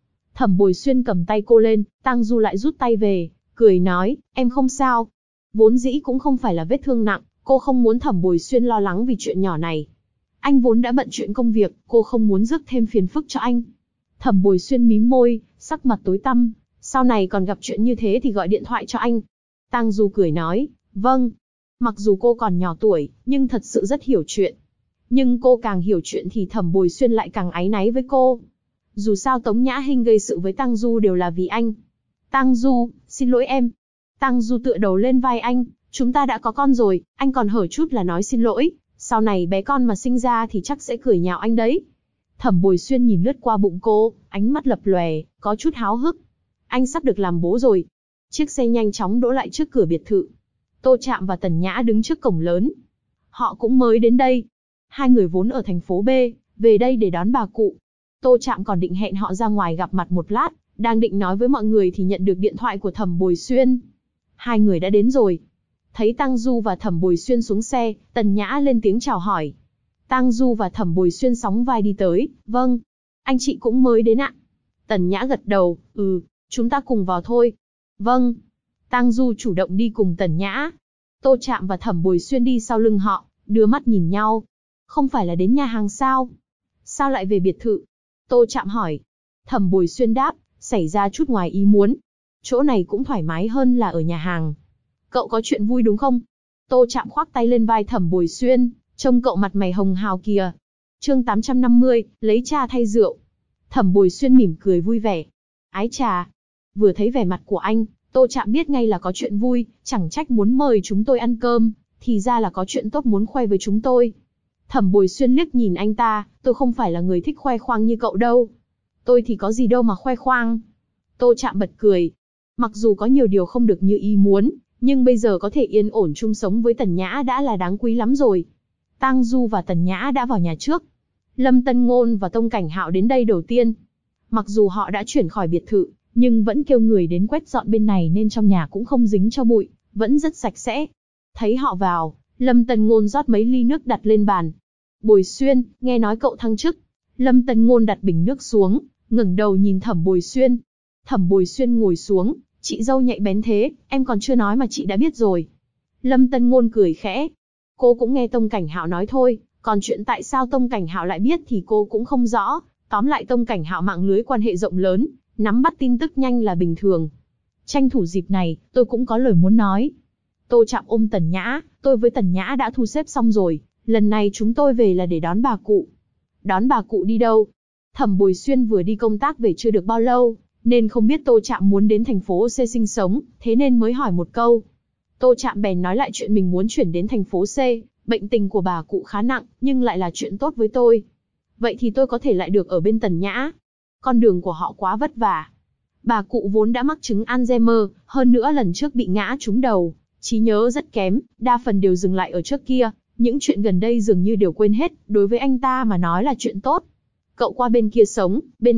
Thẩm Bồi Xuyên cầm tay cô lên, Tang Du lại rút tay về, cười nói, em không sao. Vốn dĩ cũng không phải là vết thương nặng, cô không muốn Thẩm Bồi Xuyên lo lắng vì chuyện nhỏ này. Anh vốn đã bận chuyện công việc, cô không muốn rước thêm phiền phức cho anh. Thẩm Bồi Xuyên mím môi, sắc mặt tối tăm, sau này còn gặp chuyện như thế thì gọi điện thoại cho anh. Tang Du cười nói, vâng. Mặc dù cô còn nhỏ tuổi, nhưng thật sự rất hiểu chuyện. Nhưng cô càng hiểu chuyện thì Thẩm Bồi Xuyên lại càng áy náy với cô. Dù sao Tống Nhã Hinh gây sự với Tang Du đều là vì anh. Tang Du, xin lỗi em. Tang Du tựa đầu lên vai anh, chúng ta đã có con rồi, anh còn hở chút là nói xin lỗi. Sau này bé con mà sinh ra thì chắc sẽ cười nhạo anh đấy. Thẩm Bồi Xuyên nhìn lướt qua bụng cô, ánh mắt lập lòe, có chút háo hức. Anh sắp được làm bố rồi. Chiếc xe nhanh chóng đỗ lại trước cửa biệt thự. Tô Trạm và Tần Nhã đứng trước cổng lớn. Họ cũng mới đến đây. Hai người vốn ở thành phố B, về đây để đón bà cụ. Tô Trạm còn định hẹn họ ra ngoài gặp mặt một lát, đang định nói với mọi người thì nhận được điện thoại của Thẩm Bồi Xuyên. Hai người đã đến rồi. Thấy Tang Du và Thẩm Bồi Xuyên xuống xe, Tần Nhã lên tiếng chào hỏi. Tang Du và Thẩm Bồi Xuyên sóng vai đi tới, vâng. Anh chị cũng mới đến ạ. Tần Nhã gật đầu, chúng ta cùng vào thôi. Vâng. Tang Du chủ động đi cùng Tần Nhã. Tô Trạm và Thẩm Bồi Xuyên đi sau lưng họ, đưa mắt nhìn nhau. Không phải là đến nhà hàng sao? Sao lại về biệt thự? Tô Trạm hỏi. Thẩm Bồi Xuyên đáp, xảy ra chút ngoài ý muốn. Chỗ này cũng thoải mái hơn là ở nhà hàng. Cậu có chuyện vui đúng không? Tô Trạm khoác tay lên vai Thẩm Bồi Xuyên, trông cậu mặt mày hồng hào kìa. Chương 850, lấy trà thay rượu. Thẩm Bồi Xuyên mỉm cười vui vẻ. Ái trà. Vừa thấy vẻ mặt của anh, Tô Trạm biết ngay là có chuyện vui, chẳng trách muốn mời chúng tôi ăn cơm, thì ra là có chuyện tốt muốn khoe với chúng tôi. Thẩm Bồi Xuyên liếc nhìn anh ta, tôi không phải là người thích khoe khoang như cậu đâu. Tôi thì có gì đâu mà khoe khoang. Tô Trạm bật cười. Mặc dù có nhiều điều không được như ý muốn, nhưng bây giờ có thể yên ổn chung sống với Tần Nhã đã là đáng quý lắm rồi. Tang Du và Tần Nhã đã vào nhà trước. Lâm Tân Ngôn và Tông Cảnh Hạo đến đây đầu tiên. Mặc dù họ đã chuyển khỏi biệt thự, nhưng vẫn kêu người đến quét dọn bên này nên trong nhà cũng không dính cho bụi, vẫn rất sạch sẽ. Thấy họ vào, Lâm Tân Ngôn rót mấy ly nước đặt lên bàn. Bồi Xuyên, nghe nói cậu thăng chức. Lâm Tân Ngôn đặt bình nước xuống, ngẩng đầu nhìn Thẩm Bồi Xuyên. Thẩm Bồi Xuyên ngồi xuống, chị dâu nhạy bén thế, em còn chưa nói mà chị đã biết rồi. Lâm Tân Ngôn cười khẽ. Cô cũng nghe Tông Cảnh Hạo nói thôi, còn chuyện tại sao Tông Cảnh Hạo lại biết thì cô cũng không rõ. Tóm lại Tông Cảnh Hạo mạng lưới quan hệ rộng lớn, nắm bắt tin tức nhanh là bình thường. Tranh thủ dịp này, tôi cũng có lời muốn nói. Tô Trạm ôm Tần Nhã, tôi với Tần Nhã đã thu xếp xong rồi, lần này chúng tôi về là để đón bà cụ. Đón bà cụ đi đâu? Thẩm Bồi Xuyên vừa đi công tác về chưa được bao lâu, nên không biết Tô Trạm muốn đến thành phố C sinh sống, thế nên mới hỏi một câu. Tô Trạm bèn nói lại chuyện mình muốn chuyển đến thành phố C, bệnh tình của bà cụ khá nặng, nhưng lại là chuyện tốt với tôi. Vậy thì tôi có thể lại được ở bên Tần Nhã. Con đường của họ quá vất vả. Bà cụ vốn đã mắc chứng Alzheimer, hơn nữa lần trước bị ngã trúng đầu, trí nhớ rất kém, đa phần đều dừng lại ở trước kia, những chuyện gần đây dường như đều quên hết, đối với anh ta mà nói là chuyện tốt. Cậu qua bên kia sống, bên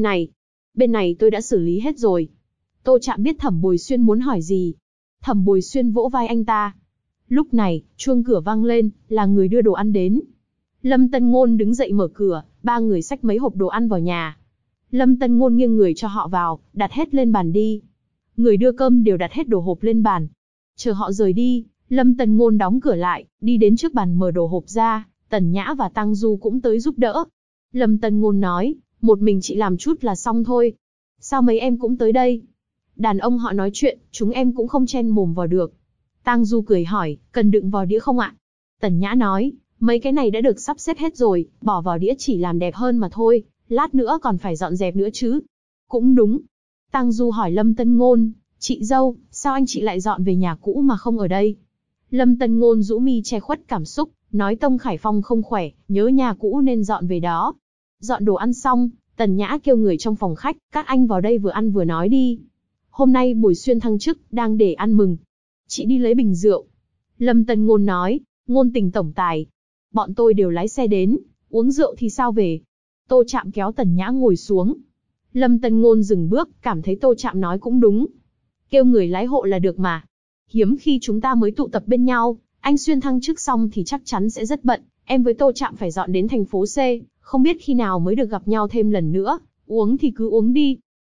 này tôi đã xử lý hết rồi. Tô Trạm biết Thẩm Bồi Xuyên muốn hỏi gì. Thẩm Bồi Xuyên vỗ vai anh ta. Lúc này, chuông cửa vang lên, là người đưa đồ ăn đến. Lâm Tân Ngôn đứng dậy mở cửa, ba người xách mấy hộp đồ ăn vào nhà. Lâm Tân Ngôn nghiêng người cho họ vào, đặt hết lên bàn đi. Người đưa cơm đều đặt hết đồ hộp lên bàn. Chờ họ rời đi, Lâm Tân Ngôn đóng cửa lại, đi đến trước bàn mở đồ hộp ra, Tần Nhã và Tang Du cũng tới giúp đỡ. Lâm Tân Ngôn nói, một mình chị làm chút là xong thôi. Sao mấy em cũng tới đây? Đàn ông họ nói chuyện, chúng em cũng không chen mồm vào được. Tang Du cười hỏi, cần đựng vào đĩa không ạ? Tần Nhã nói, mấy cái này đã được sắp xếp hết rồi, bỏ vào đĩa chỉ làm đẹp hơn mà thôi, lát nữa còn phải dọn dẹp nữa chứ. Cũng đúng. Tang Du hỏi Lâm Tân Ngôn, chị dâu, sao anh chị lại dọn về nhà cũ mà không ở đây? Lâm Tân Ngôn rũ mi che khuất cảm xúc, nói Tông Khải Phong không khỏe, nhớ nhà cũ nên dọn về đó. Dọn đồ ăn xong, Tần Nhã kêu người trong phòng khách, các anh vào đây vừa ăn vừa nói đi. Hôm nay Bồi Xuyên thăng chức, đang để ăn mừng. Chị đi lấy bình rượu. Lâm Tân Ngôn nói, Ngôn Tình tổng tài. Bọn tôi đều lái xe đến, uống rượu thì sao về. Tô Trạm kéo Tần Nhã ngồi xuống. Lâm Tân Ngôn dừng bước, cảm thấy Tô Trạm nói cũng đúng. Kêu người lái hộ là được mà. Hiếm khi chúng ta mới tụ tập bên nhau, anh Xuyên thăng chức xong thì chắc chắn sẽ rất bận. Em với Tô Trạm phải dọn đến thành phố C, không biết khi nào mới được gặp nhau thêm lần nữa. Uống thì cứ uống đi.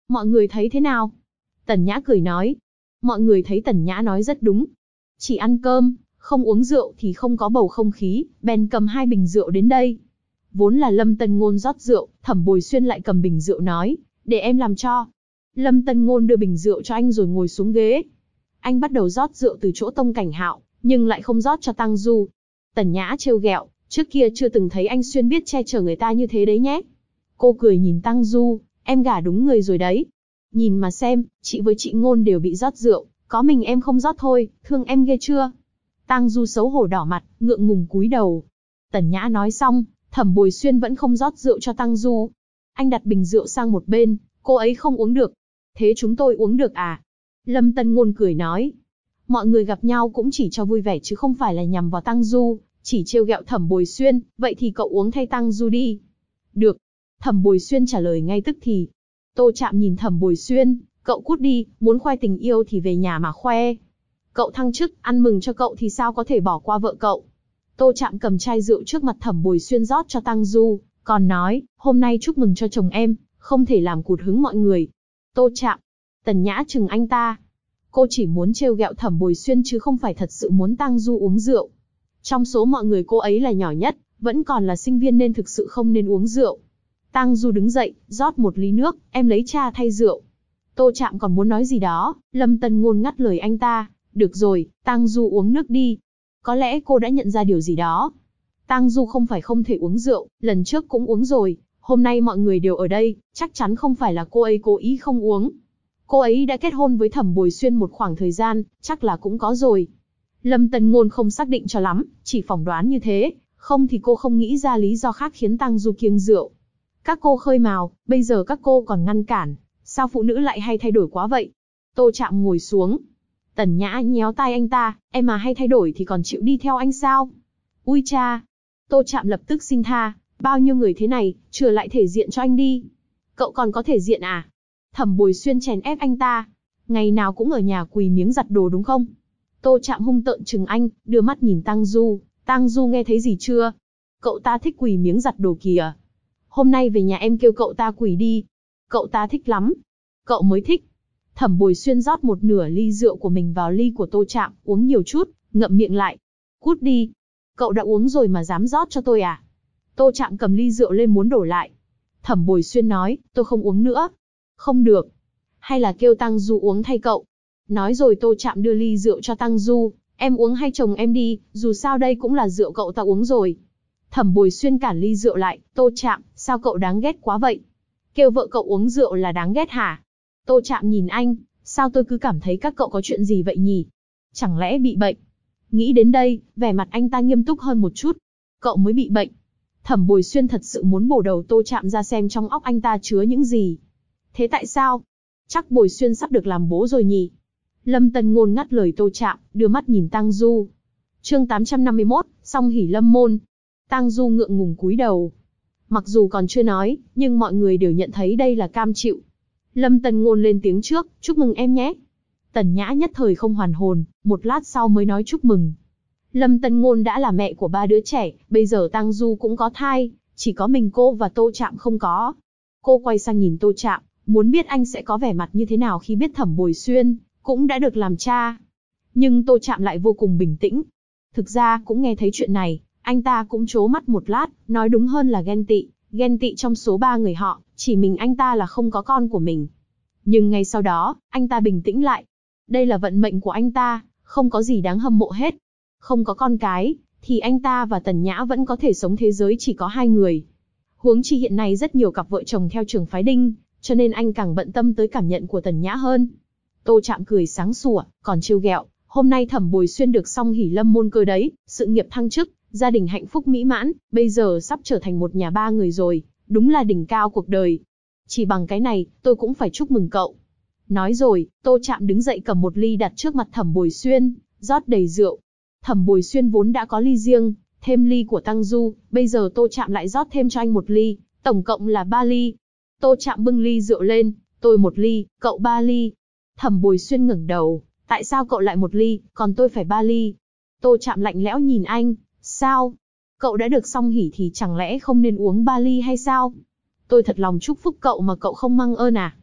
Mọi người thấy thế nào? Tần Nhã cười nói. Mọi người thấy Tần Nhã nói rất đúng. Chỉ ăn cơm, không uống rượu thì không có bầu không khí, bèn cầm 2 bình rượu đến đây. Vốn là Lâm Tân Ngôn rót rượu, Thẩm Bồi Xuyên lại cầm bình rượu nói, để em làm cho. Lâm Tân Ngôn đưa bình rượu cho anh rồi ngồi xuống ghế. Anh bắt đầu rót rượu từ chỗ Tông Cảnh Hạo, nhưng lại không rót cho Tang Du. Tần Nhã trêu ghẹo, trước kia chưa từng thấy anh Xuyên biết che chở người ta như thế đấy nhé. Cô cười nhìn Tang Du, em gả đúng người rồi đấy. Nhìn mà xem, chị với chị Ngôn đều bị rót rượu, có mình em không rót thôi, thương em ghê chưa? Tang Du xấu hổ đỏ mặt, ngượng ngùng cúi đầu. Tần Nhã nói xong, Thẩm Bồi Xuyên vẫn không rót rượu cho Tang Du. Anh đặt bình rượu sang một bên, cô ấy không uống được. Thế chúng tôi uống được à? Lâm Tân Ngôn cười nói. Mọi người gặp nhau cũng chỉ cho vui vẻ chứ không phải là nhằm vào Tang Du, chỉ trêu ghẹo Thẩm Bồi Xuyên, vậy thì cậu uống thay Tang Du đi. Được. Thẩm Bồi Xuyên trả lời ngay tức thì. Tô Trạm nhìn Thẩm Bồi Xuyên, cậu cút đi, muốn khoe tình yêu thì về nhà mà khoe. Cậu thăng chức, ăn mừng cho cậu thì sao có thể bỏ qua vợ cậu. Tô Trạm cầm chai rượu trước mặt Thẩm Bồi Xuyên rót cho Tang Du, còn nói, hôm nay chúc mừng cho chồng em, không thể làm cụt hứng mọi người. Tô Trạm. Tần Nhã chừng anh ta. Cô chỉ muốn trêu ghẹo Thẩm Bồi Xuyên chứ không phải thật sự muốn Tang Du uống rượu. Trong số mọi người cô ấy là nhỏ nhất, vẫn còn là sinh viên nên thực sự không nên uống rượu. Tang Du đứng dậy, rót 1 ly nước, em lấy trà thay rượu. Tô Trạm còn muốn nói gì đó, Lâm Tân Ngôn ngắt lời anh ta. Được rồi, Tang Du uống nước đi. Có lẽ cô đã nhận ra điều gì đó. Tang Du không phải không thể uống rượu, lần trước cũng uống rồi, hôm nay mọi người đều ở đây, chắc chắn không phải là cô ấy cố ý không uống. Cô ấy đã kết hôn với Thẩm Bồi Xuyên một khoảng thời gian, chắc là cũng có rồi. Lâm Tân Ngôn không xác định cho lắm, chỉ phỏng đoán như thế, không thì cô không nghĩ ra lý do khác khiến Tang Du kiêng rượu. Các cô khơi mào, bây giờ các cô còn ngăn cản, sao phụ nữ lại hay thay đổi quá vậy? Tô Trạm ngồi xuống. Tần Nhã nhéo tai anh ta, em mà hay thay đổi thì còn chịu đi theo anh sao? Ui cha! Tô Trạm lập tức xin tha, bao nhiêu người thế này, chừa lại thể diện cho anh đi. Cậu còn có thể diện à? Thẩm Bồi Xuyên chèn ép anh ta. Ngày nào cũng ở nhà quỳ miếng giặt đồ đúng không? Tô Trạm hung tợn chừng anh, đưa mắt nhìn Tang Du. Tang Du nghe thấy gì chưa? Cậu ta thích quỳ miếng giặt đồ kìa. Hôm nay về nhà em kêu cậu ta quỳ đi. Cậu ta thích lắm. Cậu mới thích. Thẩm Bồi Xuyên rót 1/2 ly rượu của mình vào ly của Tô Trạm, uống nhiều chút, ngậm miệng lại. Cút đi. Cậu đã uống rồi mà dám rót cho tôi à? Tô Trạm cầm ly rượu lên muốn đổ lại. Thẩm Bồi Xuyên nói, tôi không uống nữa. Không được. Hay là kêu Tang Du uống thay cậu. Nói rồi Tô Trạm đưa ly rượu cho Tang Du, em uống hay chồng em đi, dù sao đây cũng là rượu cậu ta uống rồi. Thẩm Bồi Xuyên cản ly rượu lại, Tô Trạm, sao cậu đáng ghét quá vậy? Kêu vợ cậu uống rượu là đáng ghét hả? Tô Trạm nhìn anh, sao tôi cứ cảm thấy các cậu có chuyện gì vậy nhỉ? Chẳng lẽ bị bệnh? Nghĩ đến đây, vẻ mặt anh ta nghiêm túc hơn một chút. Cậu mới bị bệnh. Thẩm Bồi Xuyên thật sự muốn bổ đầu Tô Trạm ra xem trong óc anh ta chứa những gì. Thế tại sao? Chắc Bồi Xuyên sắp được làm bố rồi nhỉ? Lâm Tân Ngôn ngắt lời Tô Trạm, đưa mắt nhìn Tang Du. Chương 851, Song hỷ lâm môn. Tang Du ngượng ngùng cúi đầu. Mặc dù còn chưa nói, nhưng mọi người đều nhận thấy đây là cam chịu. Lâm Tân Ngôn lên tiếng trước, chúc mừng em nhé. Tần Nhã nhất thời không hoàn hồn, một lát sau mới nói chúc mừng. Lâm Tân Ngôn đã là mẹ của 3 đứa trẻ, bây giờ Tang Du cũng có thai, chỉ có mình cô và Tô Trạm không có. Cô quay sang nhìn Tô Trạm, muốn biết anh sẽ có vẻ mặt như thế nào khi biết Thẩm Bồi Xuyên cũng đã được làm cha. Nhưng Tô Trạm lại vô cùng bình tĩnh. Thực ra cũng nghe thấy chuyện này, anh ta cũng trố mắt một lát, nói đúng hơn là ghen tị trong số 3 người họ, chỉ mình anh ta là không có con của mình. Nhưng ngay sau đó, anh ta bình tĩnh lại. Đây là vận mệnh của anh ta, không có gì đáng hâm mộ hết. Không có con cái, thì anh ta và Tần Nhã vẫn có thể sống thế giới chỉ có 2 người. Huống chi hiện nay rất nhiều cặp vợ chồng theo trường phái Đinh, cho nên anh càng bận tâm tới cảm nhận của Tần Nhã hơn. Tô Trạm cười sáng sủa, còn trêu ghẹo, hôm nay Thẩm Bồi Xuyên được song hỷ lâm môn cơ đấy, sự nghiệp thăng chức, gia đình hạnh phúc mỹ mãn, bây giờ sắp trở thành một nhà 3 người rồi, đúng là đỉnh cao cuộc đời. Chỉ bằng cái này, tôi cũng phải chúc mừng cậu. Nói rồi, Tô Trạm đứng dậy cầm một ly đặt trước mặt Thẩm Bồi Xuyên, rót đầy rượu. Thẩm Bồi Xuyên vốn đã có ly riêng, thêm ly của Tang Du, bây giờ Tô Trạm lại rót thêm cho anh một ly, tổng cộng là 3 ly. Tô Trạm bưng ly rượu lên, tôi 1 ly, cậu 3 ly. Thẩm Bồi Xuyên ngẩng đầu, tại sao cậu lại 1 ly, còn tôi phải 3 ly? Tô Trạm lạnh lẽo nhìn anh, sao? Cậu đã được song hỷ thì chẳng lẽ không nên uống 3 ly hay sao? Tôi thật lòng chúc phúc cậu mà cậu không mang ơn à?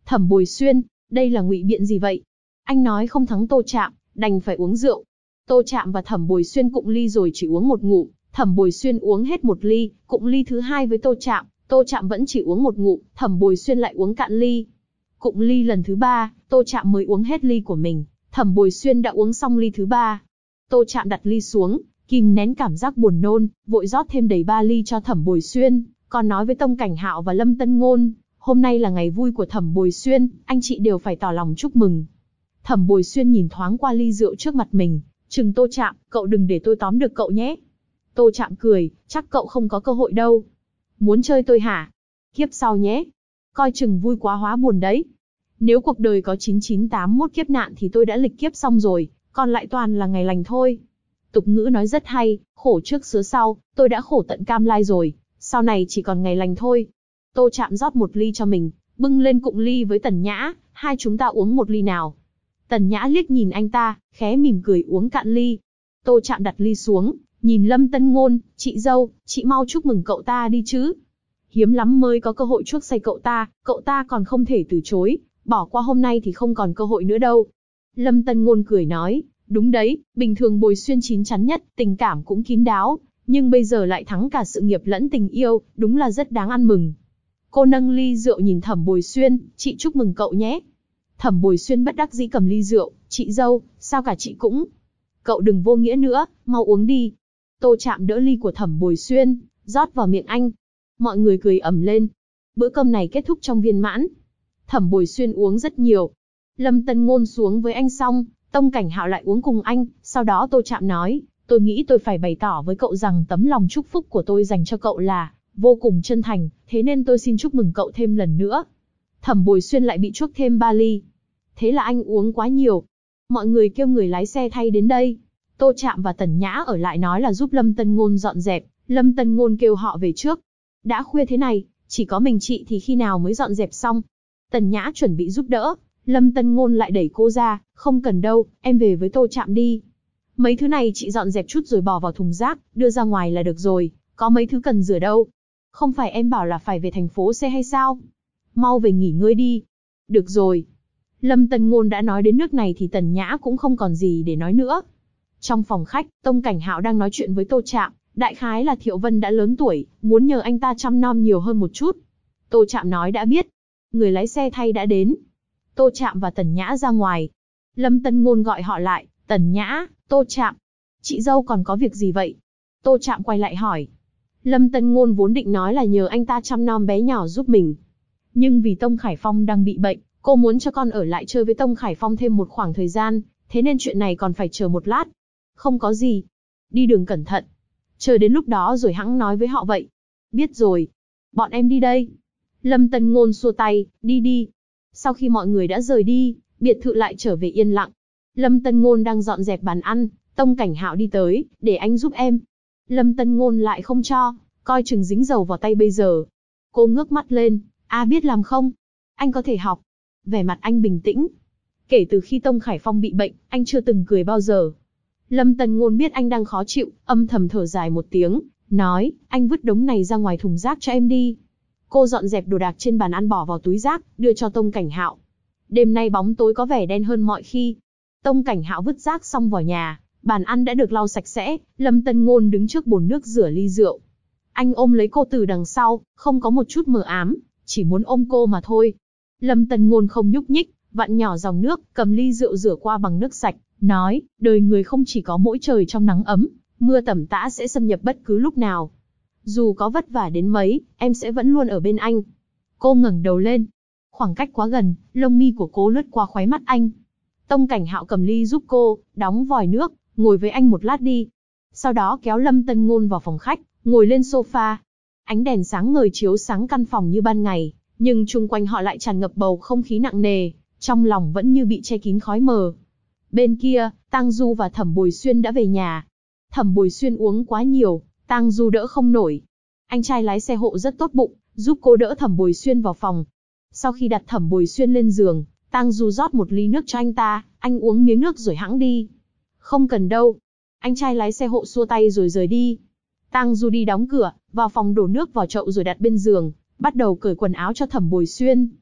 Thẩm Bồi Xuyên, đây là ngụy biện gì vậy? Anh nói không thắng Tô Trạm, đành phải uống rượu. Tô Trạm và Thẩm Bồi Xuyên cụng ly rồi chỉ uống một ngụm, Thẩm Bồi Xuyên uống hết một ly, cụng ly thứ hai với Tô Trạm vẫn chỉ uống một ngụm, Thẩm Bồi Xuyên lại uống cạn ly. Cụng ly lần thứ ba, Tô Trạm mới uống hết ly của mình, Thẩm Bồi Xuyên đã uống xong ly thứ ba. Tô Trạm đặt ly xuống, kìm nén cảm giác buồn nôn, vội rót thêm đầy 3 ly cho Thẩm Bồi Xuyên, còn nói với Tông Cảnh Hạo và Lâm Tân Ngôn, hôm nay là ngày vui của Thẩm Bồi Xuyên, anh chị đều phải tỏ lòng chúc mừng. Thẩm Bồi Xuyên nhìn thoáng qua ly rượu trước mặt mình, chừng Tô Trạm, cậu đừng để tôi tóm được cậu nhé. Tô Trạm cười, chắc cậu không có cơ hội đâu. Muốn chơi tôi hả? Kiếp sau nhé. Coi chừng vui quá hóa buồn đấy. Nếu cuộc đời có 9981 kiếp nạn thì tôi đã lịch kiếp xong rồi, còn lại toàn là ngày lành thôi. Tục ngữ nói rất hay, khổ trước sướng sau, tôi đã khổ tận cam lai rồi, sau này chỉ còn ngày lành thôi. Tô Trạm rót một ly cho mình, bưng lên cụng ly với Tần Nhã, hai chúng ta uống một ly nào. Tần Nhã liếc nhìn anh ta, khẽ mỉm cười uống cạn ly. Tô Trạm đặt ly xuống, nhìn Lâm Tân Ngôn, chị dâu, chị mau chúc mừng cậu ta đi chứ. Hiếm lắm mới có cơ hội chuốc say cậu ta còn không thể từ chối, bỏ qua hôm nay thì không còn cơ hội nữa đâu. Lâm Tân Ngôn cười nói, đúng đấy, bình thường Bồi Xuyên chín chắn nhất, tình cảm cũng kín đáo, nhưng bây giờ lại thắng cả sự nghiệp lẫn tình yêu, đúng là rất đáng ăn mừng. Cô nâng ly rượu nhìn Thẩm Bồi Xuyên, chị chúc mừng cậu nhé. Thẩm Bồi Xuyên bất đắc dĩ cầm ly rượu, chị dâu, sao cả chị cũng. Cậu đừng vô nghĩa nữa, mau uống đi. Tô Trạm đỡ ly của Thẩm Bồi Xuyên, rót vào miệng anh. Mọi người cười ầm lên. Bữa cơm này kết thúc trong viên mãn. Thẩm Bồi Xuyên uống rất nhiều. Lâm Tân Ngôn xuống với anh xong, Tông Cảnh Hạo lại uống cùng anh, sau đó Tô Trạm nói, tôi nghĩ tôi phải bày tỏ với cậu rằng tấm lòng chúc phúc của tôi dành cho cậu là vô cùng chân thành, thế nên tôi xin chúc mừng cậu thêm lần nữa. Thẩm Bồi Xuyên lại bị chuốc thêm 3 ly. Thế là anh uống quá nhiều. Mọi người kêu người lái xe thay đến đây. Tô Trạm và Tần Nhã ở lại nói là giúp Lâm Tân Ngôn dọn dẹp, Lâm Tân Ngôn kêu họ về trước. Đã khuya thế này, chỉ có mình chị thì khi nào mới dọn dẹp xong. Tần Nhã chuẩn bị giúp đỡ, Lâm Tân Ngôn lại đẩy cô ra, không cần đâu, em về với Tô Trạm đi. Mấy thứ này chị dọn dẹp chút rồi bỏ vào thùng rác, đưa ra ngoài là được rồi, có mấy thứ cần rửa đâu. Không phải em bảo là phải về thành phố C hay sao? Mau về nghỉ ngơi đi. Được rồi. Lâm Tân Ngôn đã nói đến nước này thì Tần Nhã cũng không còn gì để nói nữa. Trong phòng khách, Tông Cảnh Hạo đang nói chuyện với Tô Trạm, đại khái là Thiệu Vân đã lớn tuổi, muốn nhờ anh ta chăm nom nhiều hơn một chút. Tô Trạm nói đã biết. Người lái xe thay đã đến. Tô Trạm và Tần Nhã ra ngoài. Lâm Tân Ngôn gọi họ lại, Tần Nhã, Tô Trạm. Chị dâu còn có việc gì vậy? Tô Trạm quay lại hỏi. Lâm Tân Ngôn vốn định nói là nhờ anh ta chăm nom bé nhỏ giúp mình. Nhưng vì Tông Khải Phong đang bị bệnh, cô muốn cho con ở lại chơi với Tông Khải Phong thêm một khoảng thời gian, thế nên chuyện này còn phải chờ một lát. Không có gì. Đi đường cẩn thận. Chờ đến lúc đó rồi hẵng nói với họ vậy. Biết rồi. Bọn em đi đây. Lâm Tân Ngôn xua tay, đi đi. Sau khi mọi người đã rời đi, biệt thự lại trở về yên lặng. Lâm Tân Ngôn đang dọn dẹp bàn ăn, Tông Cảnh Hạo đi tới, để anh giúp em. Lâm Tân Ngôn lại không cho, coi chừng dính dầu vào tay bây giờ. Cô ngước mắt lên, biết làm không? Anh có thể học. Vẻ mặt anh bình tĩnh. Kể từ khi Tông Khải Phong bị bệnh, anh chưa từng cười bao giờ. Lâm Tân Ngôn biết anh đang khó chịu, âm thầm thở dài một tiếng, nói, anh vứt đống này ra ngoài thùng rác cho em đi. Cô dọn dẹp đồ đạc trên bàn ăn bỏ vào túi rác, đưa cho Tông Cảnh Hạo. Đêm nay bóng tối có vẻ đen hơn mọi khi. Tông Cảnh Hạo vứt rác xong vào nhà, bàn ăn đã được lau sạch sẽ, Lâm Tân Ngôn đứng trước bồn nước rửa ly rượu. Anh ôm lấy cô từ đằng sau, không có một chút mờ ám, chỉ muốn ôm cô mà thôi. Lâm Tân Ngôn không nhúc nhích, vặn nhỏ dòng nước, cầm ly rượu rửa qua bằng nước sạch, nói, đời người không chỉ có mỗi trời trong nắng ấm, mưa tầm tã sẽ xâm nhập bất cứ lúc nào. Dù có vất vả đến mấy, em sẽ vẫn luôn ở bên anh. Cô ngẩng đầu lên. Khoảng cách quá gần, lông mi của cô lướt qua khóe mắt anh. Tông Cảnh Hạo cầm ly giúp cô, đóng vòi nước, ngồi với anh một lát đi. Sau đó kéo Lâm Tân Ngôn vào phòng khách, ngồi lên sofa. Ánh đèn sáng ngời chiếu sáng căn phòng như ban ngày, nhưng chung quanh họ lại tràn ngập bầu không khí nặng nề, trong lòng vẫn như bị che kín khói mờ. Bên kia, Tang Du và Thẩm Bồi Xuyên đã về nhà. Thẩm Bồi Xuyên uống quá nhiều, Tang Du đỡ không nổi. Anh trai lái xe hộ rất tốt bụng, giúp cô đỡ Thẩm Bồi Xuyên vào phòng. Sau khi đặt Thẩm Bồi Xuyên lên giường, Tang Du rót một ly nước cho anh ta, anh uống miếng nước rồi hẵng đi. Không cần đâu. Anh trai lái xe hộ xua tay rồi rời đi. Tang Du đi đóng cửa, vào phòng đổ nước vào chậu rồi đặt bên giường, bắt đầu cởi quần áo cho Thẩm Bồi Xuyên.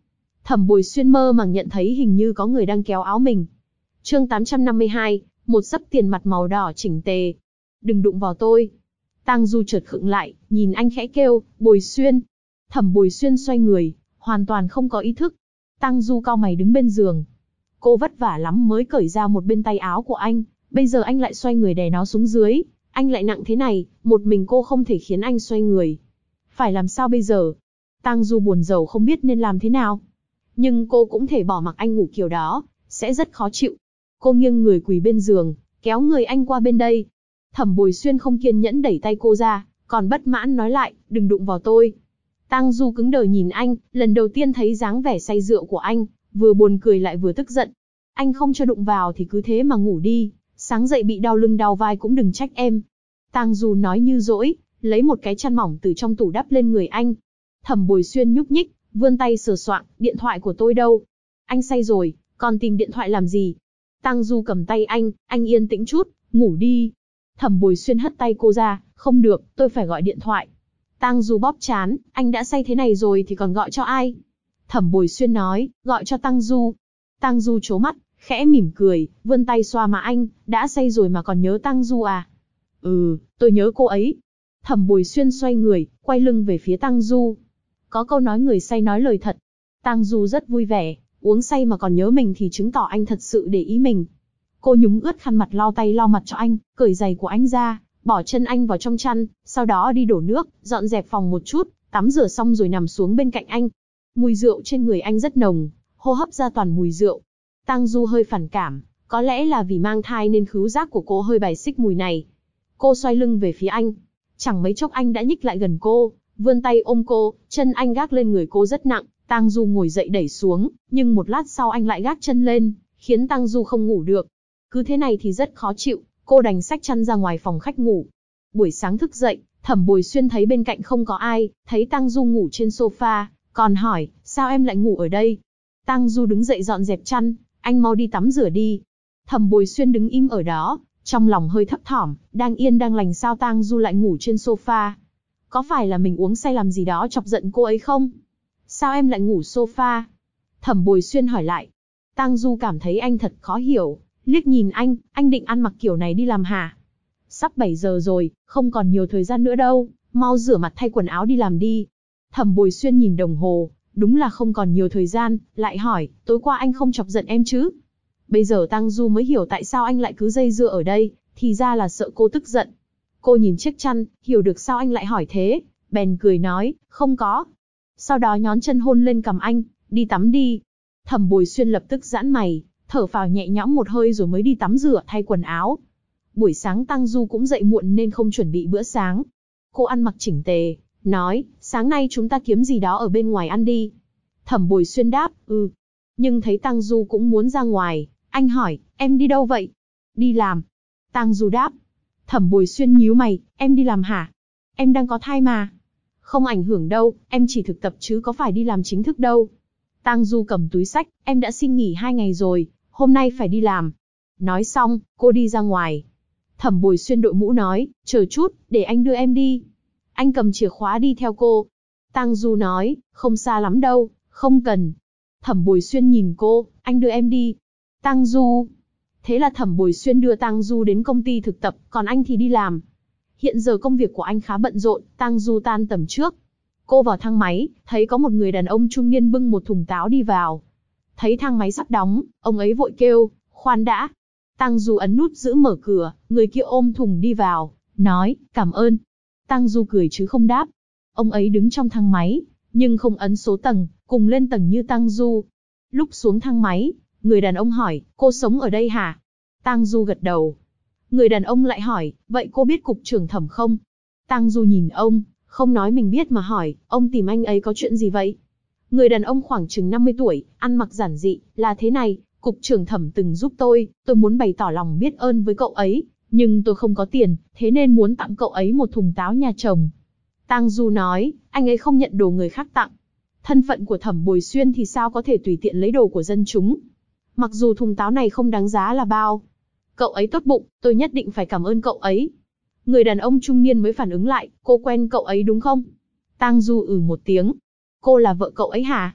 Thẩm Bồi Xuyên mơ màng nhận thấy hình như có người đang kéo áo mình. Chương 852, một xấp tiền mặt màu đỏ chỉnh tề. Đừng đụng vào tôi. Tang Du chợt khựng lại, nhìn anh khẽ kêu, Bồi Xuyên. Thẩm Bồi Xuyên xoay người, hoàn toàn không có ý thức. Tang Du cau mày đứng bên giường. Cô vất vả lắm mới cởi ra một bên tay áo của anh, bây giờ anh lại xoay người đè nó xuống dưới. Anh lại nặng thế này, một mình cô không thể khiến anh xoay người. Phải làm sao bây giờ? Tang Du buồn rầu không biết nên làm thế nào. Nhưng cô cũng thể bỏ mặc anh ngủ kiểu đó, sẽ rất khó chịu. Cô nghiêng người quỳ bên giường, kéo người anh qua bên đây. Thẩm Bồi Xuyên không kiên nhẫn đẩy tay cô ra, còn bất mãn nói lại, đừng đụng vào tôi. Tang Du cứng đờ nhìn anh, lần đầu tiên thấy dáng vẻ say rượu của anh, vừa buồn cười lại vừa tức giận. Anh không cho đụng vào thì cứ thế mà ngủ đi, sáng dậy bị đau lưng đau vai cũng đừng trách em. Tang Du nói như dỗi, lấy một cái chăn mỏng từ trong tủ đắp lên người anh. Thẩm Bồi Xuyên nhúc nhích, vươn tay sờ soạng, điện thoại của tôi đâu? Anh say rồi, còn tìm điện thoại làm gì? Tang Du cầm tay anh yên tĩnh chút, ngủ đi. Thẩm Bồi Xuyên hất tay cô ra, không được, tôi phải gọi điện thoại. Tang Du bóp trán, anh đã say thế này rồi thì còn gọi cho ai? Thẩm Bồi Xuyên nói, gọi cho Tang Du. Tang Du trố mắt, khẽ mỉm cười, vươn tay xoa má anh, đã say rồi mà còn nhớ Tang Du à? Ừ, tôi nhớ cô ấy. Thẩm Bồi Xuyên xoay người, quay lưng về phía Tang Du. Có câu nói người say nói lời thật. Tang Du rất vui vẻ, uống say mà còn nhớ mình thì chứng tỏ anh thật sự để ý mình. Cô nhúng ướt khăn mặt lau tay lau mặt cho anh, cởi giày của anh ra, bỏ chân anh vào trong chăn, sau đó đi đổ nước, dọn dẹp phòng một chút, tắm rửa xong rồi nằm xuống bên cạnh anh. Mùi rượu trên người anh rất nồng, hô hấp ra toàn mùi rượu. Tang Du hơi phản cảm, có lẽ là vì mang thai nên khứu giác của cô hơi bài xích mùi này. Cô xoay lưng về phía anh. Chẳng mấy chốc anh đã nhích lại gần cô, vươn tay ôm cô, chân anh gác lên người cô rất nặng. Tang Du ngồi dậy đẩy xuống, nhưng một lát sau anh lại gác chân lên, khiến Tang Du không ngủ được. Cứ thế này thì rất khó chịu, cô đành xách chăn ra ngoài phòng khách ngủ. Buổi sáng thức dậy, Thẩm Bồi Xuyên thấy bên cạnh không có ai, thấy Tang Du ngủ trên sofa, còn hỏi, sao em lại ngủ ở đây? Tang Du đứng dậy dọn dẹp chăn, anh mau đi tắm rửa đi. Thẩm Bồi Xuyên đứng im ở đó, trong lòng hơi thấp thỏm, đang yên đang lành sao Tang Du lại ngủ trên sofa? Có phải là mình uống say làm gì đó chọc giận cô ấy không? Sao em lại ngủ sofa? Thẩm Bồi Xuyên hỏi lại. Tang Du cảm thấy anh thật khó hiểu, liếc nhìn anh định ăn mặc kiểu này đi làm hả? Sắp 7 giờ rồi, không còn nhiều thời gian nữa đâu, mau rửa mặt thay quần áo đi làm đi. Thẩm Bồi Xuyên nhìn đồng hồ, đúng là không còn nhiều thời gian, lại hỏi, tối qua anh không chọc giận em chứ? Bây giờ Tang Du mới hiểu tại sao anh lại cứ dây dưa ở đây, thì ra là sợ cô tức giận. Cô nhìn chiếc chăn, hiểu được sao anh lại hỏi thế, bèn cười nói, không có. Sau đó nhón chân hôn lên cằm anh, đi tắm đi. Thẩm Bồi Xuyên lập tức giãn mày, thở phào nhẹ nhõm một hơi rồi mới đi tắm rửa thay quần áo. Buổi sáng Tang Du cũng dậy muộn nên không chuẩn bị bữa sáng. Cô ăn mặc chỉnh tề, nói, sáng nay chúng ta kiếm gì đó ở bên ngoài ăn đi. Thẩm Bồi Xuyên đáp, Nhưng thấy Tang Du cũng muốn ra ngoài, anh hỏi, em đi đâu vậy? Đi làm. Tang Du đáp. Thẩm Bồi Xuyên nhíu mày, em đi làm hả? Em đang có thai mà. Không ảnh hưởng đâu, em chỉ thực tập chứ có phải đi làm chính thức đâu. Tang Du cầm túi xách, em đã xin nghỉ 2 ngày rồi, hôm nay phải đi làm. Nói xong, cô đi ra ngoài. Thẩm Bồi Xuyên đội mũ nói, chờ chút, để anh đưa em đi. Anh cầm chìa khóa đi theo cô. Tang Du nói, không xa lắm đâu, không cần. Thẩm Bồi Xuyên nhìn cô, anh đưa em đi. Tang Du. Thế là Thẩm Bồi Xuyên đưa Tang Du đến công ty thực tập, còn anh thì đi làm. Hiện giờ công việc của anh khá bận rộn, Tang Du tan tầm trước. Cô vào thang máy, thấy có một người đàn ông trung niên bưng một thùng táo đi vào. Thấy thang máy sắp đóng, ông ấy vội kêu, khoan đã. Tang Du ấn nút giữ mở cửa, người kia ôm thùng đi vào, nói, cảm ơn. Tang Du cười chứ không đáp. Ông ấy đứng trong thang máy, nhưng không ấn số tầng, cùng lên tầng như Tang Du. Lúc xuống thang máy, người đàn ông hỏi, cô sống ở đây hả? Tang Du gật đầu. Người đàn ông lại hỏi, vậy cô biết cục trưởng Thẩm không? Tang Du nhìn ông, không nói mình biết mà hỏi, ông tìm anh ấy có chuyện gì vậy? Người đàn ông khoảng chừng 50 tuổi, ăn mặc giản dị, là thế này, cục trưởng Thẩm từng giúp tôi muốn bày tỏ lòng biết ơn với cậu ấy, nhưng tôi không có tiền, thế nên muốn tặng cậu ấy một thùng táo nhà chồng. Tang Du nói, anh ấy không nhận đồ người khác tặng. Thân phận của Thẩm Bồi Xuyên thì sao có thể tùy tiện lấy đồ của dân chúng. Mặc dù thùng táo này không đáng giá là bao. Cậu ấy tốt bụng, tôi nhất định phải cảm ơn cậu ấy. Người đàn ông trung niên mới phản ứng lại, cô quen cậu ấy đúng không? Tang Du một tiếng. Cô là vợ cậu ấy hả?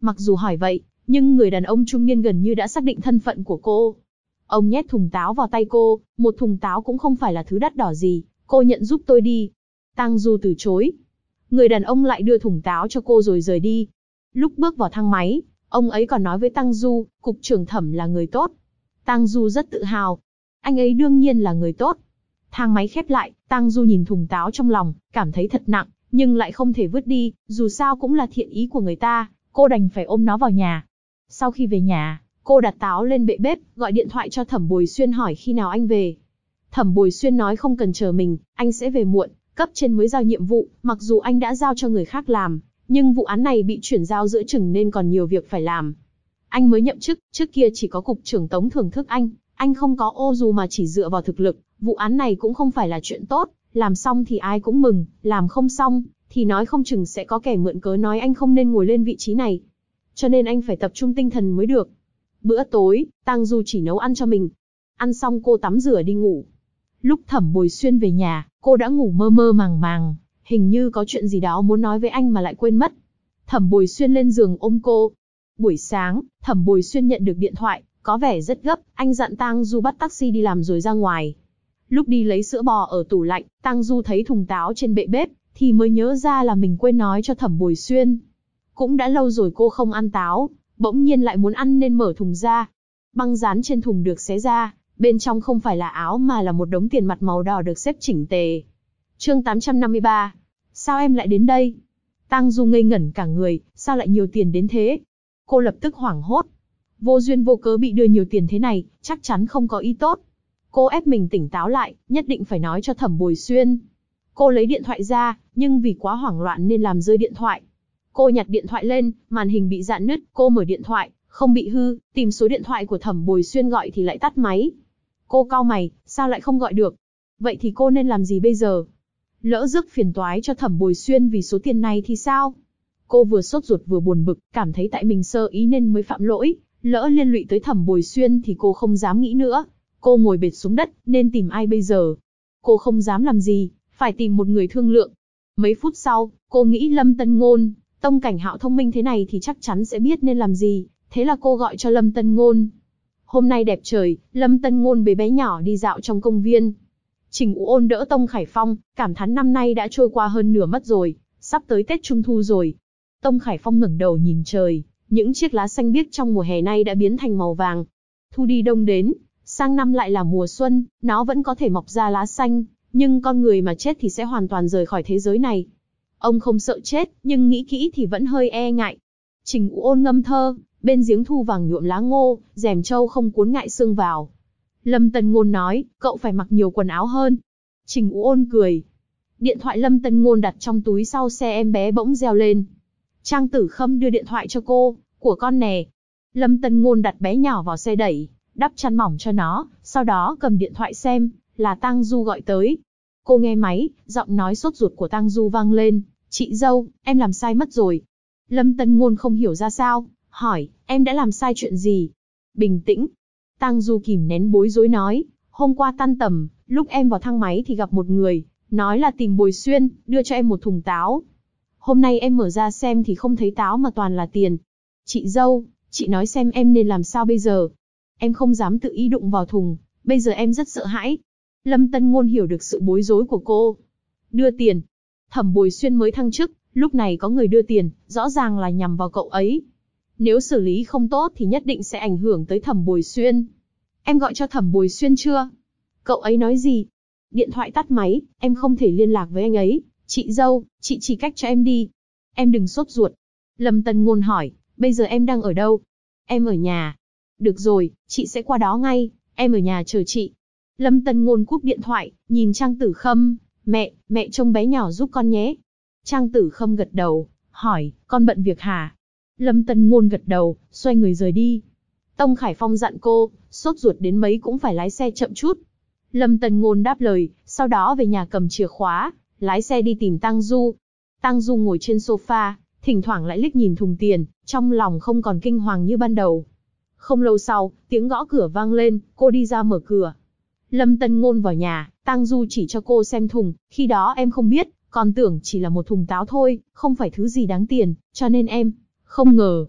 Mặc dù hỏi vậy, nhưng người đàn ông trung niên gần như đã xác định thân phận của cô. Ông nhét thùng táo vào tay cô, một thùng táo cũng không phải là thứ đắt đỏ gì, cô nhận giúp tôi đi. Tang Du từ chối. Người đàn ông lại đưa thùng táo cho cô rồi rời đi. Lúc bước vào thang máy, ông ấy còn nói với Tang Du, cục trưởng Thẩm là người tốt. Tang Du rất tự hào. Anh ấy đương nhiên là người tốt. Thang máy khép lại, Tang Du nhìn thùng táo trong lòng, cảm thấy thật nặng, nhưng lại không thể vứt đi, dù sao cũng là thiện ý của người ta, cô đành phải ôm nó vào nhà. Sau khi về nhà, cô đặt táo lên bệ bếp, gọi điện thoại cho Thẩm Bồi Xuyên hỏi khi nào anh về. Thẩm Bồi Xuyên nói không cần chờ mình, anh sẽ về muộn, cấp trên mới giao nhiệm vụ, mặc dù anh đã giao cho người khác làm, nhưng vụ án này bị chuyển giao giữa chừng nên còn nhiều việc phải làm. Anh mới nhậm chức, trước kia chỉ có cục trưởng Tống thưởng thức anh không có ô dù mà chỉ dựa vào thực lực, vụ án này cũng không phải là chuyện tốt, làm xong thì ai cũng mừng, làm không xong, thì nói không chừng sẽ có kẻ mượn cớ nói anh không nên ngồi lên vị trí này. Cho nên anh phải tập trung tinh thần mới được. Bữa tối, Tang Du chỉ nấu ăn cho mình. Ăn xong cô tắm rửa đi ngủ. Lúc Thẩm Bồi Xuyên về nhà, cô đã ngủ mơ mơ màng màng, hình như có chuyện gì đó muốn nói với anh mà lại quên mất. Thẩm Bồi Xuyên lên giường ôm cô. Buổi sáng, Thẩm Bồi Xuyên nhận được điện thoại, có vẻ rất gấp, anh dặn Tang Du bắt taxi đi làm rồi ra ngoài. Lúc đi lấy sữa bò ở tủ lạnh, Tang Du thấy thùng táo trên bệ bếp, thì mới nhớ ra là mình quên nói cho Thẩm Bồi Xuyên. Cũng đã lâu rồi cô không ăn táo, bỗng nhiên lại muốn ăn nên mở thùng ra. Băng dán trên thùng được xé ra, bên trong không phải là áo mà là một đống tiền mặt màu đỏ được xếp chỉnh tề. Chương 853. Sao em lại đến đây? Tang Du ngây ngẩn cả người, sao lại nhiều tiền đến thế? Cô lập tức hoảng hốt. Vô duyên vô cớ bị đưa nhiều tiền thế này, chắc chắn không có ý tốt. Cô ép mình tỉnh táo lại, nhất định phải nói cho Thẩm Bồi Xuyên. Cô lấy điện thoại ra, nhưng vì quá hoảng loạn nên làm rơi điện thoại. Cô nhặt điện thoại lên, màn hình bị rạn nứt, cô mở điện thoại, không bị hư, tìm số điện thoại của Thẩm Bồi Xuyên gọi thì lại tắt máy. Cô cau mày, sao lại không gọi được? Vậy thì cô nên làm gì bây giờ? Lỡ rước phiền toái cho Thẩm Bồi Xuyên vì số tiền này thì sao? Cô vừa sốt ruột vừa buồn bực, cảm thấy tại mình sơ ý nên mới phạm lỗi, lỡ liên lụy tới Thẩm Bồi Xuyên thì cô không dám nghĩ nữa. Cô ngồi bệt xuống đất, nên tìm ai bây giờ? Cô không dám làm gì, phải tìm một người thương lượng. Mấy phút sau, cô nghĩ Lâm Tân Ngôn, Tông Cảnh Hạo thông minh thế này thì chắc chắn sẽ biết nên làm gì, thế là cô gọi cho Lâm Tân Ngôn. Hôm nay đẹp trời, Lâm Tân Ngôn bế bé nhỏ đi dạo trong công viên. Trình Ú Ôn đỡ Tông Khải Phong, cảm thán năm nay đã trôi qua hơn nửa mất rồi, sắp tới Tết Trung Thu rồi. Tông Khải Phong ngẩng đầu nhìn trời, những chiếc lá xanh biếc trong mùa hè nay đã biến thành màu vàng. Thu đi đông đến, sang năm lại là mùa xuân, nó vẫn có thể mọc ra lá xanh, nhưng con người mà chết thì sẽ hoàn toàn rời khỏi thế giới này. Ông không sợ chết, nhưng nghĩ kỹ thì vẫn hơi e ngại. Trình Ú Ôn ngâm thơ, bên giếng thu vàng nhuộm lá ngô, rèm trâu không cuốn ngại xương vào. Lâm Tân Ngôn nói, cậu phải mặc nhiều quần áo hơn. Trình Ú Ôn cười. Điện thoại Lâm Tân Ngôn đặt trong túi sau xe em bé bỗng reo lên. Trang Tử Khâm đưa điện thoại cho cô, của con nè. Lâm Tân Ngôn đặt bé nhỏ vào xe đẩy, đắp chăn mỏng cho nó, sau đó cầm điện thoại xem, là Tang Du gọi tới. Cô nghe máy, giọng nói sốt ruột của Tang Du vang lên, chị dâu, em làm sai mất rồi. Lâm Tân Ngôn không hiểu ra sao, hỏi, em đã làm sai chuyện gì? Bình tĩnh. Tang Du kìm nén bối rối nói, hôm qua tan tầm, lúc em vào thang máy thì gặp một người, nói là tìm Bồi Xuyên, đưa cho em một thùng táo. Hôm nay em mở ra xem thì không thấy táo mà toàn là tiền. Chị dâu, chị nói xem em nên làm sao bây giờ? Em không dám tự ý đụng vào thùng, bây giờ em rất sợ hãi. Lâm Tân Ngôn hiểu được sự bối rối của cô. Đưa tiền. Thẩm Bồi Xuyên mới thăng chức, lúc này có người đưa tiền, rõ ràng là nhằm vào cậu ấy. Nếu xử lý không tốt thì nhất định sẽ ảnh hưởng tới Thẩm Bồi Xuyên. Em gọi cho Thẩm Bồi Xuyên chưa? Cậu ấy nói gì? Điện thoại tắt máy, em không thể liên lạc với anh ấy. Chị dâu, chị chỉ cách cho em đi. Em đừng sốt ruột. Lâm Tân Ngôn hỏi, bây giờ em đang ở đâu? Em ở nhà. Được rồi, chị sẽ qua đó ngay, em ở nhà chờ chị. Lâm Tân Ngôn cúp điện thoại, nhìn Trang Tử Khâm, mẹ trông bé nhỏ giúp con nhé. Trang Tử Khâm gật đầu, hỏi, con bận việc hả? Lâm Tân Ngôn gật đầu, xoay người rời đi. Tông Khải Phong dặn cô, sốt ruột đến mấy cũng phải lái xe chậm chút. Lâm Tân Ngôn đáp lời, sau đó về nhà cầm chìa khóa, lái xe đi tìm Tang Du. Tang Du ngồi trên sofa, thỉnh thoảng lại liếc nhìn thùng tiền, trong lòng không còn kinh hoàng như ban đầu. Không lâu sau, tiếng gõ cửa vang lên, cô đi ra mở cửa. Lâm Tân Ngôn vào nhà, Tang Du chỉ cho cô xem thùng, khi đó em không biết, còn tưởng chỉ là một thùng táo thôi, không phải thứ gì đáng tiền, cho nên em không ngờ.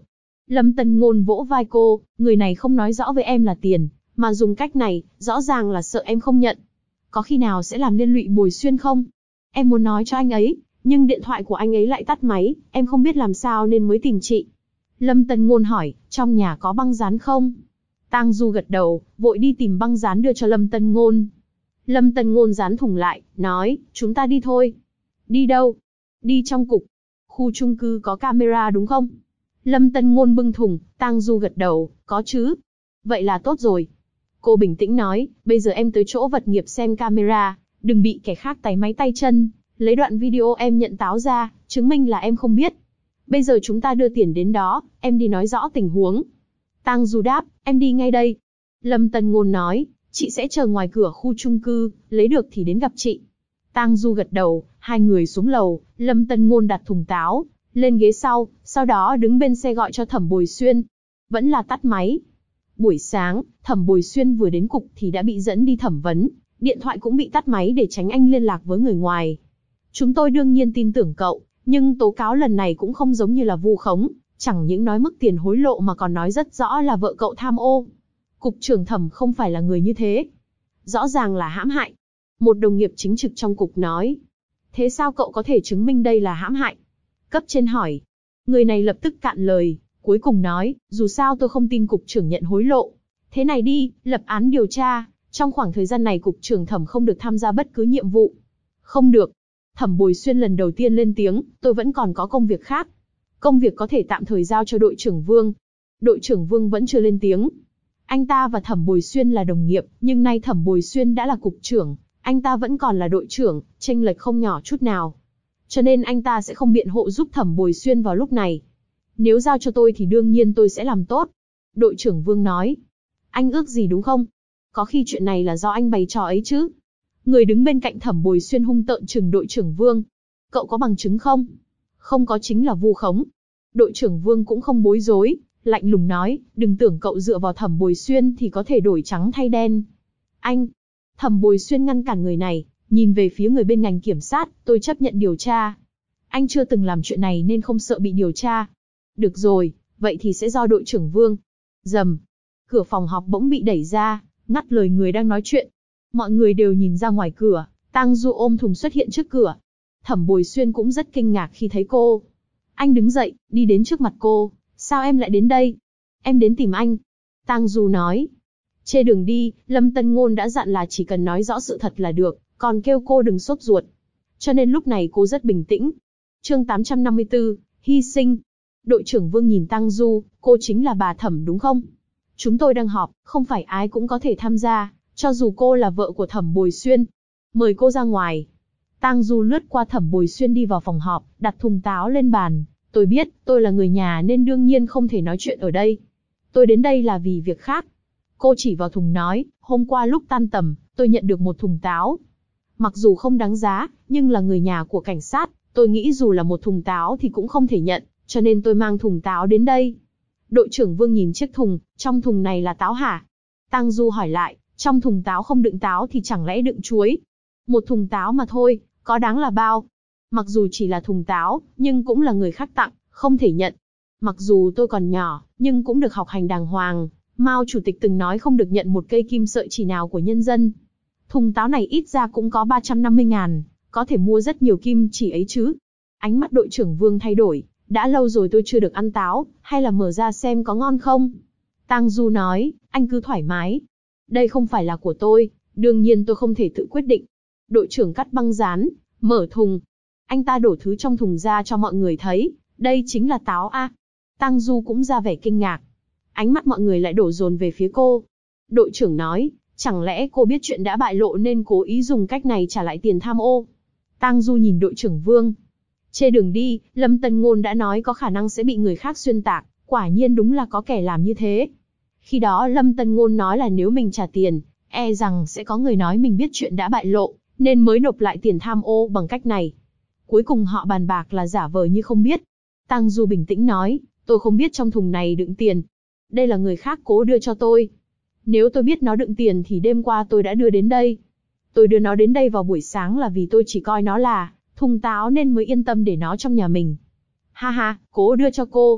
Lâm Tân Ngôn vỗ vai cô, người này không nói rõ với em là tiền, mà dùng cách này, rõ ràng là sợ em không nhận. Có khi nào sẽ làm liên lụy Bồi Xuyên không? Em muốn nói cho anh ấy, nhưng điện thoại của anh ấy lại tắt máy, em không biết làm sao nên mới tìm chị. Lâm Tân Ngôn hỏi, trong nhà có băng dán không? Tang Du gật đầu, vội đi tìm băng dán đưa cho Lâm Tân Ngôn. Lâm Tân Ngôn dán thùng lại, nói, chúng ta đi thôi. Đi đâu? Đi trong cục. Khu chung cư có camera đúng không? Lâm Tân Ngôn bưng thùng, Tang Du gật đầu, có chứ. Vậy là tốt rồi. Cô bình tĩnh nói, bây giờ em tới chỗ vật nghiệp xem camera, đừng bị kẻ khác tày máy tay chân, lấy đoạn video em nhận táo ra, chứng minh là em không biết. Bây giờ chúng ta đưa tiền đến đó, em đi nói rõ tình huống. Tang Du đáp, em đi ngay đây. Lâm Tân Ngôn nói, chị sẽ chờ ngoài cửa khu chung cư, lấy được thì đến gặp chị. Tang Du gật đầu, hai người xuống lầu, Lâm Tân Ngôn đặt thùng táo lên ghế sau đó đứng bên xe gọi cho Thẩm Bồi Xuyên. Vẫn là tắt máy. Buổi sáng, Thẩm Bồi Xuyên vừa đến cục thì đã bị dẫn đi thẩm vấn, điện thoại cũng bị tắt máy để tránh anh liên lạc với người ngoài. Chúng tôi đương nhiên tin tưởng cậu, nhưng tố cáo lần này cũng không giống như là vu khống, chẳng những nói mức tiền hối lộ mà còn nói rất rõ là vợ cậu tham ô. Cục trưởng Thẩm không phải là người như thế. Rõ ràng là hãm hại. Một đồng nghiệp chính trực trong cục nói. Thế sao cậu có thể chứng minh đây là hãm hại? Cấp trên hỏi. Người này lập tức cạn lời, cuối cùng nói, dù sao tôi không tin cục trưởng nhận hối lộ. Thế này đi, lập án điều tra, trong khoảng thời gian này cục trưởng Thẩm không được tham gia bất cứ nhiệm vụ. Không được. Thẩm Bồi Xuyên lần đầu tiên lên tiếng, tôi vẫn còn có công việc khác. Công việc có thể tạm thời giao cho đội trưởng Vương. Đội trưởng Vương vẫn chưa lên tiếng. Anh ta và Thẩm Bồi Xuyên là đồng nghiệp, nhưng nay Thẩm Bồi Xuyên đã là cục trưởng, anh ta vẫn còn là đội trưởng, chênh lệch không nhỏ chút nào. Cho nên anh ta sẽ không biện hộ giúp Thẩm Bồi Xuyên vào lúc này. Nếu giao cho tôi thì đương nhiên tôi sẽ làm tốt. Đội trưởng Vương nói. Anh ước gì đúng không? Có khi chuyện này là do anh bày trò ấy chứ. Người đứng bên cạnh Thẩm Bồi Xuyên hung tợn trừng đội trưởng Vương. Cậu có bằng chứng không? Không có chính là vu khống. Đội trưởng Vương cũng không bối rối, lạnh lùng nói, đừng tưởng cậu dựa vào Thẩm Bồi Xuyên thì có thể đổi trắng thay đen. Anh! Thẩm Bồi Xuyên ngăn cản người này, nhìn về phía người bên ngành kiểm sát, tôi chấp nhận điều tra. Anh chưa từng làm chuyện này nên không sợ bị điều tra. Được rồi, vậy thì sẽ do đội trưởng Vương. Rầm. Cửa phòng họp bỗng bị đẩy ra, ngắt lời người đang nói chuyện. Mọi người đều nhìn ra ngoài cửa, Tang Du ôm thùng xuất hiện trước cửa. Thẩm Bồi Xuyên cũng rất kinh ngạc khi thấy cô. Anh đứng dậy, đi đến trước mặt cô. Sao em lại đến đây? Em đến tìm anh. Tang Du nói. Trên đường đi, Lâm Tân Ngôn đã dặn là chỉ cần nói rõ sự thật là được, còn kêu cô đừng sốt ruột. Cho nên lúc này cô rất bình tĩnh. Chương 854, hy sinh. Đội trưởng Vương nhìn Tang Du, cô chính là bà Thẩm đúng không? Chúng tôi đang họp, không phải ai cũng có thể tham gia, cho dù cô là vợ của Thẩm Bồi Xuyên. Mời cô ra ngoài. Tang Du lướt qua Thẩm Bồi Xuyên đi vào phòng họp, đặt thùng táo lên bàn. Tôi biết, tôi là người nhà nên đương nhiên không thể nói chuyện ở đây. Tôi đến đây là vì việc khác. Cô chỉ vào thùng nói, hôm qua lúc tan tầm, tôi nhận được một thùng táo. Mặc dù không đáng giá, nhưng là người nhà của cảnh sát, tôi nghĩ dù là một thùng táo thì cũng không thể nhận, cho nên tôi mang thùng táo đến đây. Đội trưởng Vương nhìn chiếc thùng, trong thùng này là táo hả? Tang Du hỏi lại, trong thùng táo không đựng táo thì chẳng lẽ đựng chuối? Một thùng táo mà thôi, có đáng là bao? Mặc dù chỉ là thùng táo, nhưng cũng là người khác tặng, không thể nhận. Mặc dù tôi còn nhỏ, nhưng cũng được học hành đàng hoàng. Mao chủ tịch từng nói không được nhận một cây kim sợi chỉ nào của nhân dân. Thùng táo này ít ra cũng có 350.000, có thể mua rất nhiều kim chỉ ấy chứ. Ánh mắt đội trưởng Vương thay đổi, đã lâu rồi tôi chưa được ăn táo, hay là mở ra xem có ngon không? Tang Du nói, anh cứ thoải mái. Đây không phải là của tôi, đương nhiên tôi không thể tự quyết định. Đội trưởng cắt băng dán, mở thùng. Anh ta đổ thứ trong thùng ra cho mọi người thấy, đây chính là táo a. Tang Du cũng ra vẻ kinh ngạc. Ánh mắt mọi người lại đổ dồn về phía cô. Đội trưởng nói, chẳng lẽ cô biết chuyện đã bại lộ nên cố ý dùng cách này trả lại tiền tham ô? Tang Du nhìn đội trưởng Vương. Trên đường đi, Lâm Tân Ngôn đã nói có khả năng sẽ bị người khác xuyên tạc, quả nhiên đúng là có kẻ làm như thế. Khi đó Lâm Tân Ngôn nói là nếu mình trả tiền, e rằng sẽ có người nói mình biết chuyện đã bại lộ, nên mới nộp lại tiền tham ô bằng cách này. Cuối cùng họ bàn bạc là giả vờ như không biết. Tang Du bình tĩnh nói, tôi không biết trong thùng này đựng tiền. Đây là người khác cố đưa cho tôi. Nếu tôi biết nó đựng tiền thì đêm qua tôi đã đưa đến đây. Tôi đưa nó đến đây vào buổi sáng là vì tôi chỉ coi nó là thùng táo nên mới yên tâm để nó trong nhà mình. Ha ha, cố đưa cho cô.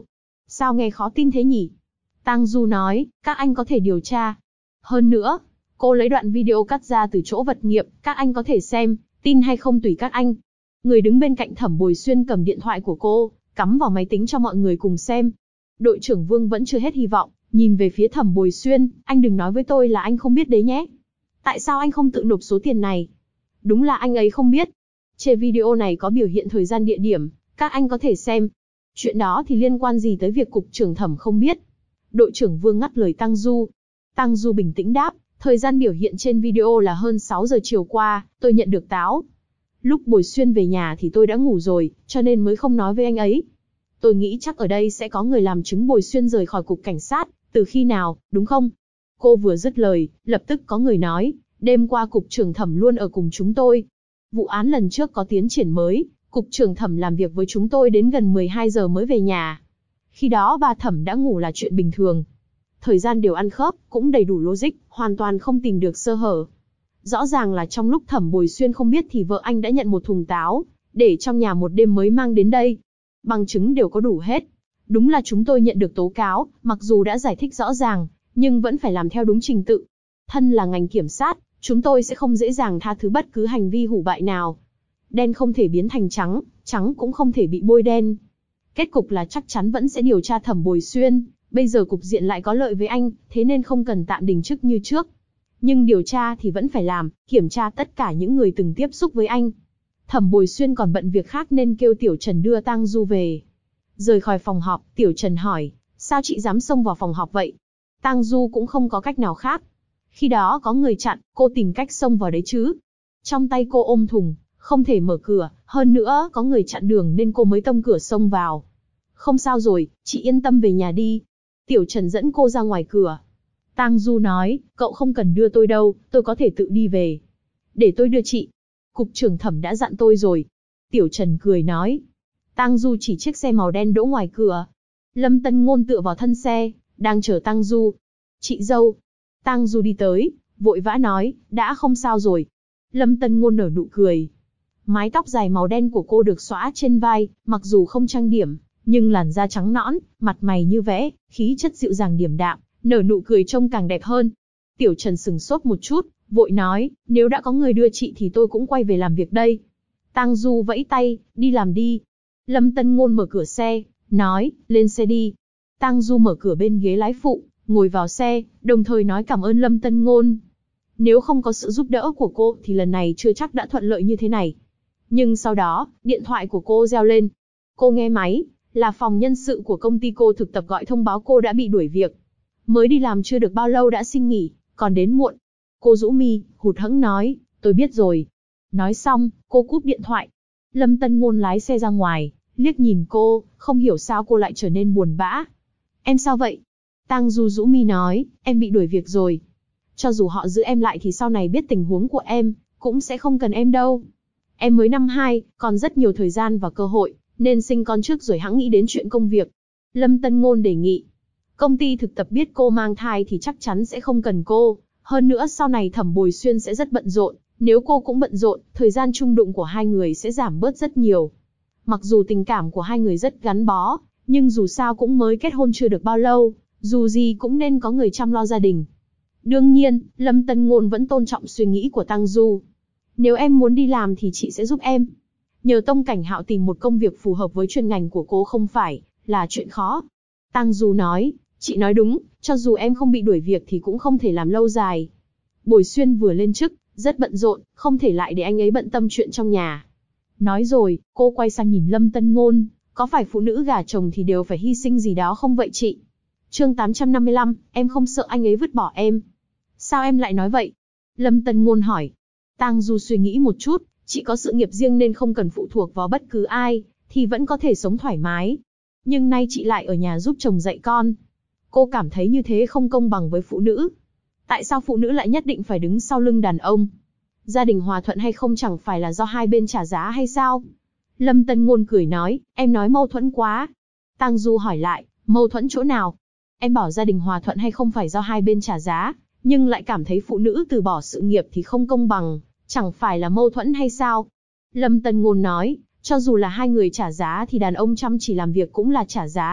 Sao nghe khó tin thế nhỉ? Tang Du nói, các anh có thể điều tra. Hơn nữa, cô lấy đoạn video cắt ra từ chỗ vật nghiệm, các anh có thể xem, tin hay không tùy các anh. Người đứng bên cạnh Thẩm Bồi Xuyên cầm điện thoại của cô, cắm vào máy tính cho mọi người cùng xem. Đội trưởng Vương vẫn chưa hết hy vọng, nhìn về phía Thẩm Bồi Xuyên, anh đừng nói với tôi là anh không biết đấy nhé. Tại sao anh không tự nộp số tiền này? Đúng là anh ấy không biết. Trên video này có biểu hiện thời gian địa điểm, các anh có thể xem. Chuyện đó thì liên quan gì tới việc cục trưởng Thẩm không biết? Đội trưởng Vương ngắt lời Tang Du. Tang Du bình tĩnh đáp, thời gian biểu hiện trên video là hơn 6 giờ chiều qua, tôi nhận được táo. Lúc Bồi Xuyên về nhà thì tôi đã ngủ rồi, cho nên mới không nói với anh ấy. Tôi nghĩ chắc ở đây sẽ có người làm chứng Bồi Xuyên rời khỏi cục cảnh sát, từ khi nào, đúng không? Cô vừa dứt lời, lập tức có người nói, đêm qua cục trưởng Thẩm luôn ở cùng chúng tôi. Vụ án lần trước có tiến triển mới, cục trưởng Thẩm làm việc với chúng tôi đến gần 12 giờ mới về nhà. Khi đó bà Thẩm đã ngủ là chuyện bình thường. Thời gian đều ăn khớp, cũng đầy đủ logic, hoàn toàn không tìm được sơ hở. Rõ ràng là trong lúc Thẩm Bồi Xuyên không biết thì vợ anh đã nhận một thùng táo, để trong nhà một đêm mới mang đến đây. Bằng chứng đều có đủ hết. Đúng là chúng tôi nhận được tố cáo, mặc dù đã giải thích rõ ràng, nhưng vẫn phải làm theo đúng trình tự. Thân là ngành kiểm sát, chúng tôi sẽ không dễ dàng tha thứ bất cứ hành vi hủ bại nào. Đen không thể biến thành trắng, trắng cũng không thể bị bôi đen. Kết cục là chắc chắn vẫn sẽ điều tra Thẩm Bồi Xuyên, bây giờ cục diện lại có lợi với anh, thế nên không cần tạm đình chức như trước. Nhưng điều tra thì vẫn phải làm, kiểm tra tất cả những người từng tiếp xúc với anh. Thẩm Bồi Xuyên còn bận việc khác nên kêu Tiểu Trần đưa Tang Du về. Rời khỏi phòng họp, Tiểu Trần hỏi, sao chị dám xông vào phòng họp vậy? Tang Du cũng không có cách nào khác. Khi đó có người chặn, cô tìm cách xông vào đấy chứ. Trong tay cô ôm thùng, không thể mở cửa, hơn nữa có người chặn đường nên cô mới tông cửa xông vào. Không sao rồi, chị yên tâm về nhà đi. Tiểu Trần dẫn cô ra ngoài cửa. Tang Du nói, cậu không cần đưa tôi đâu, tôi có thể tự đi về. Để tôi đưa chị. Cục trưởng Thẩm đã dặn tôi rồi. Tiểu Trần cười nói. Tang Du chỉ chiếc xe màu đen đỗ ngoài cửa. Lâm Tân Ngôn tựa vào thân xe, đang chờ Tang Du. Chị dâu. Tang Du đi tới, vội vã nói, đã không sao rồi. Lâm Tân Ngôn nở nụ cười. Mái tóc dài màu đen của cô được xõa trên vai, mặc dù không trang điểm, nhưng làn da trắng nõn, mặt mày như vẽ, khí chất dịu dàng điềm đạm, nở nụ cười trông càng đẹp hơn. Tiểu Trần sừng sốt một chút, vội nói, nếu đã có người đưa chị thì tôi cũng quay về làm việc đây. Tang Du vẫy tay, đi làm đi. Lâm Tân Ngôn mở cửa xe, nói, lên xe đi. Tang Du mở cửa bên ghế lái phụ, ngồi vào xe, đồng thời nói cảm ơn Lâm Tân Ngôn. Nếu không có sự giúp đỡ của cô thì lần này chưa chắc đã thuận lợi như thế này. Nhưng sau đó, điện thoại của cô reo lên. Cô nghe máy, là phòng nhân sự của công ty cô thực tập gọi thông báo cô đã bị đuổi việc. Mới đi làm chưa được bao lâu đã xin nghỉ, còn đến muộn. Cô rũ mi, hụt hẫng nói, tôi biết rồi. Nói xong, cô cúp điện thoại. Lâm Tân Ngôn lái xe ra ngoài, liếc nhìn cô, không hiểu sao cô lại trở nên buồn bã. Em sao vậy? Tang Du rũ mi nói, em bị đuổi việc rồi. Cho dù họ giữ em lại thì sau này biết tình huống của em, cũng sẽ không cần em đâu. Em mới năm 2, còn rất nhiều thời gian và cơ hội, nên sinh con trước rồi hẵng nghĩ đến chuyện công việc. Lâm Tân Ngôn đề nghị. Công ty thực tập biết cô mang thai thì chắc chắn sẽ không cần cô. Hơn nữa sau này Thẩm Bồi Xuyên sẽ rất bận rộn. Nếu cô cũng bận rộn, thời gian chung đụng của hai người sẽ giảm bớt rất nhiều. Mặc dù tình cảm của hai người rất gắn bó, nhưng dù sao cũng mới kết hôn chưa được bao lâu, dù gì cũng nên có người chăm lo gia đình. Đương nhiên, Lâm Tân Ngôn vẫn tôn trọng suy nghĩ của Tang Du. Nếu em muốn đi làm thì chị sẽ giúp em. Nhờ Tông Cảnh Hạo tìm một công việc phù hợp với chuyên ngành của cô không phải là chuyện khó. Tang Du nói, chị nói đúng, cho dù em không bị đuổi việc thì cũng không thể làm lâu dài. Bồi Xuyên vừa lên chức, rất bận rộn, không thể lại để anh ấy bận tâm chuyện trong nhà. Nói rồi, cô quay sang nhìn Lâm Tân Ngôn, có phải phụ nữ gả chồng thì đều phải hy sinh gì đó không vậy chị? Chương 855, em không sợ anh ấy vứt bỏ em. Sao em lại nói vậy? Lâm Tân Ngôn hỏi. Tang Du suy nghĩ một chút, chị có sự nghiệp riêng nên không cần phụ thuộc vào bất cứ ai, thì vẫn có thể sống thoải mái. Nhưng nay chị lại ở nhà giúp chồng dạy con. Cô cảm thấy như thế không công bằng với phụ nữ. Tại sao phụ nữ lại nhất định phải đứng sau lưng đàn ông? Gia đình hòa thuận hay không chẳng phải là do hai bên trả giá hay sao? Lâm Tân Ngôn cười nói, em nói mâu thuẫn quá. Tang Du hỏi lại, mâu thuẫn chỗ nào? Em bảo gia đình hòa thuận hay không phải do hai bên trả giá, nhưng lại cảm thấy phụ nữ từ bỏ sự nghiệp thì không công bằng, chẳng phải là mâu thuẫn hay sao? Lâm Tân Ngôn nói, cho dù là hai người trả giá thì đàn ông chăm chỉ làm việc cũng là trả giá,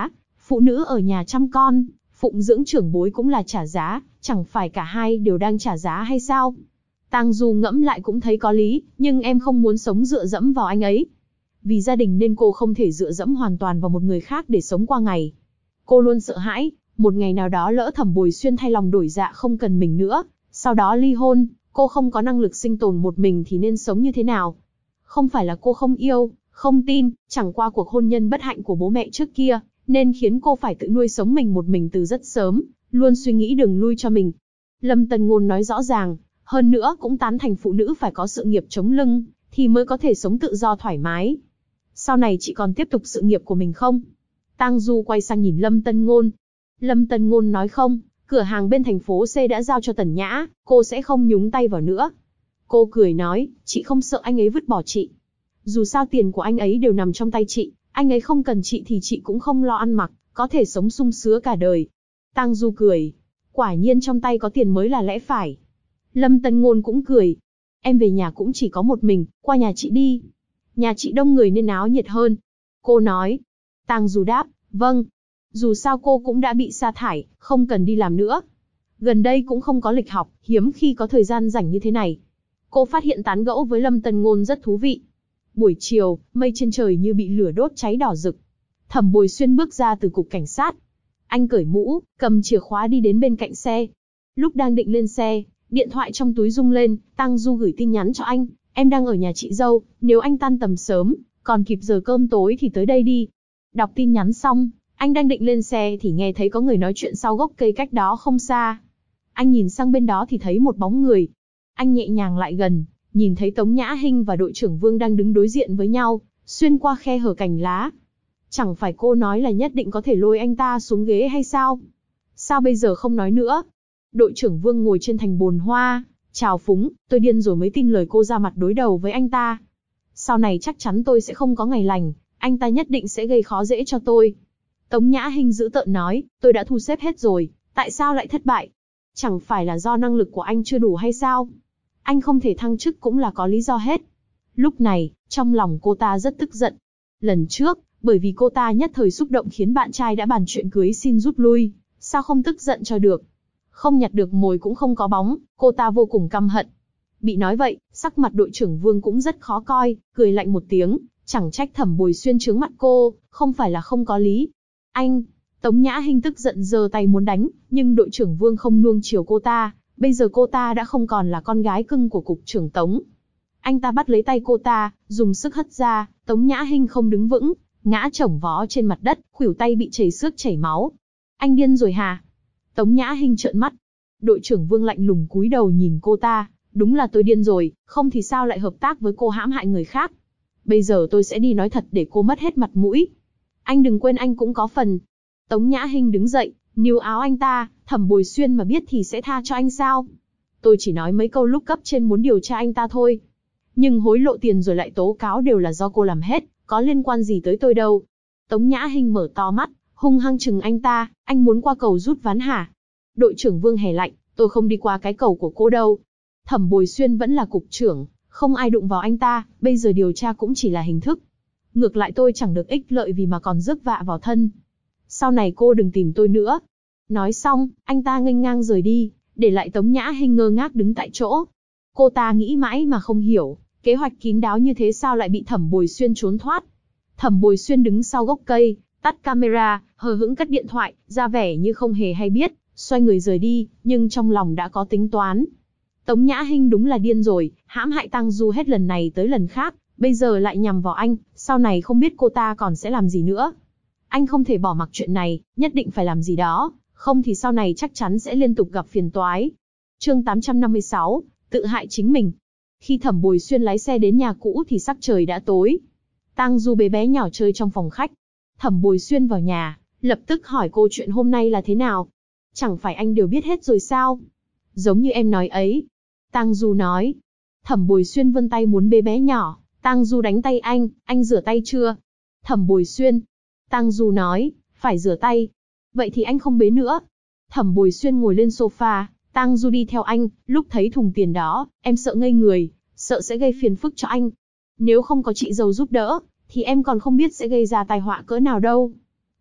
Phụ nữ ở nhà chăm con, phụng dưỡng trưởng bối cũng là trả giá, chẳng phải cả hai đều đang trả giá hay sao? Tang Du ngẫm lại cũng thấy có lý, nhưng em không muốn sống dựa dẫm vào anh ấy. Vì gia đình nên cô không thể dựa dẫm hoàn toàn vào một người khác để sống qua ngày. Cô luôn sợ hãi, một ngày nào đó lỡ Thẩm Bồi Xuyên thay lòng đổi dạ không cần mình nữa, sau đó ly hôn, cô không có năng lực sinh tồn một mình thì nên sống như thế nào? Không phải là cô không yêu, không tin, chẳng qua cuộc hôn nhân bất hạnh của bố mẹ trước kia, nên khiến cô phải tự nuôi sống mình một mình từ rất sớm, luôn suy nghĩ đường lui cho mình. Lâm Tân Ngôn nói rõ ràng, hơn nữa cũng tán thành phụ nữ phải có sự nghiệp chống lưng, thì mới có thể sống tự do thoải mái. Sau này chị còn tiếp tục sự nghiệp của mình không? Tang Du quay sang nhìn Lâm Tân Ngôn. Lâm Tân Ngôn nói không, cửa hàng bên thành phố C đã giao cho Tần Nhã, cô sẽ không nhúng tay vào nữa. Cô cười nói, chị không sợ anh ấy vứt bỏ chị. Dù sao tiền của anh ấy đều nằm trong tay chị, anh ấy không cần chị thì chị cũng không lo ăn mặc, có thể sống sung sướng cả đời. Tang Du cười, quả nhiên trong tay có tiền mới là lẽ phải. Lâm Tân Ngôn cũng cười, em về nhà cũng chỉ có một mình, qua nhà chị đi. Nhà chị đông người nên náo nhiệt hơn. Cô nói. Tang Du đáp, vâng. Dù sao cô cũng đã bị sa thải, không cần đi làm nữa. Gần đây cũng không có lịch học, hiếm khi có thời gian rảnh như thế này. Cô phát hiện tán gẫu với Lâm Tân Ngôn rất thú vị. Buổi chiều, mây trên trời như bị lửa đốt cháy đỏ rực. Thẩm Bồi Xuyên bước ra từ cục cảnh sát. Anh cởi mũ, cầm chìa khóa đi đến bên cạnh xe. Lúc đang định lên xe, điện thoại trong túi rung lên, Tang Du gửi tin nhắn cho anh. Em đang ở nhà chị dâu, nếu anh tan tầm sớm, còn kịp giờ cơm tối thì tới đây đi. Đọc tin nhắn xong, anh đang định lên xe thì nghe thấy có người nói chuyện sau gốc cây cách đó không xa. Anh nhìn sang bên đó thì thấy một bóng người. Anh nhẹ nhàng lại gần, nhìn thấy Tống Nhã Hinh và đội trưởng Vương đang đứng đối diện với nhau, xuyên qua khe hở cành lá. Chẳng phải cô nói là nhất định có thể lôi anh ta xuống ghế hay sao? Sao bây giờ không nói nữa? Đội trưởng Vương ngồi trên thành bồn hoa, chào phúng, tôi điên rồi mới tin lời cô ra mặt đối đầu với anh ta. Sau này chắc chắn tôi sẽ không có ngày lành, anh ta nhất định sẽ gây khó dễ cho tôi. Tống Nhã Hinh dữ tợn nói, tôi đã thu xếp hết rồi, tại sao lại thất bại? Chẳng phải là do năng lực của anh chưa đủ hay sao? Anh không thể thăng chức cũng là có lý do hết. Lúc này, trong lòng cô ta rất tức giận. Lần trước, bởi vì cô ta nhất thời xúc động khiến bạn trai đã bàn chuyện cưới xin rút lui, sao không tức giận cho được? Không nhặt được mồi cũng không có bóng, cô ta vô cùng căm hận. Bị nói vậy, sắc mặt đội trưởng Vương cũng rất khó coi, cười lạnh một tiếng, chẳng trách Thẩm Bồi Xuyên trướng mặt cô, không phải là không có lý. Anh, Tống Nhã Hinh tức giận giơ tay muốn đánh, nhưng đội trưởng Vương không nuông chiều cô ta, bây giờ cô ta đã không còn là con gái cưng của cục trưởng Tống. Anh ta bắt lấy tay cô ta, dùng sức hất ra, Tống Nhã Hinh không đứng vững, ngã chồng vó trên mặt đất, khuỷu tay bị chảy xước chảy máu. Anh điên rồi hả? Tống Nhã Hinh trợn mắt. Đội trưởng Vương lạnh lùng cúi đầu nhìn cô ta, đúng là tôi điên rồi, không thì sao lại hợp tác với cô hãm hại người khác. Bây giờ tôi sẽ đi nói thật để cô mất hết mặt mũi. Anh đừng quên anh cũng có phần. Tống Nhã Hinh đứng dậy, níu áo anh ta, Thẩm Bồi Xuyên mà biết thì sẽ tha cho anh sao? Tôi chỉ nói mấy câu lúc cấp trên muốn điều tra anh ta thôi. Nhưng hối lộ tiền rồi lại tố cáo đều là do cô làm hết, có liên quan gì tới tôi đâu. Tống Nhã Hinh mở to mắt, hung hăng chừng anh ta, anh muốn qua cầu rút ván hả? Đội trưởng Vương hề lạnh, tôi không đi qua cái cầu của cô đâu. Thẩm Bồi Xuyên vẫn là cục trưởng, không ai đụng vào anh ta, bây giờ điều tra cũng chỉ là hình thức. Ngược lại tôi chẳng được ích lợi vì mà còn rước vạ vào thân. Sau này cô đừng tìm tôi nữa. Nói xong, anh ta nghênh ngang rời đi, để lại Tống Nhã Hinh ngơ ngác đứng tại chỗ. Cô ta nghĩ mãi mà không hiểu, kế hoạch kín đáo như thế sao lại bị Thẩm Bồi Xuyên trốn thoát. Thẩm Bồi Xuyên đứng sau gốc cây, tắt camera, hờ hững cất điện thoại, ra vẻ như không hề hay biết, xoay người rời đi, nhưng trong lòng đã có tính toán. Tống Nhã Hinh đúng là điên rồi, hãm hại Tang Du hết lần này tới lần khác, bây giờ lại nhằm vào anh, sau này không biết cô ta còn sẽ làm gì nữa. Anh không thể bỏ mặc chuyện này, nhất định phải làm gì đó, không thì sau này chắc chắn sẽ liên tục gặp phiền toái. Chương 856, tự hại chính mình. Khi Thẩm Bồi Xuyên lái xe đến nhà cũ thì sắc trời đã tối. Tang Du bé nhỏ chơi trong phòng khách. Thẩm Bồi Xuyên vào nhà, lập tức hỏi cô chuyện hôm nay là thế nào. Chẳng phải anh đều biết hết rồi sao? Giống như em nói ấy. Tang Du nói. Thẩm Bồi Xuyên vươn tay muốn bế bé nhỏ. Tang Du đánh tay anh rửa tay chưa? Thẩm Bồi Xuyên. Tang Du nói, phải rửa tay. Vậy thì anh không bế nữa. Thẩm Bồi Xuyên ngồi lên sofa, Tang Du đi theo anh, lúc thấy thùng tiền đó, em sợ ngây người, sợ sẽ gây phiền phức cho anh. Nếu không có chị dâu giúp đỡ, thì em còn không biết sẽ gây ra tai họa cỡ nào đâu.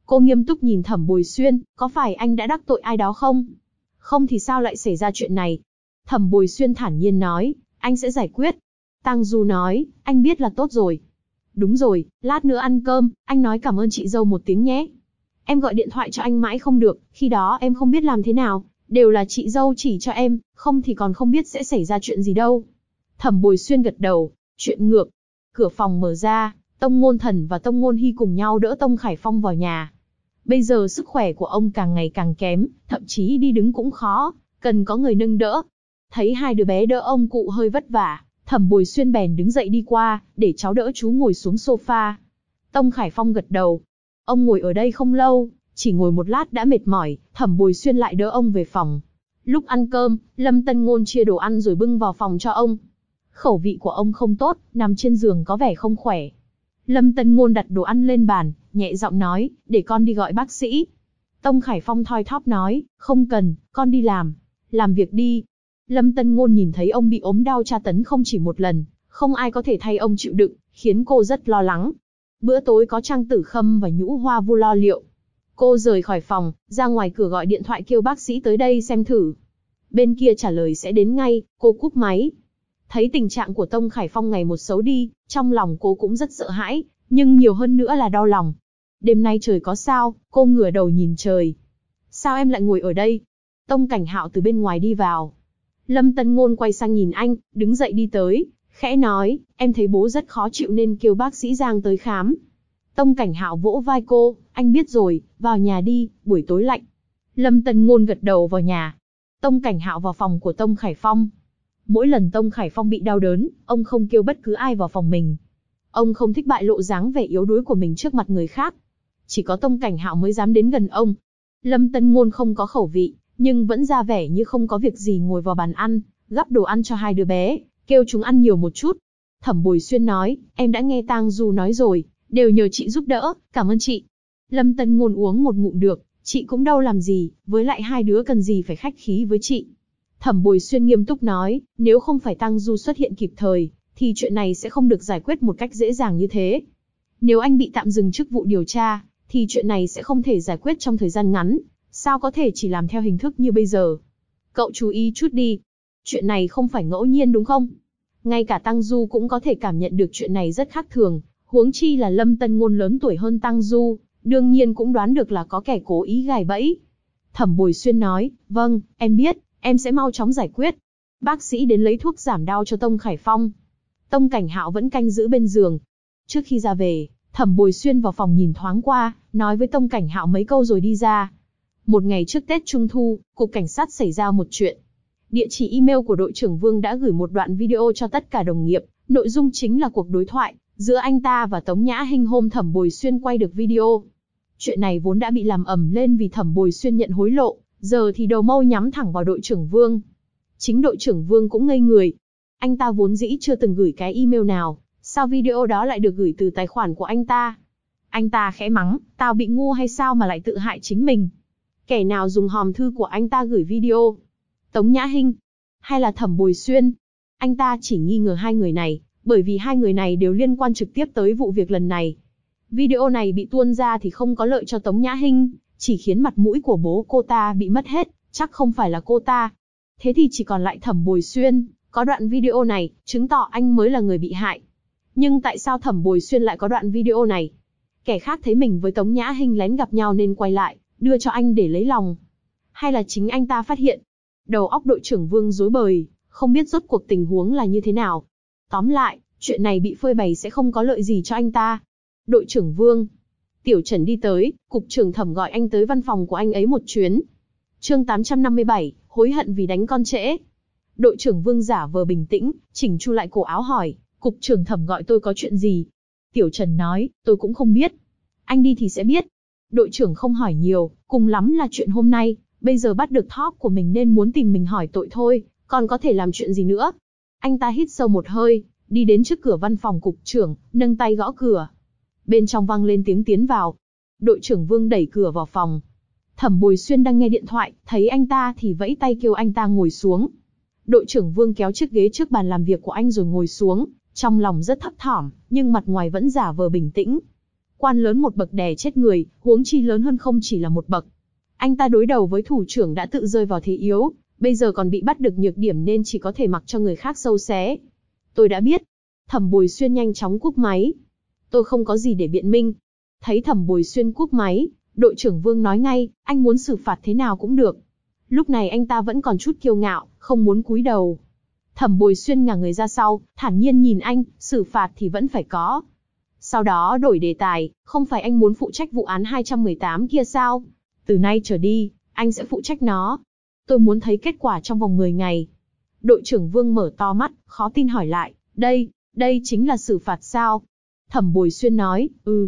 Cô nghiêm túc nhìn Thẩm Bồi Xuyên, có phải anh đã đắc tội ai đó không? Không thì sao lại xảy ra chuyện này? Thẩm Bồi Xuyên thản nhiên nói, anh sẽ giải quyết. Tang Du nói, anh biết là tốt rồi. Đúng rồi, lát nữa ăn cơm, anh nói cảm ơn chị dâu một tiếng nhé. Em gọi điện thoại cho anh mãi không được, khi đó em không biết làm thế nào, đều là chị dâu chỉ cho em, không thì còn không biết sẽ xảy ra chuyện gì đâu. Thẩm Bồi Xuyên gật đầu, chuyện ngược. Cửa phòng mở ra, Tông Ngôn Thần và Tông Ngôn Hy cùng nhau đỡ Tông Khải Phong vào nhà. Bây giờ sức khỏe của ông càng ngày càng kém, thậm chí đi đứng cũng khó, cần có người nâng đỡ. Thấy hai đứa bé đỡ ông cụ hơi vất vả, Thẩm Bồi Xuyên bèn đứng dậy đi qua, để cháu đỡ chú ngồi xuống sofa. Tông Khải Phong gật đầu. Ông ngồi ở đây không lâu, chỉ ngồi một lát đã mệt mỏi, Thẩm Bồi Xuyên lại đỡ ông về phòng. Lúc ăn cơm, Lâm Tân Ngôn chia đồ ăn rồi bưng vào phòng cho ông. Khẩu vị của ông không tốt, nằm trên giường có vẻ không khỏe. Lâm Tân Ngôn đặt đồ ăn lên bàn, nhẹ giọng nói, để con đi gọi bác sĩ. Tông Khải Phong thoi thóp nói, không cần, con đi làm việc đi. Lâm Tân Ngôn nhìn thấy ông bị ốm đau tra tấn không chỉ một lần, không ai có thể thay ông chịu đựng, khiến cô rất lo lắng. Bữa tối có Trang Tử Khâm và Nhũ Hoa Vu lo liệu. Cô rời khỏi phòng, ra ngoài cửa gọi điện thoại kêu bác sĩ tới đây xem thử. Bên kia trả lời sẽ đến ngay, cô cúp máy. Thấy tình trạng của Tông Khải Phong ngày một xấu đi, trong lòng cô cũng rất sợ hãi, nhưng nhiều hơn nữa là đau lòng. Đêm nay trời có sao, cô ngửa đầu nhìn trời. Sao em lại ngồi ở đây? Tông Cảnh Hạo từ bên ngoài đi vào. Lâm Tân Ngôn quay sang nhìn anh, đứng dậy đi tới, khẽ nói, em thấy bố rất khó chịu nên kêu bác sĩ Giang tới khám. Tông Cảnh Hạo vỗ vai cô, anh biết rồi, vào nhà đi, buổi tối lạnh. Lâm Tân Ngôn gật đầu vào nhà. Tông Cảnh Hạo vào phòng của Tông Khải Phong. Mỗi lần Tông Khải Phong bị đau đớn, ông không kêu bất cứ ai vào phòng mình. Ông không thích bại lộ dáng vẻ yếu đuối của mình trước mặt người khác. Chỉ có Tông Cảnh Hạo mới dám đến gần ông. Lâm Tân Ngôn không có khẩu vị, nhưng vẫn ra vẻ như không có việc gì ngồi vào bàn ăn, gắp đồ ăn cho hai đứa bé, kêu chúng ăn nhiều một chút. Thẩm Bồi Xuyên nói, em đã nghe Tang Du nói rồi, đều nhờ chị giúp đỡ, cảm ơn chị. Lâm Tân Ngôn uống một ngụm được, chị cũng đâu làm gì, với lại hai đứa cần gì phải khách khí với chị. Thẩm Bồi Xuyên nghiêm túc nói, nếu không phải Tang Du xuất hiện kịp thời, thì chuyện này sẽ không được giải quyết một cách dễ dàng như thế. Nếu anh bị tạm dừng chức vụ điều tra, thì chuyện này sẽ không thể giải quyết trong thời gian ngắn, sao có thể chỉ làm theo hình thức như bây giờ. Cậu chú ý chút đi, chuyện này không phải ngẫu nhiên đúng không? Ngay cả Tang Du cũng có thể cảm nhận được chuyện này rất khác thường, huống chi là Lâm Tân Ngôn lớn tuổi hơn Tang Du, đương nhiên cũng đoán được là có kẻ cố ý gài bẫy. Thẩm Bồi Xuyên nói, vâng, em biết, em sẽ mau chóng giải quyết. Bác sĩ đến lấy thuốc giảm đau cho Tông Khải Phong. Tông Cảnh Hạo vẫn canh giữ bên giường. Trước khi ra về, Thẩm Bồi Xuyên vào phòng nhìn thoáng qua, nói với Tông Cảnh Hạo mấy câu rồi đi ra. Một ngày trước Tết Trung Thu, Cục Cảnh sát xảy ra một chuyện. Địa chỉ email của đội trưởng Vương đã gửi một đoạn video cho tất cả đồng nghiệp, nội dung chính là cuộc đối thoại giữa anh ta và Tống Nhã Hinh hôm Thẩm Bồi Xuyên quay được video. Chuyện này vốn đã bị làm ầm lên vì Thẩm Bồi Xuyên nhận hối lộ, giờ thì đầu mâu nhắm thẳng vào đội trưởng Vương. Chính đội trưởng Vương cũng ngây người. Anh ta vốn dĩ chưa từng gửi cái email nào, sao video đó lại được gửi từ tài khoản của anh ta? Anh ta khẽ mắng, tao bị ngu hay sao mà lại tự hại chính mình? Kẻ nào dùng hòm thư của anh ta gửi video? Tống Nhã Hinh? Hay là Thẩm Bồi Xuyên? Anh ta chỉ nghi ngờ hai người này, bởi vì hai người này đều liên quan trực tiếp tới vụ việc lần này. Video này bị tuôn ra thì không có lợi cho Tống Nhã Hinh, chỉ khiến mặt mũi của bố cô ta bị mất hết, chắc không phải là cô ta. Thế thì chỉ còn lại Thẩm Bồi Xuyên, có đoạn video này, chứng tỏ anh mới là người bị hại. Nhưng tại sao Thẩm Bồi Xuyên lại có đoạn video này? Kẻ khác thấy mình với Tống Nhã Hinh lén gặp nhau nên quay lại, đưa cho anh để lấy lòng. Hay là chính anh ta phát hiện? Đầu óc đội trưởng Vương rối bời, không biết rốt cuộc tình huống là như thế nào. Tóm lại, chuyện này bị phơi bày sẽ không có lợi gì cho anh ta. Đội trưởng Vương. Tiểu Trần đi tới, cục trưởng Thẩm gọi anh tới văn phòng của anh ấy một chuyến. Chương 857, hối hận vì đánh con trễ. Đội trưởng Vương giả vờ bình tĩnh, chỉnh chu lại cổ áo hỏi, cục trưởng Thẩm gọi tôi có chuyện gì? Tiểu Trần nói, tôi cũng không biết. Anh đi thì sẽ biết. Đội trưởng không hỏi nhiều, cùng lắm là chuyện hôm nay, bây giờ bắt được top của mình nên muốn tìm mình hỏi tội thôi, còn có thể làm chuyện gì nữa. Anh ta hít sâu một hơi, đi đến trước cửa văn phòng cục trưởng, nâng tay gõ cửa. Bên trong vang lên tiếng tiến vào. Đội trưởng Vương đẩy cửa vào phòng. Thẩm Bồi Xuyên đang nghe điện thoại, thấy anh ta thì vẫy tay kêu anh ta ngồi xuống. Đội trưởng Vương kéo chiếc ghế trước bàn làm việc của anh rồi ngồi xuống, trong lòng rất thấp thỏm, nhưng mặt ngoài vẫn giả vờ bình tĩnh. Quan lớn một bậc đè chết người, huống chi lớn hơn không chỉ là một bậc. Anh ta đối đầu với thủ trưởng đã tự rơi vào thế yếu, bây giờ còn bị bắt được nhược điểm nên chỉ có thể mặc cho người khác sâu xé. Tôi đã biết. Thẩm Bồi Xuyên nhanh chóng cúp máy. Tôi không có gì để biện minh. Thấy Thẩm Bồi Xuyên cúp máy, đội trưởng Vương nói ngay, anh muốn xử phạt thế nào cũng được. Lúc này anh ta vẫn còn chút kiêu ngạo, không muốn cúi đầu. Thẩm Bồi Xuyên ngả người ra sau, thản nhiên nhìn anh, xử phạt thì vẫn phải có. Sau đó đổi đề tài, không phải anh muốn phụ trách vụ án 218 kia sao? Từ nay trở đi, anh sẽ phụ trách nó. Tôi muốn thấy kết quả trong vòng 10 ngày. Đội trưởng Vương mở to mắt, khó tin hỏi lại, đây chính là xử phạt sao? Thẩm Bồi Xuyên nói,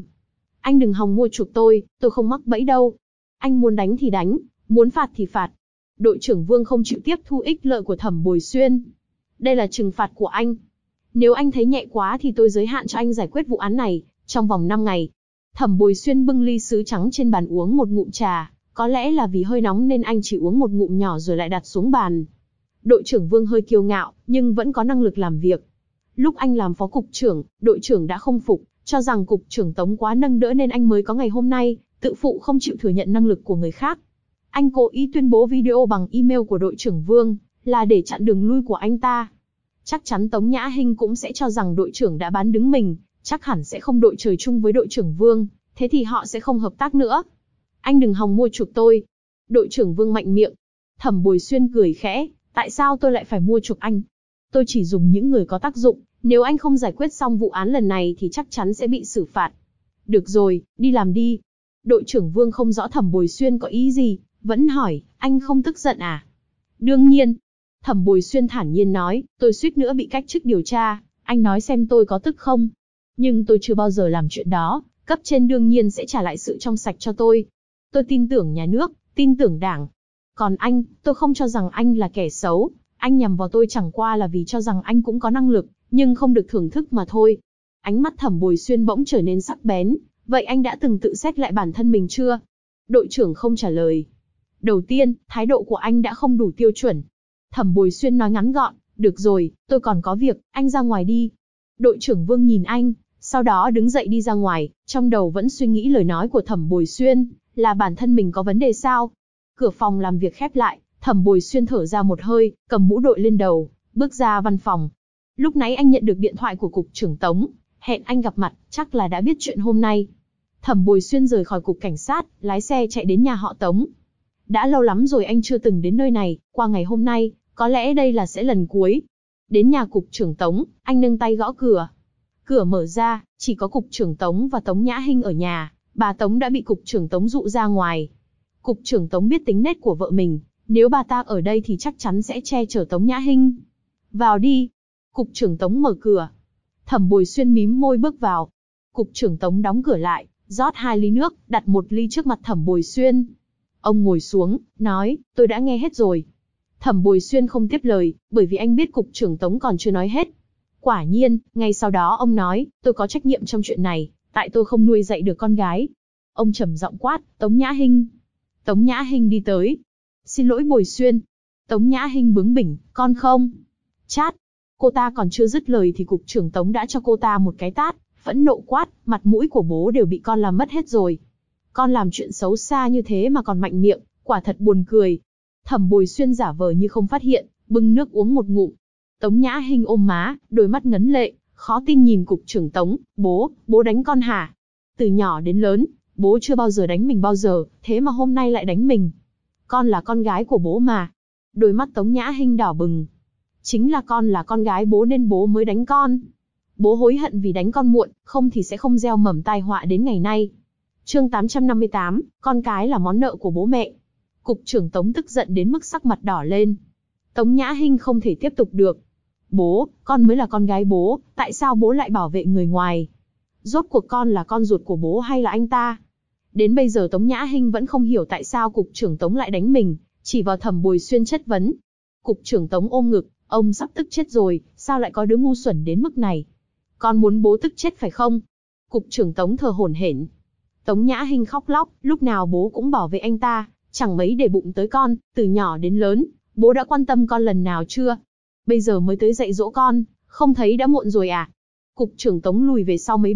Anh đừng hòng mua chuộc tôi không mắc bẫy đâu. Anh muốn đánh thì đánh, muốn phạt thì phạt. Đội trưởng Vương không chịu tiếp thu ích lợi của Thẩm Bồi Xuyên. Đây là trừng phạt của anh. Nếu anh thấy nhẹ quá thì tôi giới hạn cho anh giải quyết vụ án này, trong vòng 5 ngày. Thẩm Bồi Xuyên bưng ly sứ trắng trên bàn uống một ngụm trà, có lẽ là vì hơi nóng nên anh chỉ uống một ngụm nhỏ rồi lại đặt xuống bàn. Đội trưởng Vương hơi kiêu ngạo, nhưng vẫn có năng lực làm việc. Lúc anh làm phó cục trưởng, đội trưởng đã không phục, cho rằng cục trưởng Tống quá nâng đỡ nên anh mới có ngày hôm nay, tự phụ không chịu thừa nhận năng lực của người khác. Anh cố ý tuyên bố video bằng email của đội trưởng Vương, là để chặn đường lui của anh ta. Chắc chắn Tống Nhã Hinh cũng sẽ cho rằng đội trưởng đã bán đứng mình, chắc hẳn sẽ không đội trời chung với đội trưởng Vương, thế thì họ sẽ không hợp tác nữa. Anh đừng hòng mua chuộc tôi. Đội trưởng Vương mạnh miệng. Thẩm Bồi Xuyên cười khẽ, tại sao tôi lại phải mua chuộc anh? Tôi chỉ dùng những người có tác dụng, nếu anh không giải quyết xong vụ án lần này thì chắc chắn sẽ bị xử phạt. Được rồi, đi làm đi. Đội trưởng Vương không rõ Thẩm Bồi Xuyên có ý gì, vẫn hỏi, anh không tức giận à? Đương nhiên. Thẩm Bồi Xuyên thản nhiên nói, tôi suýt nữa bị cách chức điều tra, anh nói xem tôi có tức không? Nhưng tôi chưa bao giờ làm chuyện đó, cấp trên đương nhiên sẽ trả lại sự trong sạch cho tôi. Tôi tin tưởng nhà nước, tin tưởng đảng. Còn anh, tôi không cho rằng anh là kẻ xấu, anh nhằm vào tôi chẳng qua là vì cho rằng anh cũng có năng lực, nhưng không được thưởng thức mà thôi. Ánh mắt Thẩm Bồi Xuyên bỗng trở nên sắc bén, vậy anh đã từng tự xét lại bản thân mình chưa? Đội trưởng không trả lời. Đầu tiên, thái độ của anh đã không đủ tiêu chuẩn. Thẩm Bồi Xuyên nói ngắn gọn, được rồi, tôi còn có việc, anh ra ngoài đi. Đội trưởng Vương nhìn anh, sau đó đứng dậy đi ra ngoài, trong đầu vẫn suy nghĩ lời nói của Thẩm Bồi Xuyên, là bản thân mình có vấn đề sao? Cửa phòng làm việc khép lại, Thẩm Bồi Xuyên thở ra một hơi, cầm mũ đội lên đầu, bước ra văn phòng. Lúc nãy anh nhận được điện thoại của cục trưởng Tống, hẹn anh gặp mặt, chắc là đã biết chuyện hôm nay. Thẩm Bồi Xuyên rời khỏi cục cảnh sát, lái xe chạy đến nhà họ Tống. Đã lâu lắm rồi anh chưa từng đến nơi này, qua ngày hôm nay, có lẽ đây là sẽ lần cuối. Đến nhà cục trưởng Tống, anh nâng tay gõ cửa. Cửa mở ra, chỉ có cục trưởng Tống và Tống Nhã Hinh ở nhà, bà Tống đã bị cục trưởng Tống dụ ra ngoài. Cục trưởng Tống biết tính nết của vợ mình, nếu bà ta ở đây thì chắc chắn sẽ che chở Tống Nhã Hinh. Vào đi. Cục trưởng Tống mở cửa. Thẩm Bồi Xuyên mím môi bước vào. Cục trưởng Tống đóng cửa lại, rót 2 ly nước, đặt 1 ly trước mặt Thẩm Bồi Xuyên. Ông ngồi xuống, nói, tôi đã nghe hết rồi. Thẩm Bồi Xuyên không tiếp lời, bởi vì anh biết cục trưởng Tống còn chưa nói hết. Quả nhiên, ngay sau đó ông nói, tôi có trách nhiệm trong chuyện này, tại tôi không nuôi dạy được con gái. Ông trầm giọng quát, Tống Nhã Hinh. Tống Nhã Hinh đi tới. Xin lỗi Bồi Xuyên. Tống Nhã Hinh bướng bỉnh, con không. Chát. Cô ta còn chưa dứt lời thì cục trưởng Tống đã cho cô ta một cái tát, phẫn nộ quát, mặt mũi của bố đều bị con làm mất hết rồi. Con làm chuyện xấu xa như thế mà còn mạnh miệng, quả thật buồn cười. Thẩm Bồi Xuyên giả vờ như không phát hiện, bưng nước uống một ngụm. Tống Nhã Hinh ôm má, đôi mắt ngấn lệ, khó tin nhìn cục trưởng Tống, bố đánh con hả? Từ nhỏ đến lớn, bố chưa bao giờ đánh mình bao giờ, thế mà hôm nay lại đánh mình. Con là con gái của bố mà. Đôi mắt Tống Nhã Hinh đỏ bừng. Chính là con là con gái bố nên bố mới đánh con. Bố hối hận vì đánh con muộn, không thì sẽ không gieo mầm tai họa đến ngày nay. Chương 858, con cái là món nợ của bố mẹ. Cục trưởng Tống tức giận đến mức sắc mặt đỏ lên. Tống Nhã Hinh không thể tiếp tục được. Bố, con mới là con gái bố, tại sao bố lại bảo vệ người ngoài? Rốt cuộc con là con ruột của bố hay là anh ta? Đến bây giờ Tống Nhã Hinh vẫn không hiểu tại sao cục trưởng Tống lại đánh mình, chỉ vào Thẩm Bồi Xuyên chất vấn. Cục trưởng Tống ôm ngực, ông sắp tức chết rồi, sao lại có đứa ngu xuẩn đến mức này? Con muốn bố tức chết phải không? Cục trưởng Tống thở hổn hển. Tống Nhã Hinh khóc lóc, lúc nào bố cũng bảo vệ anh ta, chẳng mấy để bụng tới con, từ nhỏ đến lớn, bố đã quan tâm con lần nào chưa? Bây giờ mới tới dạy dỗ con, không thấy đã muộn rồi à? Cục trưởng Tống lùi về sau mấy bước,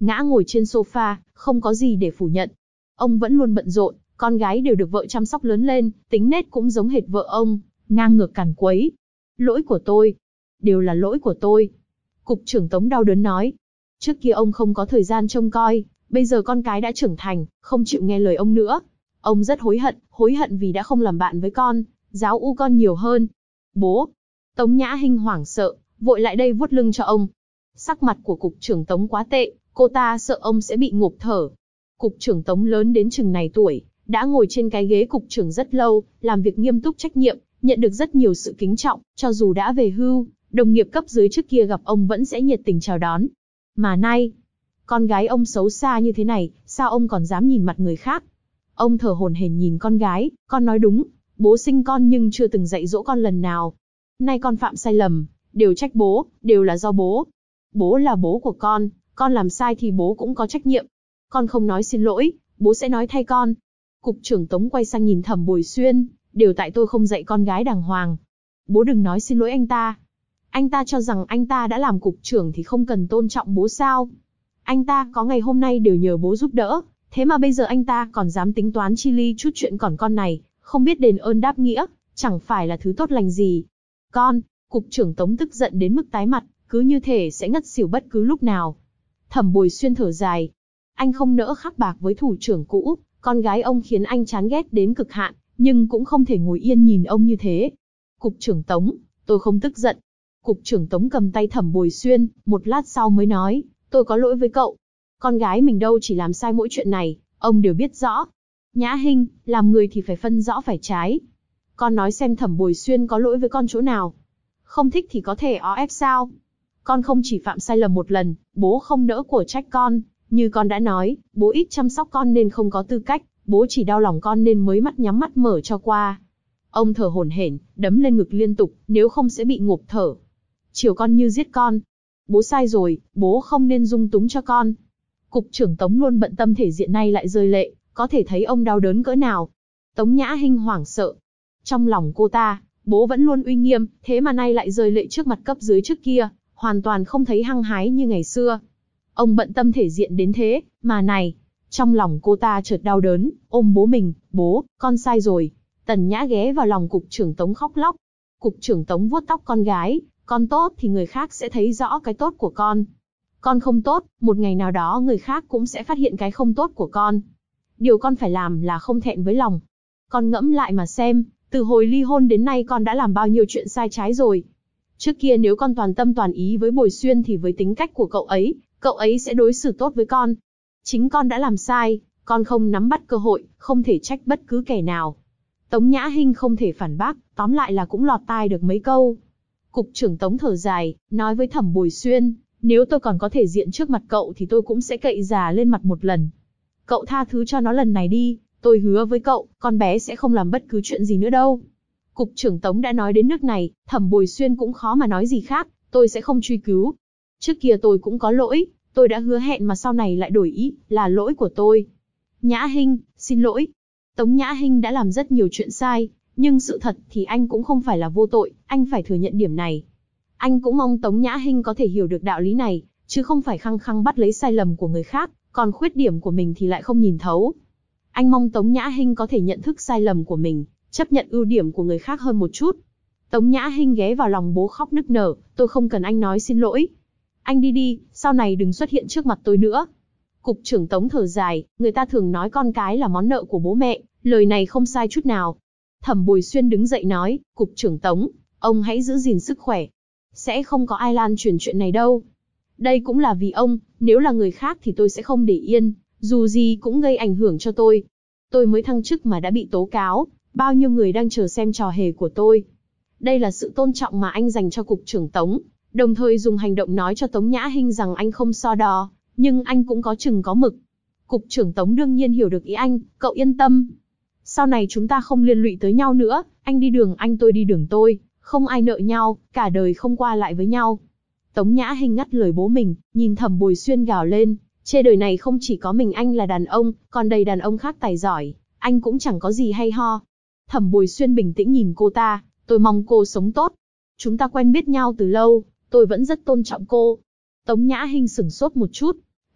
ngã ngồi trên sofa, không có gì để phủ nhận. Ông vẫn luôn bận rộn, con gái đều được vợ chăm sóc lớn lên, tính nết cũng giống hệt vợ ông, ngang ngược càn quấy. Lỗi của tôi. Đều là lỗi của tôi. Cục trưởng Tống đau đớn nói. Trước kia ông không có thời gian trông coi, bây giờ con cái đã trưởng thành, không chịu nghe lời ông nữa. Ông rất hối hận vì đã không làm bạn với con, giáo u con nhiều hơn. Bố! Tống Nhã Hinh hoảng sợ, vội lại đây vuốt lưng cho ông. Sắc mặt của cục trưởng Tống quá tệ, cô ta sợ ông sẽ bị ngộp thở. Cục trưởng Tống lớn đến chừng này tuổi, đã ngồi trên cái ghế cục trưởng rất lâu, làm việc nghiêm túc trách nhiệm, nhận được rất nhiều sự kính trọng, cho dù đã về hưu, đồng nghiệp cấp dưới trước kia gặp ông vẫn sẽ nhiệt tình chào đón. Mà nay, con gái ông xấu xa như thế này, sao ông còn dám nhìn mặt người khác? Ông thở hổn hển nhìn con gái, con nói đúng, bố sinh con nhưng chưa từng dạy dỗ con lần nào. Nay con phạm sai lầm, đều trách bố, đều là do bố. Bố là bố của con làm sai thì bố cũng có trách nhiệm. Con không nói xin lỗi, bố sẽ nói thay con. Cục trưởng Tống quay sang nhìn Thẩm Bồi Xuyên, đều tại tôi không dạy con gái đàng hoàng. Bố đừng nói xin lỗi anh ta. Anh ta cho rằng anh ta đã làm cục trưởng thì không cần tôn trọng bố sao? Anh ta có ngày hôm nay đều nhờ bố giúp đỡ, thế mà bây giờ anh ta còn dám tính toán chi ly chút chuyện còn con này, không biết đền ơn đáp nghĩa, chẳng phải là thứ tốt lành gì. Cục trưởng Tống tức giận đến mức tái mặt, cứ như thể sẽ ngất xỉu bất cứ lúc nào. Thẩm Bồi Xuyên thở dài. Anh không nỡ khắc bạc với thủ trưởng cũ, con gái ông khiến anh chán ghét đến cực hạn, nhưng cũng không thể ngồi yên nhìn ông như thế. Cục trưởng Tống, tôi không tức giận. Cục trưởng Tống cầm tay Thẩm Bồi Xuyên, một lát sau mới nói, tôi có lỗi với cậu. Con gái mình đâu chỉ làm sai mỗi chuyện này, ông đều biết rõ. Nhã Hinh, làm người thì phải phân rõ phải trái. Con nói xem Thẩm Bồi Xuyên có lỗi với con chỗ nào. Không thích thì có thể o ép sao? Con không chỉ phạm sai lầm một lần, bố không nỡ của trách con. Như con đã nói, bố ít chăm sóc con nên không có tư cách, bố chỉ đau lòng con nên mới mắt nhắm mắt mở cho qua. Ông thở hổn hển, đấm lên ngực liên tục, nếu không sẽ bị ngộp thở. Chiều con như giết con. Bố sai rồi, bố không nên dung túng cho con. Cục trưởng Tống luôn bận tâm thể diện nay lại rơi lệ, có thể thấy ông đau đớn cỡ nào. Tống Nhã Hinh hoảng sợ. Trong lòng cô ta, bố vẫn luôn uy nghiêm, thế mà nay lại rơi lệ trước mặt cấp dưới trước kia, hoàn toàn không thấy hăng hái như ngày xưa. Ông bận tâm thể diện đến thế, mà này. Trong lòng cô ta chợt đau đớn, ôm bố mình, bố, con sai rồi. Tần Nhã ghé vào lòng cục trưởng Tống khóc lóc. Cục trưởng Tống vuốt tóc con gái, con tốt thì người khác sẽ thấy rõ cái tốt của con. Con không tốt, một ngày nào đó người khác cũng sẽ phát hiện cái không tốt của con. Điều con phải làm là không thẹn với lòng. Con ngẫm lại mà xem, từ hồi ly hôn đến nay con đã làm bao nhiêu chuyện sai trái rồi. Trước kia nếu con toàn tâm toàn ý với Bồi Xuyên thì với tính cách của cậu ấy sẽ đối xử tốt với con. Chính con đã làm sai, con không nắm bắt cơ hội, không thể trách bất cứ kẻ nào. Tống Nhã Hinh không thể phản bác, tóm lại là cũng lọt tai được mấy câu. Cục trưởng Tống thở dài, nói với Thẩm Bồi Xuyên, nếu tôi còn có thể diện trước mặt cậu thì tôi cũng sẽ cậy già lên mặt một lần. Cậu tha thứ cho nó lần này đi, tôi hứa với cậu, con bé sẽ không làm bất cứ chuyện gì nữa đâu. Cục trưởng Tống đã nói đến nước này, Thẩm Bồi Xuyên cũng khó mà nói gì khác, tôi sẽ không truy cứu. Trước kia tôi cũng có lỗi, tôi đã hứa hẹn mà sau này lại đổi ý, là lỗi của tôi. Nhã Hinh, xin lỗi. Tống Nhã Hinh đã làm rất nhiều chuyện sai, nhưng sự thật thì anh cũng không phải là vô tội, anh phải thừa nhận điểm này. Anh cũng mong Tống Nhã Hinh có thể hiểu được đạo lý này, chứ không phải khăng khăng bắt lấy sai lầm của người khác, còn khuyết điểm của mình thì lại không nhìn thấu. Anh mong Tống Nhã Hinh có thể nhận thức sai lầm của mình, chấp nhận ưu điểm của người khác hơn một chút. Tống Nhã Hinh ghé vào lòng bố khóc nức nở, tôi không cần anh nói xin lỗi. Anh đi đi, sau này đừng xuất hiện trước mặt tôi nữa. Cục trưởng Tống thở dài, người ta thường nói con cái là món nợ của bố mẹ, lời này không sai chút nào. Thẩm Bồi Xuyên đứng dậy nói, Cục trưởng Tống, ông hãy giữ gìn sức khỏe. Sẽ không có ai lan truyền chuyện này đâu. Đây cũng là vì ông, nếu là người khác thì tôi sẽ không để yên, dù gì cũng gây ảnh hưởng cho tôi. Tôi mới thăng chức mà đã bị tố cáo, bao nhiêu người đang chờ xem trò hề của tôi. Đây là sự tôn trọng mà anh dành cho Cục trưởng Tống, đồng thời dùng hành động nói cho Tống Nhã Hinh rằng anh không so đo, nhưng anh cũng có chừng có mực. Cục trưởng Tống đương nhiên hiểu được ý anh, cậu yên tâm. Sau này chúng ta không liên lụy tới nhau nữa, anh đi đường anh tôi đi đường tôi, không ai nợ nhau, cả đời không qua lại với nhau. Tống Nhã Hinh ngắt lời bố mình, nhìn Thẩm Bồi Xuyên gào lên, trên đời này không chỉ có mình anh là đàn ông, còn đầy đàn ông khác tài giỏi, anh cũng chẳng có gì hay ho. Thẩm Bồi Xuyên bình tĩnh nhìn cô ta, tôi mong cô sống tốt. Chúng ta quen biết nhau từ lâu, tôi vẫn rất tôn trọng cô. Tống Nhã Hinh sửng sốt một chút.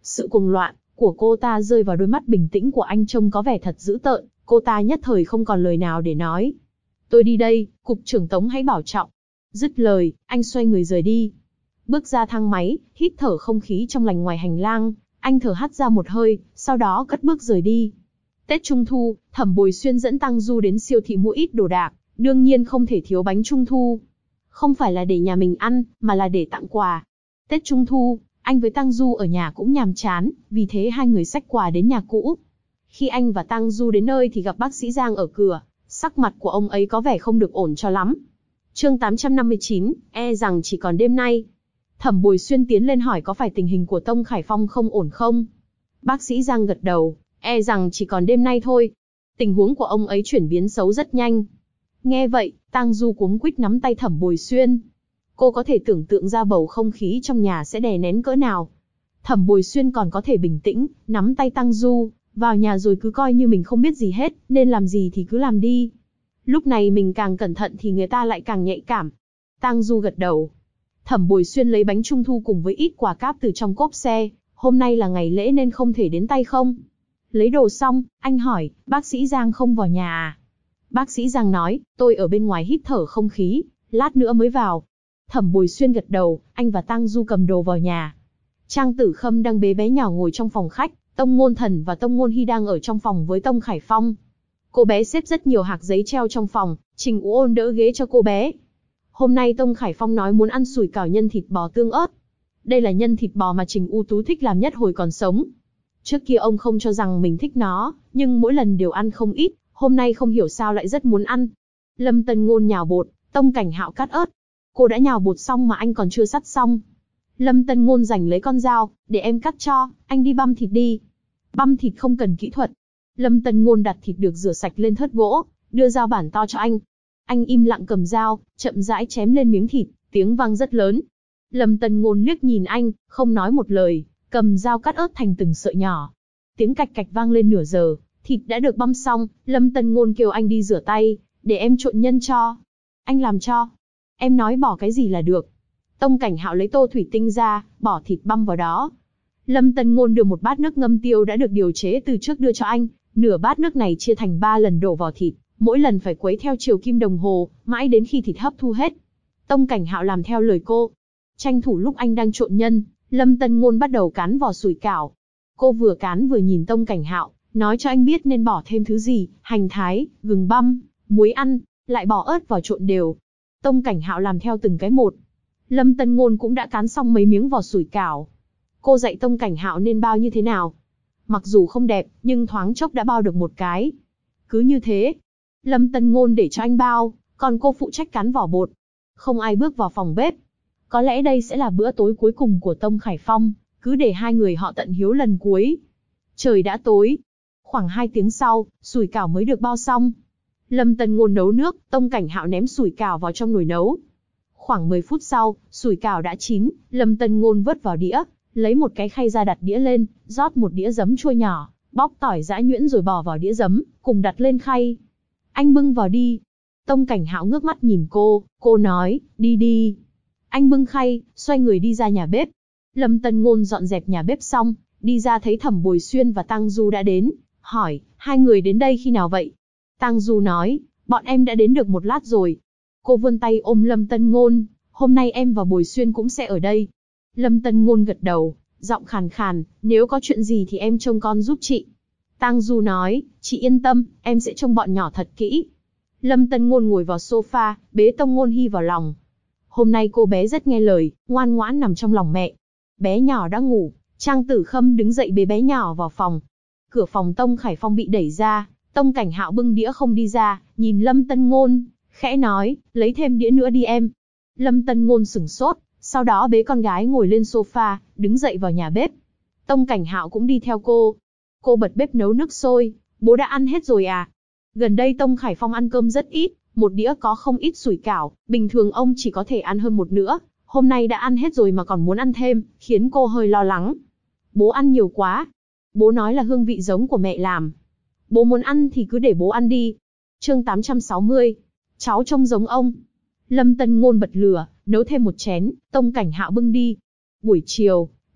Sự cuồng loạn của cô ta rơi vào đôi mắt bình tĩnh của anh trông có vẻ thật dữ tợn, cô ta nhất thời không còn lời nào để nói. Tôi đi đây, cục trưởng Tống hãy bảo trọng. Dứt lời, anh xoay người rời đi. Bước ra thang máy, hít thở không khí trong lành ngoài hành lang, anh thở hắt ra một hơi, sau đó cất bước rời đi. Tết Trung Thu, Thẩm Bồi Xuyên dẫn Tăng Du đến siêu thị mua ít đồ đạc, đương nhiên không thể thiếu bánh Trung Thu. Không phải là để nhà mình ăn, mà là để tặng quà. Tết Trung Thu, anh với Tăng Du ở nhà cũng nhàm chán, vì thế hai người xách quà đến nhà cũ. Khi anh và Tăng Du đến nơi thì gặp bác sĩ Giang ở cửa, sắc mặt của ông ấy có vẻ không được ổn cho lắm. Chương 859, e rằng chỉ còn đêm nay. Thẩm Bồi Xuyên tiến lên hỏi có phải tình hình của Tông Khải Phong không ổn không? Bác sĩ Giang gật đầu, e rằng chỉ còn đêm nay thôi. Tình huống của ông ấy chuyển biến xấu rất nhanh. Nghe vậy, Tang Du cuống quýt nắm tay Thẩm Bồi Xuyên. Cô có thể tưởng tượng ra bầu không khí trong nhà sẽ đè nén cỡ nào. Thẩm Bồi Xuyên còn có thể bình tĩnh, nắm tay Tang Du, vào nhà rồi cứ coi như mình không biết gì hết, nên làm gì thì cứ làm đi. Lúc này mình càng cẩn thận thì người ta lại càng nhạy cảm. Tang Du gật đầu. Thẩm Bồi Xuyên lấy bánh trung thu cùng với ít quà cáp từ trong cốp xe, hôm nay là ngày lễ nên không thể đến tay không. Lấy đồ xong, anh hỏi, bác sĩ Giang không vào nhà à? Bác sĩ Giang nói, tôi ở bên ngoài hít thở không khí, lát nữa mới vào. Thẩm Bồi Xuyên gật đầu, anh và Tang Du cầm đồ vào nhà. Trang Tử Khâm đang bế bé nhỏ ngồi trong phòng khách, Tông Ngôn Thần và Tông Ngôn Hy đang ở trong phòng với Tông Khải Phong. Cô bé xếp rất nhiều hạc giấy treo trong phòng, Trình Ú Ôn đỡ ghế cho cô bé. Hôm nay Tông Khải Phong nói muốn ăn sủi cảo nhân thịt bò tương ớt. Đây là nhân thịt bò mà Trình U Tú thích làm nhất hồi còn sống. Trước kia ông không cho rằng mình thích nó, nhưng mỗi lần đều ăn không ít, hôm nay không hiểu sao lại rất muốn ăn. Lâm Tân Ngôn nhào bột, Tông Cảnh Hạo cắt ớt. Cô đã nhào bột xong mà anh còn chưa sắt xong. Lâm Tân Ngôn giành lấy con dao, để em cắt cho, anh đi băm thịt đi. Băm thịt không cần kỹ thuật. Lâm Tân Ngôn đặt thịt được rửa sạch lên thớt gỗ, đưa dao bản to cho anh. Anh im lặng cầm dao, chậm rãi chém lên miếng thịt, tiếng vang rất lớn. Lâm Tân Ngôn liếc nhìn anh, không nói một lời, cầm dao cắt ớt thành từng sợi nhỏ. Tiếng cạch cạch vang lên nửa giờ, thịt đã được băm xong, Lâm Tân Ngôn kêu anh đi rửa tay, để em trộn nhân cho. Anh làm cho. Em nói bỏ cái gì là được. Tông Cảnh Hạo lấy tô thủy tinh ra, bỏ thịt băm vào đó. Lâm Tân Ngôn đưa một bát nước ngâm tiêu đã được điều chế từ trước đưa cho anh, nửa bát nước này chia thành 3 lần đổ vào thịt, mỗi lần phải quấy theo chiều kim đồng hồ, mãi đến khi thịt hấp thu hết. Tông Cảnh Hạo làm theo lời cô. Tranh thủ lúc anh đang trộn nhân, Lâm Tân Ngôn bắt đầu cán vỏ sủi cảo. Cô vừa cán vừa nhìn Tông Cảnh Hạo, nói cho anh biết nên bỏ thêm thứ gì, hành thái, gừng băm, muối ăn, lại bỏ ớt vào trộn đều. Tông Cảnh Hạo làm theo từng cái một. Lâm Tân Ngôn cũng đã cán xong mấy miếng vỏ sủi cảo. Cô dạy Tông Cảnh Hạo nên bao như thế nào. Mặc dù không đẹp, nhưng thoáng chốc đã bao được một cái. Cứ như thế, Lâm Tân Ngôn để cho anh bao, còn cô phụ trách cán vỏ bột. Không ai bước vào phòng bếp. Có lẽ đây sẽ là bữa tối cuối cùng của Tông Khải Phong, cứ để hai người họ tận hiếu lần cuối. Trời đã tối. Khoảng 2 tiếng sau, sủi cảo mới được bao xong. Lâm Tân Ngôn nấu nước, Tông Cảnh Hạo ném sủi cảo vào trong nồi nấu. Khoảng 10 phút sau, sủi cảo đã chín, Lâm Tân Ngôn vớt vào đĩa, lấy một cái khay ra đặt đĩa lên, rót một đĩa giấm chua nhỏ, bóc tỏi giã nhuyễn rồi bỏ vào đĩa giấm, cùng đặt lên khay. Anh bưng vào đi. Tông Cảnh Hạo ngước mắt nhìn cô nói, đi đi. Anh bưng khay, xoay người đi ra nhà bếp. Lâm Tân Ngôn dọn dẹp nhà bếp xong, đi ra thấy Thẩm Bồi Xuyên và Tang Du đã đến, hỏi, hai người đến đây khi nào vậy? Tang Du nói, bọn em đã đến được một lát rồi. Cô vươn tay ôm Lâm Tân Ngôn, hôm nay em và Bồi Xuyên cũng sẽ ở đây. Lâm Tân Ngôn gật đầu, giọng khàn khàn, nếu có chuyện gì thì em trông con giúp chị. Tang Du nói, chị yên tâm, em sẽ trông bọn nhỏ thật kỹ. Lâm Tân Ngôn ngồi vào sofa, bế Tông Ngôn Hy vào lòng. Hôm nay cô bé rất nghe lời, ngoan ngoãn nằm trong lòng mẹ. Bé nhỏ đã ngủ, Trang Tử Khâm đứng dậy bế bé nhỏ vào phòng. Cửa phòng Tông Khải Phong bị đẩy ra, Tông Cảnh Hạo bưng đĩa không đi ra, nhìn Lâm Tân Ngôn, khẽ nói, lấy thêm đĩa nữa đi em. Lâm Tân Ngôn sửng sốt, sau đó bế con gái ngồi lên sofa, đứng dậy vào nhà bếp. Tông Cảnh Hạo cũng đi theo cô. Cô bật bếp nấu nước sôi, bố đã ăn hết rồi à? Gần đây Tông Khải Phong ăn cơm rất ít, một đĩa có không ít sủi cảo, bình thường ông chỉ có thể ăn hơn một nửa, hôm nay đã ăn hết rồi mà còn muốn ăn thêm, khiến cô hơi lo lắng. Bố ăn nhiều quá. Bố nói là hương vị giống của mẹ làm. Bố muốn ăn thì cứ để bố ăn đi. Chương 860. Cháu trông giống ông. Lâm Tân Ngôn bật lửa, nấu thêm một chén, Tông Cảnh Hạo bưng đi. Buổi chiều,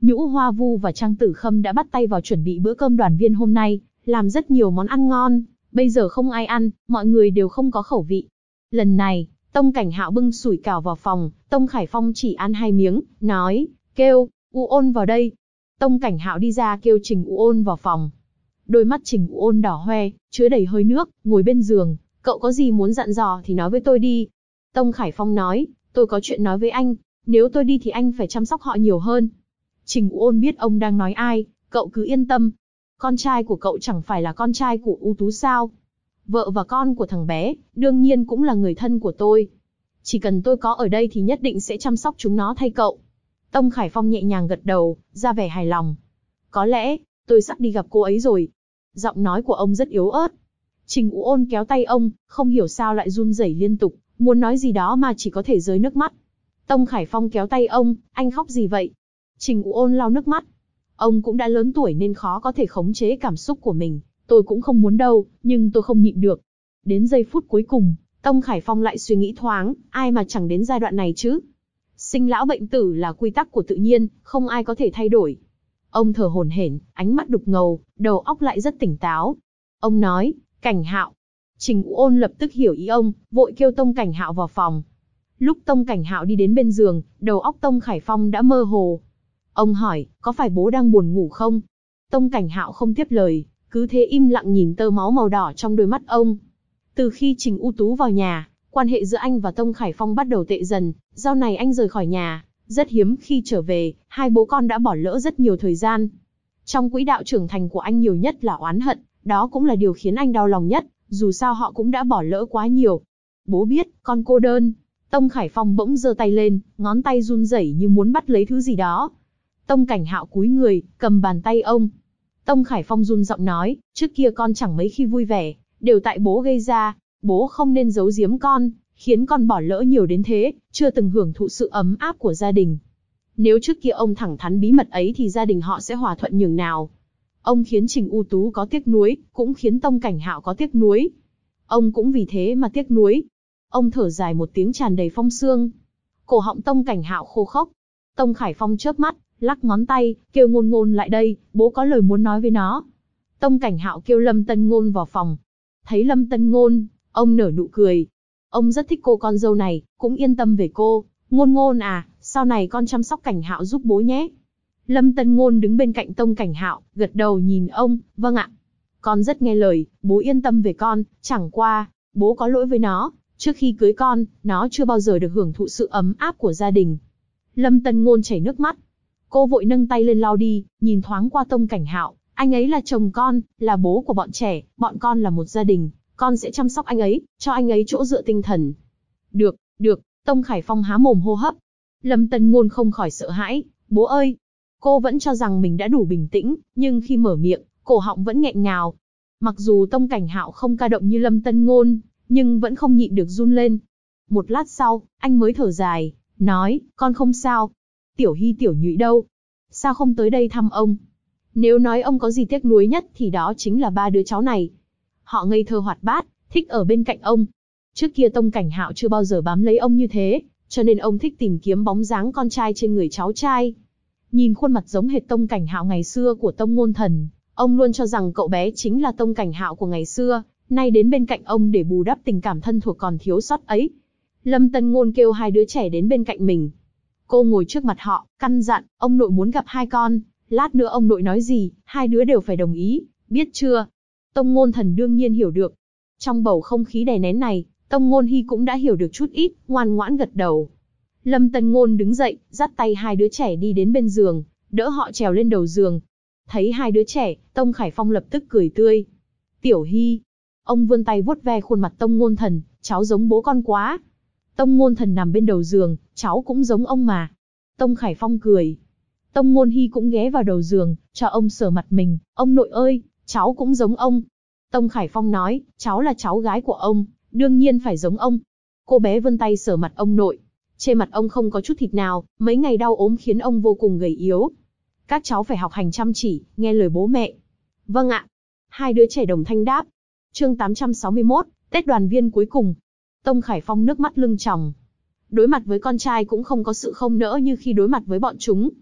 Nhũ Hoa Vu và Trang Tử Khâm đã bắt tay vào chuẩn bị bữa cơm đoàn viên hôm nay, làm rất nhiều món ăn ngon, bây giờ không ai ăn, mọi người đều không có khẩu vị. Lần này, Tông Cảnh Hạo bưng sủi cảo vào phòng, Tông Khải Phong chỉ ăn 2 miếng, nói, kêu, U Ôn vào đây. Tông Cảnh Hạo đi ra kêu Trình U Ôn vào phòng. Đôi mắt Trình U Ôn đỏ hoe, chứa đầy hơi nước, ngồi bên giường, cậu có gì muốn dặn dò thì nói với tôi đi. Tông Khải Phong nói, tôi có chuyện nói với anh, nếu tôi đi thì anh phải chăm sóc họ nhiều hơn. Trình U Ôn biết ông đang nói ai, cậu cứ yên tâm. Con trai của cậu chẳng phải là con trai của U Tú sao? Vợ và con của thằng bé, đương nhiên cũng là người thân của tôi. Chỉ cần tôi có ở đây thì nhất định sẽ chăm sóc chúng nó thay cậu. Tông Khải Phong nhẹ nhàng gật đầu, ra vẻ hài lòng. Có lẽ, tôi sắp đi gặp cô ấy rồi. Giọng nói của ông rất yếu ớt. Trình U Ôn kéo tay ông, không hiểu sao lại run rẩy liên tục, muốn nói gì đó mà chỉ có thể rơi nước mắt. Tông Khải Phong kéo tay ông, anh khóc gì vậy? Trình U Ôn lau nước mắt. Ông cũng đã lớn tuổi nên khó có thể khống chế cảm xúc của mình. Tôi cũng không muốn đâu, nhưng tôi không nhịn được. Đến giây phút cuối cùng, Tông Khải Phong lại suy nghĩ thoáng, ai mà chẳng đến giai đoạn này chứ? Sinh lão bệnh tử là quy tắc của tự nhiên, không ai có thể thay đổi. Ông thở hổn hển, ánh mắt đục ngầu, đầu óc lại rất tỉnh táo. Ông nói, Cảnh Hạo. Trình U Ôn lập tức hiểu ý ông, vội kêu Tông Cảnh Hạo vào phòng. Lúc Tông Cảnh Hạo đi đến bên giường, đầu óc Tông Khải Phong đã mơ hồ. Ông hỏi, có phải bố đang buồn ngủ không? Tông Cảnh Hạo không tiếp lời, cứ thế im lặng nhìn tơ máu màu đỏ trong đôi mắt ông. Từ khi Trình U Tú vào nhà, quan hệ giữa anh và Tông Khải Phong bắt đầu tệ dần, sau này anh rời khỏi nhà, rất hiếm khi trở về, hai bố con đã bỏ lỡ rất nhiều thời gian. Trong quỹ đạo trưởng thành của anh nhiều nhất là oán hận, đó cũng là điều khiến anh đau lòng nhất, dù sao họ cũng đã bỏ lỡ quá nhiều. Bố biết, con cô đơn. Tông Khải Phong bỗng giơ tay lên, ngón tay run rẩy như muốn bắt lấy thứ gì đó. Tông Cảnh Hạo cúi người, cầm bàn tay ông. Tông Khải Phong run giọng nói, trước kia con chẳng mấy khi vui vẻ, đều tại bố gây ra, bố không nên giấu giếm con, khiến con bỏ lỡ nhiều đến thế, chưa từng hưởng thụ sự ấm áp của gia đình. Nếu trước kia ông thẳng thắn bí mật ấy thì gia đình họ sẽ hòa thuận nhường nào. Ông khiến Trình U Tú có tiếc nuối, cũng khiến Tông Cảnh Hạo có tiếc nuối. Ông cũng vì thế mà tiếc nuối. Ông thở dài một tiếng tràn đầy phong sương. Cổ họng Tông Cảnh Hạo khô khốc. Tông Khải Phong chớp mắt, lắc ngón tay, kêu Ngôn Ngôn lại đây, bố có lời muốn nói với nó. Tông Cảnh Hạo kêu Lâm Tân Ngôn vào phòng. Thấy Lâm Tân Ngôn, ông nở nụ cười. Ông rất thích cô con dâu này, cũng yên tâm về cô. Ngôn Ngôn à, sau này con chăm sóc Cảnh Hạo giúp bố nhé. Lâm Tân Ngôn đứng bên cạnh Tông Cảnh Hạo, gật đầu nhìn ông, vâng ạ. Con rất nghe lời, bố yên tâm về con, chẳng qua, bố có lỗi với nó. Trước khi cưới con, nó chưa bao giờ được hưởng thụ sự ấm áp của gia đình. Lâm Tân Ngôn chảy nước mắt. Cô vội nâng tay lên lau đi, nhìn thoáng qua Tông Cảnh Hạo. Anh ấy là chồng con, là bố của bọn trẻ, bọn con là một gia đình. Con sẽ chăm sóc anh ấy, cho anh ấy chỗ dựa tinh thần. Được, được, Tông Khải Phong há mồm hô hấp. Lâm Tân Ngôn không khỏi sợ hãi. Bố ơi! Cô vẫn cho rằng mình đã đủ bình tĩnh, nhưng khi mở miệng, cổ họng vẫn nghẹn ngào. Mặc dù Tông Cảnh Hạo không ca động như Lâm Tân Ngôn, nhưng vẫn không nhịn được run lên. Một lát sau, anh mới thở dài, nói, con không sao. Tiểu Hy tiểu Nhụy đâu? Sao không tới đây thăm ông? Nếu nói ông có gì tiếc nuối nhất thì đó chính là 3 đứa cháu này. Họ ngây thơ hoạt bát, thích ở bên cạnh ông. Trước kia Tông Cảnh Hạo chưa bao giờ bám lấy ông như thế, cho nên ông thích tìm kiếm bóng dáng con trai trên người cháu trai. Nhìn khuôn mặt giống hệt Tông Cảnh Hạo ngày xưa của Tông Ngôn Thần, ông luôn cho rằng cậu bé chính là Tông Cảnh Hạo của ngày xưa, nay đến bên cạnh ông để bù đắp tình cảm thân thuộc còn thiếu sót ấy. Lâm Tân Ngôn kêu 2 đứa trẻ đến bên cạnh mình. Cô ngồi trước mặt họ, căn dặn, ông nội muốn gặp 2 con, lát nữa ông nội nói gì, 2 đứa đều phải đồng ý, biết chưa? Tông Ngôn Thần đương nhiên hiểu được. Trong bầu không khí đè nén này, Tông Ngôn Hy cũng đã hiểu được chút ít, ngoan ngoãn gật đầu. Lâm Tân Ngôn đứng dậy, dắt tay 2 đứa trẻ đi đến bên giường, đỡ họ trèo lên đầu giường. Thấy 2 đứa trẻ, Tông Khải Phong lập tức cười tươi. Tiểu Hy. Ông vươn tay vuốt ve khuôn mặt Tông Ngôn Thần, cháu giống bố con quá. Tông Ngôn Thần nằm bên đầu giường, cháu cũng giống ông mà. Tông Khải Phong cười. Tông Ngôn Hy cũng ghé vào đầu giường, cho ông sờ mặt mình, ông nội ơi, cháu cũng giống ông. Tông Khải Phong nói, cháu là cháu gái của ông, đương nhiên phải giống ông. Cô bé vươn tay sờ mặt ông nội. Trên mặt ông không có chút thịt nào, mấy ngày đau ốm khiến ông vô cùng gầy yếu. Các cháu phải học hành chăm chỉ, nghe lời bố mẹ. Vâng ạ. 2 đứa trẻ đồng thanh đáp. Chương 861, Tết đoàn viên cuối cùng. Tông Khải Phong nước mắt lưng tròng. Đối mặt với con trai cũng không có sự không nỡ như khi đối mặt với bọn chúng.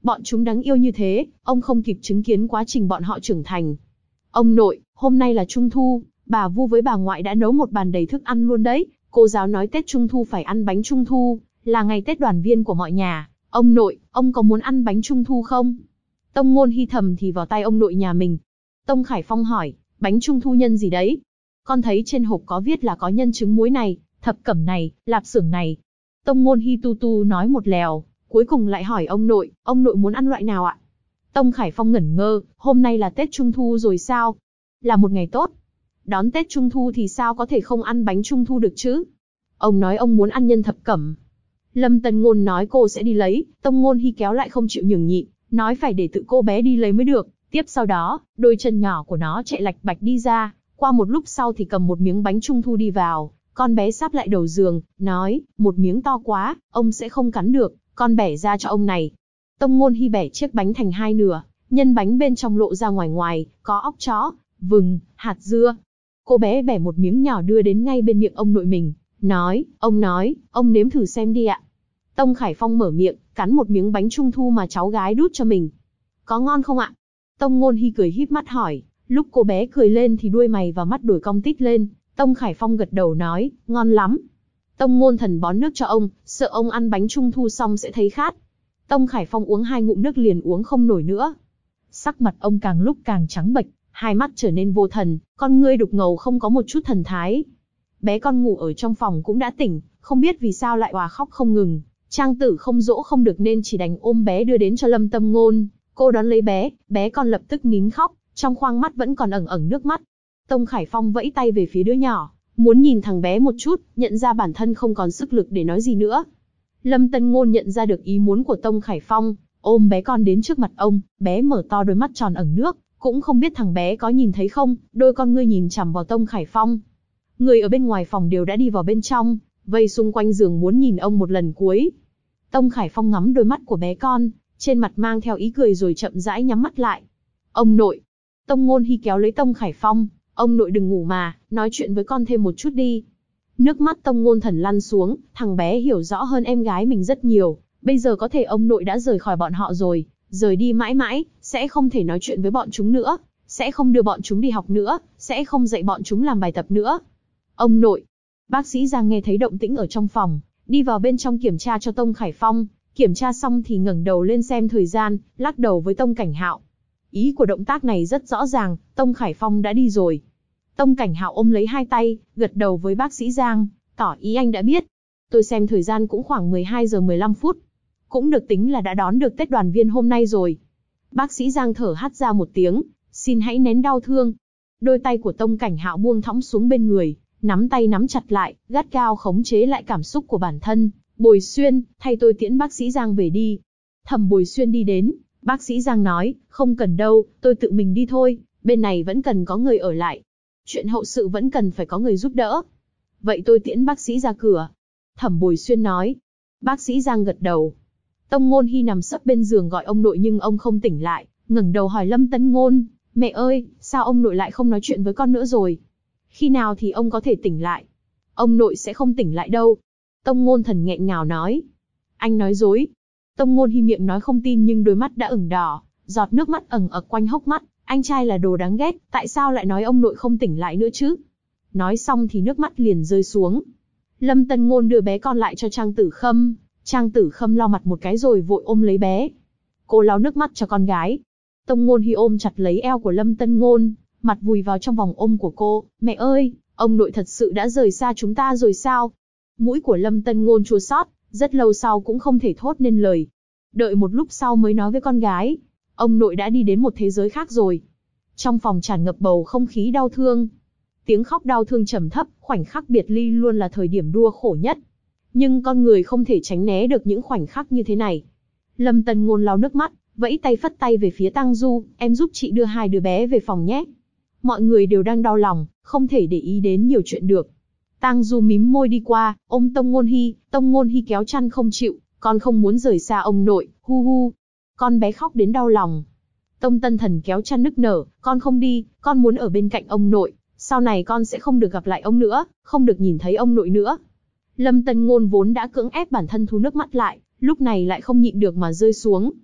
Bọn chúng đáng yêu như thế, ông không kịp chứng kiến quá trình bọn họ trưởng thành. Ông nội, hôm nay là Trung Thu, bà Vu với bà ngoại đã nấu một bàn đầy thức ăn luôn đấy. Cô giáo nói Tết Trung Thu phải ăn bánh Trung Thu, là ngày Tết đoàn viên của mọi nhà. Ông nội, ông có muốn ăn bánh Trung Thu không? Tông Ngôn Hi thầm thì vào tay ông nội nhà mình. Tông Khải Phong hỏi, bánh Trung Thu nhân gì đấy? Con thấy trên hộp có viết là có nhân trứng muối này, thập cẩm này, lạp xưởng này. Tông Ngôn Hi tu tu nói một lèo, cuối cùng lại hỏi ông nội muốn ăn loại nào ạ? Tông Khải Phong ngẩn ngơ, hôm nay là Tết Trung Thu rồi sao? Là một ngày tốt. Đón Tết Trung Thu thì sao có thể không ăn bánh Trung Thu được chứ? Ông nói ông muốn ăn nhân thập cẩm. Lâm Tân Ngôn nói cô sẽ đi lấy, Tông Ngôn Hi kéo lại không chịu nhường nhịn, nói phải để tự cô bé đi lấy mới được. Tiếp sau đó, đôi chân nhỏ của nó chạy lạch bạch đi ra, qua một lúc sau thì cầm một miếng bánh Trung Thu đi vào. Con bé sáp lại đầu giường, nói, một miếng to quá, ông sẽ không cắn được, con bẻ ra cho ông này. Tông Ngôn Hi bẻ chiếc bánh thành hai nửa, nhân bánh bên trong lộ ra ngoài ngoài, có óc chó, vừng, hạt dưa. Cô bé bẻ một miếng nhỏ đưa đến ngay bên miệng ông nội mình, nói, ông nếm thử xem đi ạ. Tông Khải Phong mở miệng, cắn một miếng bánh Trung Thu mà cháu gái đút cho mình. Có ngon không ạ? Tông Ngôn Hi cười híp mắt hỏi, lúc cô bé cười lên thì đuôi mày và mắt đổi cong tít lên. Tông Khải Phong gật đầu nói, ngon lắm. Tông Ngôn Thần bón nước cho ông, sợ ông ăn bánh Trung Thu xong sẽ thấy khát. Tông Khải Phong uống 2 ngụm nước liền uống không nổi nữa. Sắc mặt ông càng lúc càng trắng bệch, hai mắt trở nên vô thần, con ngươi đục ngầu không có một chút thần thái. Bé con ngủ ở trong phòng cũng đã tỉnh, không biết vì sao lại òa khóc không ngừng. Trang Tử không dỗ không được nên chỉ đành ôm bé đưa đến cho Lâm Tâm Ngôn. Cô đón lấy bé, bé con lập tức nín khóc, trong khoang mắt vẫn còn ẩn ẩn nước mắt. Tông Khải Phong vẫy tay về phía đứa nhỏ, muốn nhìn thằng bé một chút, nhận ra bản thân không còn sức lực để nói gì nữa. Lâm Tân Ngôn nhận ra được ý muốn của Tông Khải Phong, ôm bé con đến trước mặt ông, bé mở to đôi mắt tròn ẩn nước, cũng không biết thằng bé có nhìn thấy không, đôi con ngươi nhìn chằm vào Tông Khải Phong. Người ở bên ngoài phòng đều đã đi vào bên trong, vây xung quanh giường muốn nhìn ông một lần cuối. Tông Khải Phong ngắm đôi mắt của bé con, trên mặt mang theo ý cười rồi chậm rãi nhắm mắt lại. Ông nội. Tông Ngôn Hi kéo lấy Tông Khải Phong, ông nội đừng ngủ mà, nói chuyện với con thêm một chút đi. Nước mắt Tông Ngôn Thần lăn xuống, thằng bé hiểu rõ hơn em gái mình rất nhiều, bây giờ có thể ông nội đã rời khỏi bọn họ rồi, rời đi mãi mãi, sẽ không thể nói chuyện với bọn chúng nữa, sẽ không đưa bọn chúng đi học nữa, sẽ không dạy bọn chúng làm bài tập nữa. Ông nội. Bác sĩ Giang nghe thấy động tĩnh ở trong phòng, đi vào bên trong kiểm tra cho Tông Khải Phong, kiểm tra xong thì ngẩng đầu lên xem thời gian, lắc đầu với Tông Cảnh Hạo. Ý của động tác này rất rõ ràng, Tông Khải Phong đã đi rồi. Tông Cảnh Hạo ôm lấy hai tay, gật đầu với bác sĩ Giang, tỏ ý anh đã biết. Tôi xem thời gian cũng khoảng 12 giờ 15 phút. Cũng được tính là đã đón được Tết đoàn viên hôm nay rồi. Bác sĩ Giang thở hắt ra một tiếng, xin hãy nén đau thương. Đôi tay của Tông Cảnh Hạo buông thõng xuống bên người, nắm tay nắm chặt lại, gắt gao khống chế lại cảm xúc của bản thân. Bồi Xuyên, thay tôi tiễn bác sĩ Giang về đi. Thẩm Bồi Xuyên đi đến, bác sĩ Giang nói, không cần đâu, tôi tự mình đi thôi, bên này vẫn cần có người ở lại. Chuyện hậu sự vẫn cần phải có người giúp đỡ. Vậy tôi tiễn bác sĩ ra cửa. Thẩm Bồi Xuyên nói. Bác sĩ Giang gật đầu. Tông Ngôn Hi nằm sấp bên giường gọi ông nội nhưng ông không tỉnh lại, ngẩng đầu hỏi Lâm Tấn Ngôn, mẹ ơi, sao ông nội lại không nói chuyện với con nữa rồi? Khi nào thì ông có thể tỉnh lại? Ông nội sẽ không tỉnh lại đâu. Tông Ngôn Thần nghẹn ngào nói. Anh nói dối. Tông Ngôn Hi miệng nói không tin nhưng đôi mắt đã ửng đỏ, giọt nước mắt ẩn ực quanh hốc mắt. Anh trai là đồ đáng ghét, tại sao lại nói ông nội không tỉnh lại nữa chứ? Nói xong thì nước mắt liền rơi xuống. Lâm Tân Ngôn đưa bé con lại cho Trang Tử Khâm. Trang Tử Khâm lau mặt một cái rồi vội ôm lấy bé. Cô lau nước mắt cho con gái. Tông Ngôn Hi ôm chặt lấy eo của Lâm Tân Ngôn, mặt vùi vào trong vòng ôm của cô. Mẹ ơi, ông nội thật sự đã rời xa chúng ta rồi sao? Mũi của Lâm Tân Ngôn chua xót, rất lâu sau cũng không thể thốt nên lời. Đợi một lúc sau mới nói với con gái. Ông nội đã đi đến một thế giới khác rồi. Trong phòng tràn ngập bầu không khí đau thương. Tiếng khóc đau thương trầm thấp, khoảnh khắc biệt ly luôn là thời điểm đua khổ nhất. Nhưng con người không thể tránh né được những khoảnh khắc như thế này. Lâm Tân Ngôn lau nước mắt, vẫy tay phất tay về phía Tang Du, em giúp chị đưa hai đứa bé về phòng nhé. Mọi người đều đang đau lòng, không thể để ý đến nhiều chuyện được. Tang Du mím môi đi qua, ôm Tông Ngôn Hi kéo chăn không chịu, con không muốn rời xa ông nội, hu hu. Con bé khóc đến đau lòng. Tông Tân Thần kéo chăn nức nở, con không đi, con muốn ở bên cạnh ông nội, sau này con sẽ không được gặp lại ông nữa, không được nhìn thấy ông nội nữa. Lâm Tân Ngôn vốn đã cưỡng ép bản thân thu nước mắt lại, lúc này lại không nhịn được mà rơi xuống.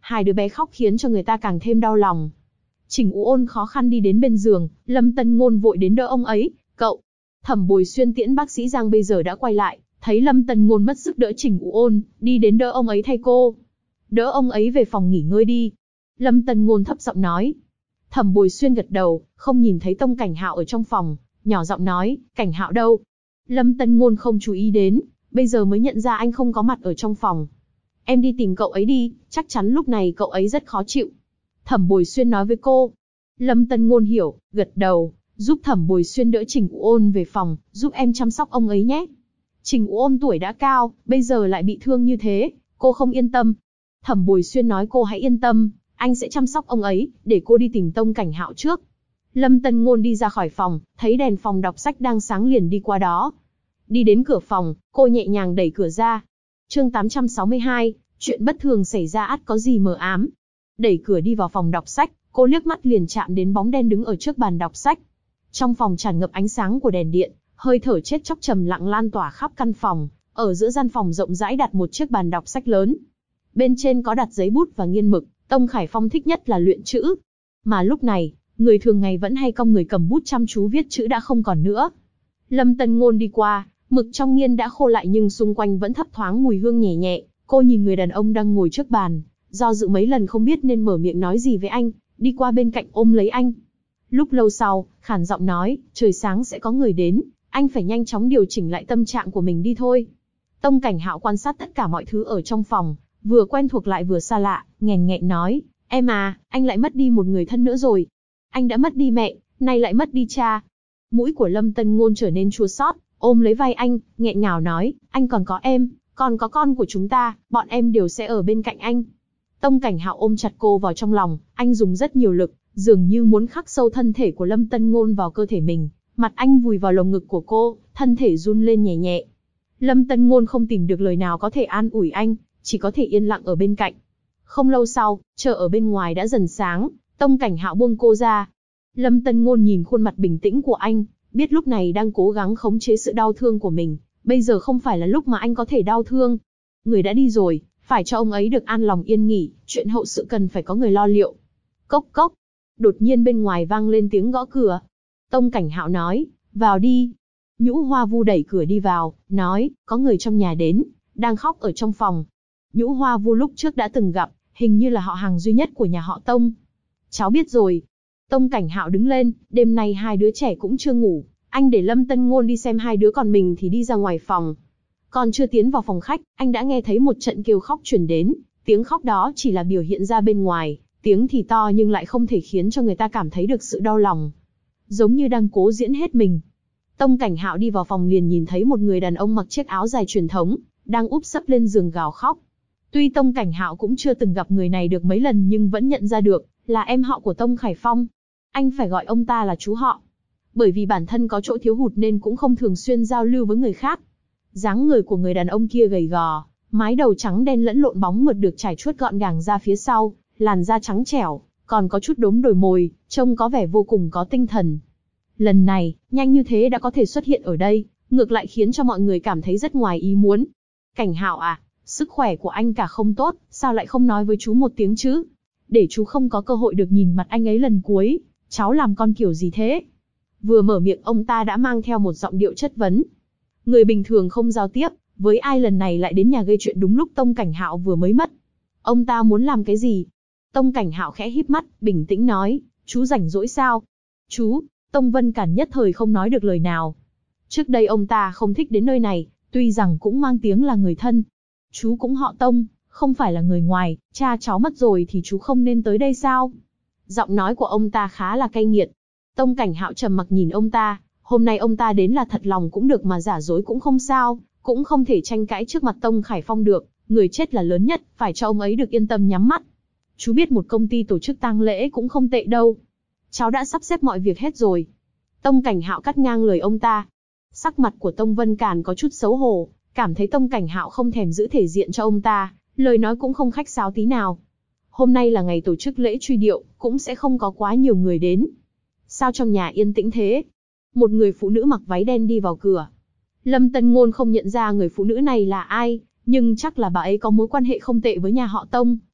Hai đứa bé khóc khiến cho người ta càng thêm đau lòng. Trình Ú Ôn khó khăn đi đến bên giường, Lâm Tân Ngôn vội đến đỡ ông ấy. Cậu, Thẩm Bồi Xuyên tiễn bác sĩ Giang bây giờ đã quay lại, thấy Lâm Tân Ngôn mất sức đỡ Trình Ú Ôn, đi đến đỡ ông ấy thay cô. Đỡ ông ấy về phòng nghỉ ngơi đi. Lâm Tân Ngôn thấp giọng nói. Thẩm Bồi Xuyên gật đầu, không nhìn thấy Tông Cảnh Hạo ở trong phòng, nhỏ giọng nói, Cảnh Hạo đâu? Lâm Tân Ngôn không chú ý đến, bây giờ mới nhận ra anh không có mặt ở trong phòng. Em đi tìm cậu ấy đi, chắc chắn lúc này cậu ấy rất khó chịu. Thẩm Bồi Xuyên nói với cô. Lâm Tân Ngôn hiểu, gật đầu, giúp Thẩm Bồi Xuyên đỡ Trình Ú Ôn về phòng, giúp em chăm sóc ông ấy nhé. Trình Ú Ôn tuổi đã cao, bây giờ lại bị thương như thế, cô không yên tâm. Thẩm Bồi Xuyên nói cô hãy yên tâm, anh sẽ chăm sóc ông ấy, để cô đi tìm Tông Cảnh Hạo trước. Lâm Tân Ngôn đi ra khỏi phòng, thấy đèn phòng đọc sách đang sáng liền đi qua đó. Đi đến cửa phòng, cô nhẹ nhàng đẩy cửa ra. Chương 862, chuyện bất thường xảy ra ắt có gì mờ ám. Đẩy cửa đi vào phòng đọc sách, cô liếc mắt liền chạm đến bóng đen đứng ở trước bàn đọc sách. Trong phòng tràn ngập ánh sáng của đèn điện, hơi thở chết chóc trầm lặng lan tỏa khắp căn phòng. Ở giữa gian phòng rộng rãi đặt một chiếc bàn đọc sách lớn. Bên trên có đặt giấy bút và nghiên mực, Tông Khải Phong thích nhất là luyện chữ. Mà lúc này, người thường ngày vẫn hay cong người cầm bút chăm chú viết chữ đã không còn nữa. Lâm Tân Ngôn đi qua, mực trong nghiên đã khô lại nhưng xung quanh vẫn thấp thoáng mùi hương nhẹ nhẹ. Cô nhìn người đàn ông đang ngồi trước bàn, do dự mấy lần không biết nên mở miệng nói gì với anh, đi qua bên cạnh ôm lấy anh. Lúc lâu sau, khàn giọng nói, trời sáng sẽ có người đến, anh phải nhanh chóng điều chỉnh lại tâm trạng của mình đi thôi. Tông Cảnh Hạo quan sát tất cả mọi thứ ở trong phòng, vừa quen thuộc lại vừa xa lạ, nghèn nghẹn nói, em à, anh lại mất đi một người thân nữa rồi. Anh đã mất đi mẹ, nay lại mất đi cha. Mũi của Lâm Tân Ngôn trở nên chua xót, ôm lấy vai anh, nghẹn ngào nói, anh còn có em, còn có con của chúng ta, bọn em đều sẽ ở bên cạnh anh. Tông Cảnh Hạo ôm chặt cô vào trong lòng, anh dùng rất nhiều lực, dường như muốn khắc sâu thân thể của Lâm Tân Ngôn vào cơ thể mình. Mặt anh vùi vào lồng ngực của cô, thân thể run lên nhẹ nhẹ. Lâm Tân Ngôn không tìm được lời nào có thể an ủi anh, chỉ có thể yên lặng ở bên cạnh. Không lâu sau, trời ở bên ngoài đã dần sáng, Tông Cảnh Hạo buông cô ra. Lâm Tân Ngôn nhìn khuôn mặt bình tĩnh của anh, biết lúc này đang cố gắng khống chế sự đau thương của mình. Bây giờ không phải là lúc mà anh có thể đau thương. Người đã đi rồi, phải cho ông ấy được an lòng yên nghỉ, chuyện hậu sự cần phải có người lo liệu. Cốc cốc. Đột nhiên bên ngoài vang lên tiếng gõ cửa. Tông Cảnh Hạo nói, vào đi. Nhũ Hoa Vu đẩy cửa đi vào, nói, có người trong nhà đến, đang khóc ở trong phòng. Nhũ Hoa Vu lúc trước đã từng gặp, hình như là họ hàng duy nhất của nhà họ Tông. Cháu biết rồi. Tông Cảnh Hạo đứng lên, đêm nay hai đứa trẻ cũng chưa ngủ, anh để Lâm Tân Ngôn đi xem hai đứa, còn mình thì đi ra ngoài phòng. Còn chưa tiến vào phòng khách, anh đã nghe thấy một trận kêu khóc truyền đến, tiếng khóc đó chỉ là biểu hiện ra bên ngoài, tiếng thì to nhưng lại không thể khiến cho người ta cảm thấy được sự đau lòng. Giống như đang cố diễn hết mình. Tông Cảnh Hạo đi vào phòng liền nhìn thấy một người đàn ông mặc chiếc áo dài truyền thống, đang úp sấp lên giường gào khóc. Tuy Tông Cảnh Hạo cũng chưa từng gặp người này được mấy lần nhưng vẫn nhận ra được, là em họ của Tông Khải Phong. Anh phải gọi ông ta là chú họ. Bởi vì bản thân có chỗ thiếu hụt nên cũng không thường xuyên giao lưu với người khác. Dáng người của người đàn ông kia gầy gò, mái đầu trắng đen lẫn lộn bóng mượt được trải chuốt gọn gàng ra phía sau, làn da trắng trẻo, còn có chút đốm đồi mồi, trông có vẻ vô cùng có tinh thần. Lần này, nhanh như thế đã có thể xuất hiện ở đây, ngược lại khiến cho mọi người cảm thấy rất ngoài ý muốn. Cảnh Hạo à, sức khỏe của anh cả không tốt, sao lại không nói với chú một tiếng chứ? Để chú không có cơ hội được nhìn mặt anh ấy lần cuối, cháu làm con kiểu gì thế? Vừa mở miệng ông ta đã mang theo một giọng điệu chất vấn. Người bình thường không giao tiếp, với ai lần này lại đến nhà gây chuyện đúng lúc Tông Cảnh Hạo vừa mới mất. Ông ta muốn làm cái gì? Tông Cảnh Hạo khẽ híp mắt, bình tĩnh nói, chú rảnh rỗi sao? Chú, Tông Vân Cản nhất thời không nói được lời nào. Trước đây ông ta không thích đến nơi này, tuy rằng cũng mang tiếng là người thân. Chú cũng họ Tông, không phải là người ngoài, cha cháu mất rồi thì chú không nên tới đây sao? Giọng nói của ông ta khá là cay nghiệt. Tông Cảnh Hạo trầm mặc nhìn ông ta, hôm nay ông ta đến là thật lòng cũng được mà giả dối cũng không sao, cũng không thể tranh cãi trước mặt Tông Khải Phong được, người chết là lớn nhất, phải cho ông ấy được yên tâm nhắm mắt. Chú biết một công ty tổ chức tang lễ cũng không tệ đâu. Cháu đã sắp xếp mọi việc hết rồi. Tông Cảnh Hạo cắt ngang lời ông ta. Sắc mặt của Tông Vân Càn có chút xấu hổ, cảm thấy Tông Cảnh Hạo không thèm giữ thể diện cho ông ta, lời nói cũng không khách sáo tí nào. Hôm nay là ngày tổ chức lễ truy điệu, cũng sẽ không có quá nhiều người đến. Sao trong nhà yên tĩnh thế? Một người phụ nữ mặc váy đen đi vào cửa. Lâm Tân Ngôn không nhận ra người phụ nữ này là ai, nhưng chắc là bà ấy có mối quan hệ không tệ với nhà họ Tông,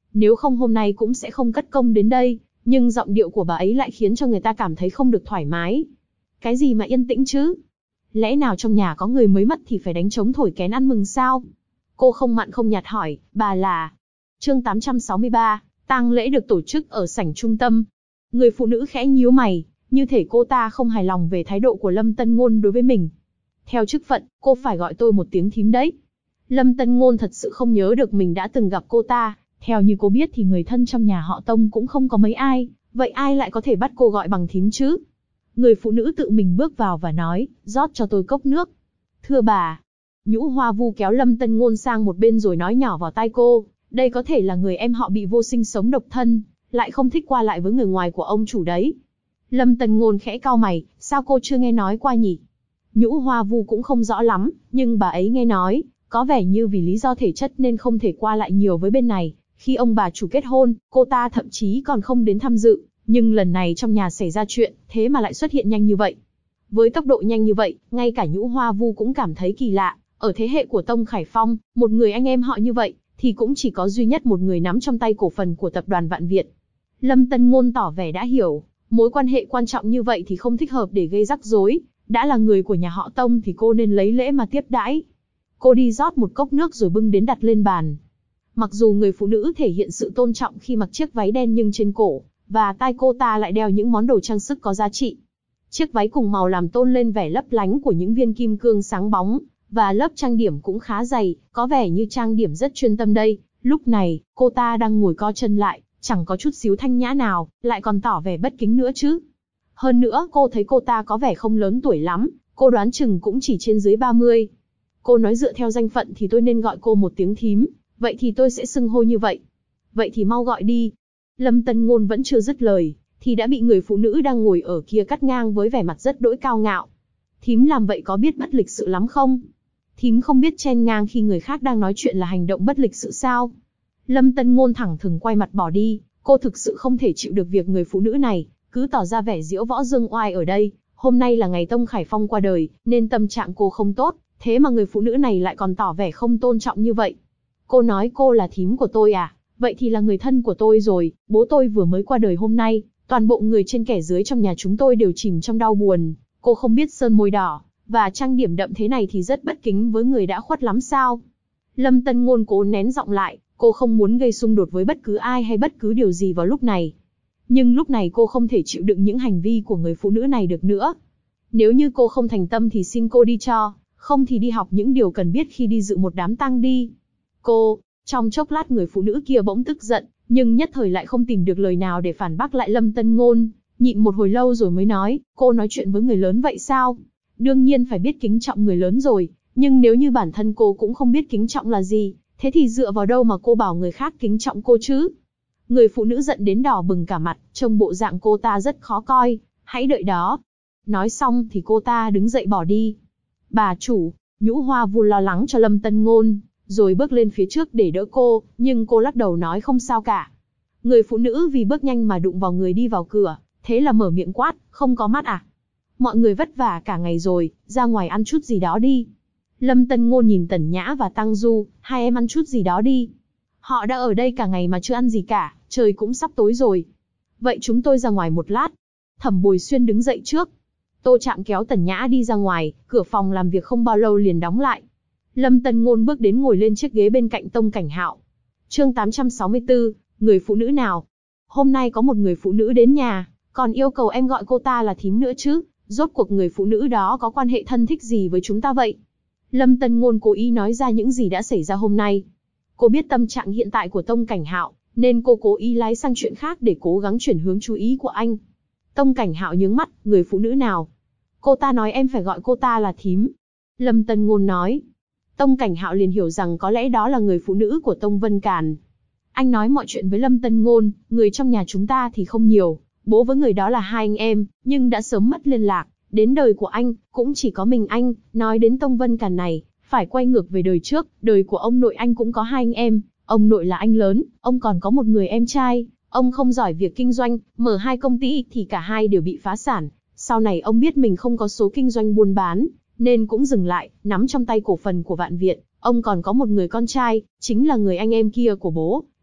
nếu không hôm nay cũng sẽ không cất công đến đây, nhưng giọng điệu của bà ấy lại khiến cho người ta cảm thấy không được thoải mái. Cái gì mà yên tĩnh chứ? Lẽ nào trong nhà có người mới mất thì phải đánh trống thổi kén ăn mừng sao? Cô không mặn không nhạt hỏi, bà là... Chương 863, tang lễ được tổ chức ở sảnh trung tâm. Người phụ nữ khẽ nhíu mày, như thể cô ta không hài lòng về thái độ của Lâm Tân Ngôn đối với mình. Theo chức phận, cô phải gọi tôi một tiếng thím đấy. Lâm Tân Ngôn thật sự không nhớ được mình đã từng gặp cô ta. Theo như cô biết thì người thân trong nhà họ Tông cũng không có mấy ai, vậy ai lại có thể bắt cô gọi bằng thím chứ? Người phụ nữ tự mình bước vào và nói, rót cho tôi cốc nước. Thưa bà. Nhũ Hoa Vu kéo Lâm Tân Ngôn sang một bên rồi nói nhỏ vào tai cô, đây có thể là người em họ bị vô sinh sống độc thân, lại không thích qua lại với người ngoài của ông chủ đấy. Lâm Tân Ngôn khẽ cau mày, sao cô chưa nghe nói qua nhỉ? Nhũ Hoa Vu cũng không rõ lắm, nhưng bà ấy nghe nói, có vẻ như vì lý do thể chất nên không thể qua lại nhiều với bên này. Khi ông bà chủ kết hôn, cô ta thậm chí còn không đến tham dự, nhưng lần này trong nhà xảy ra chuyện, thế mà lại xuất hiện nhanh như vậy. Với tốc độ nhanh như vậy, ngay cả Nhũ Hoa Vu cũng cảm thấy kỳ lạ, ở thế hệ của Tông Khải Phong, một người anh em họ như vậy, thì cũng chỉ có duy nhất một người nắm trong tay cổ phần của tập đoàn Vạn Việt. Lâm Tân Ngôn tỏ vẻ đã hiểu, mối quan hệ quan trọng như vậy thì không thích hợp để gây rắc rối, đã là người của nhà họ Tông thì cô nên lấy lễ mà tiếp đãi. Cô đi rót một cốc nước rồi bưng đến đặt lên bàn. Mặc dù người phụ nữ thể hiện sự tôn trọng khi mặc chiếc váy đen nhưng trên cổ và tai cô ta lại đeo những món đồ trang sức có giá trị. Chiếc váy cùng màu làm tôn lên vẻ lấp lánh của những viên kim cương sáng bóng, và lớp trang điểm cũng khá dày, có vẻ như trang điểm rất chuyên tâm đây. Lúc này, cô ta đang ngồi co chân lại, chẳng có chút xíu thanh nhã nào, lại còn tỏ vẻ bất kính nữa chứ. Hơn nữa cô thấy cô ta có vẻ không lớn tuổi lắm, cô đoán chừng cũng chỉ trên dưới 30. Cô nói dựa theo danh phận thì tôi nên gọi cô một tiếng thím, vậy thì tôi sẽ xưng hô như vậy. Vậy thì mau gọi đi. Lâm Tân Ngôn vẫn chưa dứt lời, thì đã bị người phụ nữ đang ngồi ở kia cắt ngang với vẻ mặt rất đỗi cao ngạo. Thím làm vậy có biết bất lịch sự lắm không? Thím không biết chen ngang khi người khác đang nói chuyện là hành động bất lịch sự sao? Lâm Tân Ngôn thẳng thừng quay mặt bỏ đi, cô thực sự không thể chịu được việc người phụ nữ này cứ tỏ ra vẻ diễu võ dương oai ở đây. Hôm nay là ngày Tông Khải Phong qua đời, nên tâm trạng cô không tốt, thế mà người phụ nữ này lại còn tỏ vẻ không tôn trọng như vậy. Cô nói cô là thím của tôi à? Vậy thì là người thân của tôi rồi, bố tôi vừa mới qua đời hôm nay, toàn bộ người trên kẻ dưới trong nhà chúng tôi đều chìm trong đau buồn. Cô không biết sơn môi đỏ và trang điểm đậm thế này thì rất bất kính với người đã khuất lắm sao? Lâm Tân Ngôn cố nén giọng lại, cô không muốn gây xung đột với bất cứ ai hay bất cứ điều gì vào lúc này. Nhưng lúc này cô không thể chịu đựng những hành vi của người phụ nữ này được nữa. Nếu như cô không thành tâm thì xin cô đi cho, không thì đi học những điều cần biết khi đi dự một đám tang đi. Cô, trong chốc lát người phụ nữ kia bỗng tức giận, nhưng nhất thời lại không tìm được lời nào để phản bác lại Lâm Tân Ngôn, nhịn một hồi lâu rồi mới nói, cô nói chuyện với người lớn vậy sao? Đương nhiên phải biết kính trọng người lớn rồi, nhưng nếu như bản thân cô cũng không biết kính trọng là gì, thế thì dựa vào đâu mà cô bảo người khác kính trọng cô chứ? Người phụ nữ giận đến đỏ bừng cả mặt, trông bộ dạng cô ta rất khó coi, hãy đợi đó. Nói xong thì cô ta đứng dậy bỏ đi. Bà chủ, Nhũ Hoa Vu lo lắng cho Lâm Tân Ngôn, rồi bước lên phía trước để đỡ cô, nhưng cô lắc đầu nói không sao cả. Người phụ nữ vì bước nhanh mà đụng vào người đi vào cửa, thế là mở miệng quát, không có mắt à? Mọi người vất vả cả ngày rồi, ra ngoài ăn chút gì đó đi. Lâm Tân Ngôn nhìn Tần Nhã và Tăng Du, hai em ăn chút gì đó đi. Họ đã ở đây cả ngày mà chưa ăn gì cả, trời cũng sắp tối rồi. Vậy chúng tôi ra ngoài một lát. Thẩm Bồi Xuyên đứng dậy trước. Tô Trạm kéo Tần Nhã đi ra ngoài, cửa phòng làm việc không bao lâu liền đóng lại. Lâm Tân Ngôn bước đến ngồi lên chiếc ghế bên cạnh Tông Cảnh Hạo. Chương 864, người phụ nữ nào? Hôm nay có một người phụ nữ đến nhà, còn yêu cầu em gọi cô ta là thím nữa chứ, rốt cuộc người phụ nữ đó có quan hệ thân thích gì với chúng ta vậy? Lâm Tân Ngôn cố ý nói ra những gì đã xảy ra hôm nay. Cô biết tâm trạng hiện tại của Tông Cảnh Hạo, nên cô cố ý lái sang chuyện khác để cố gắng chuyển hướng chú ý của anh. Tông Cảnh Hạo nhướng mắt, người phụ nữ nào? Cô ta nói em phải gọi cô ta là thím. Lâm Tân Ngôn nói. Tông Cảnh Hạo liền hiểu rằng có lẽ đó là người phụ nữ của Tông Vân Càn. Anh nói mọi chuyện với Lâm Tân Ngôn, người trong nhà chúng ta thì không nhiều, bố với người đó là hai anh em, nhưng đã sớm mất liên lạc. Đến đời của anh, cũng chỉ có mình anh. Nói đến Tông Vân Càn này, phải quay ngược về đời trước, đời của ông nội anh cũng có hai anh em. Ông nội là anh lớn, ông còn có một người em trai. Ông không giỏi việc kinh doanh, mở hai công ty thì cả hai đều bị phá sản. Sau này ông biết mình không có số kinh doanh buôn bán, nên cũng dừng lại, nắm trong tay cổ phần của Vạn Việt. Ông còn có một người con trai, chính là người anh em kia của bố.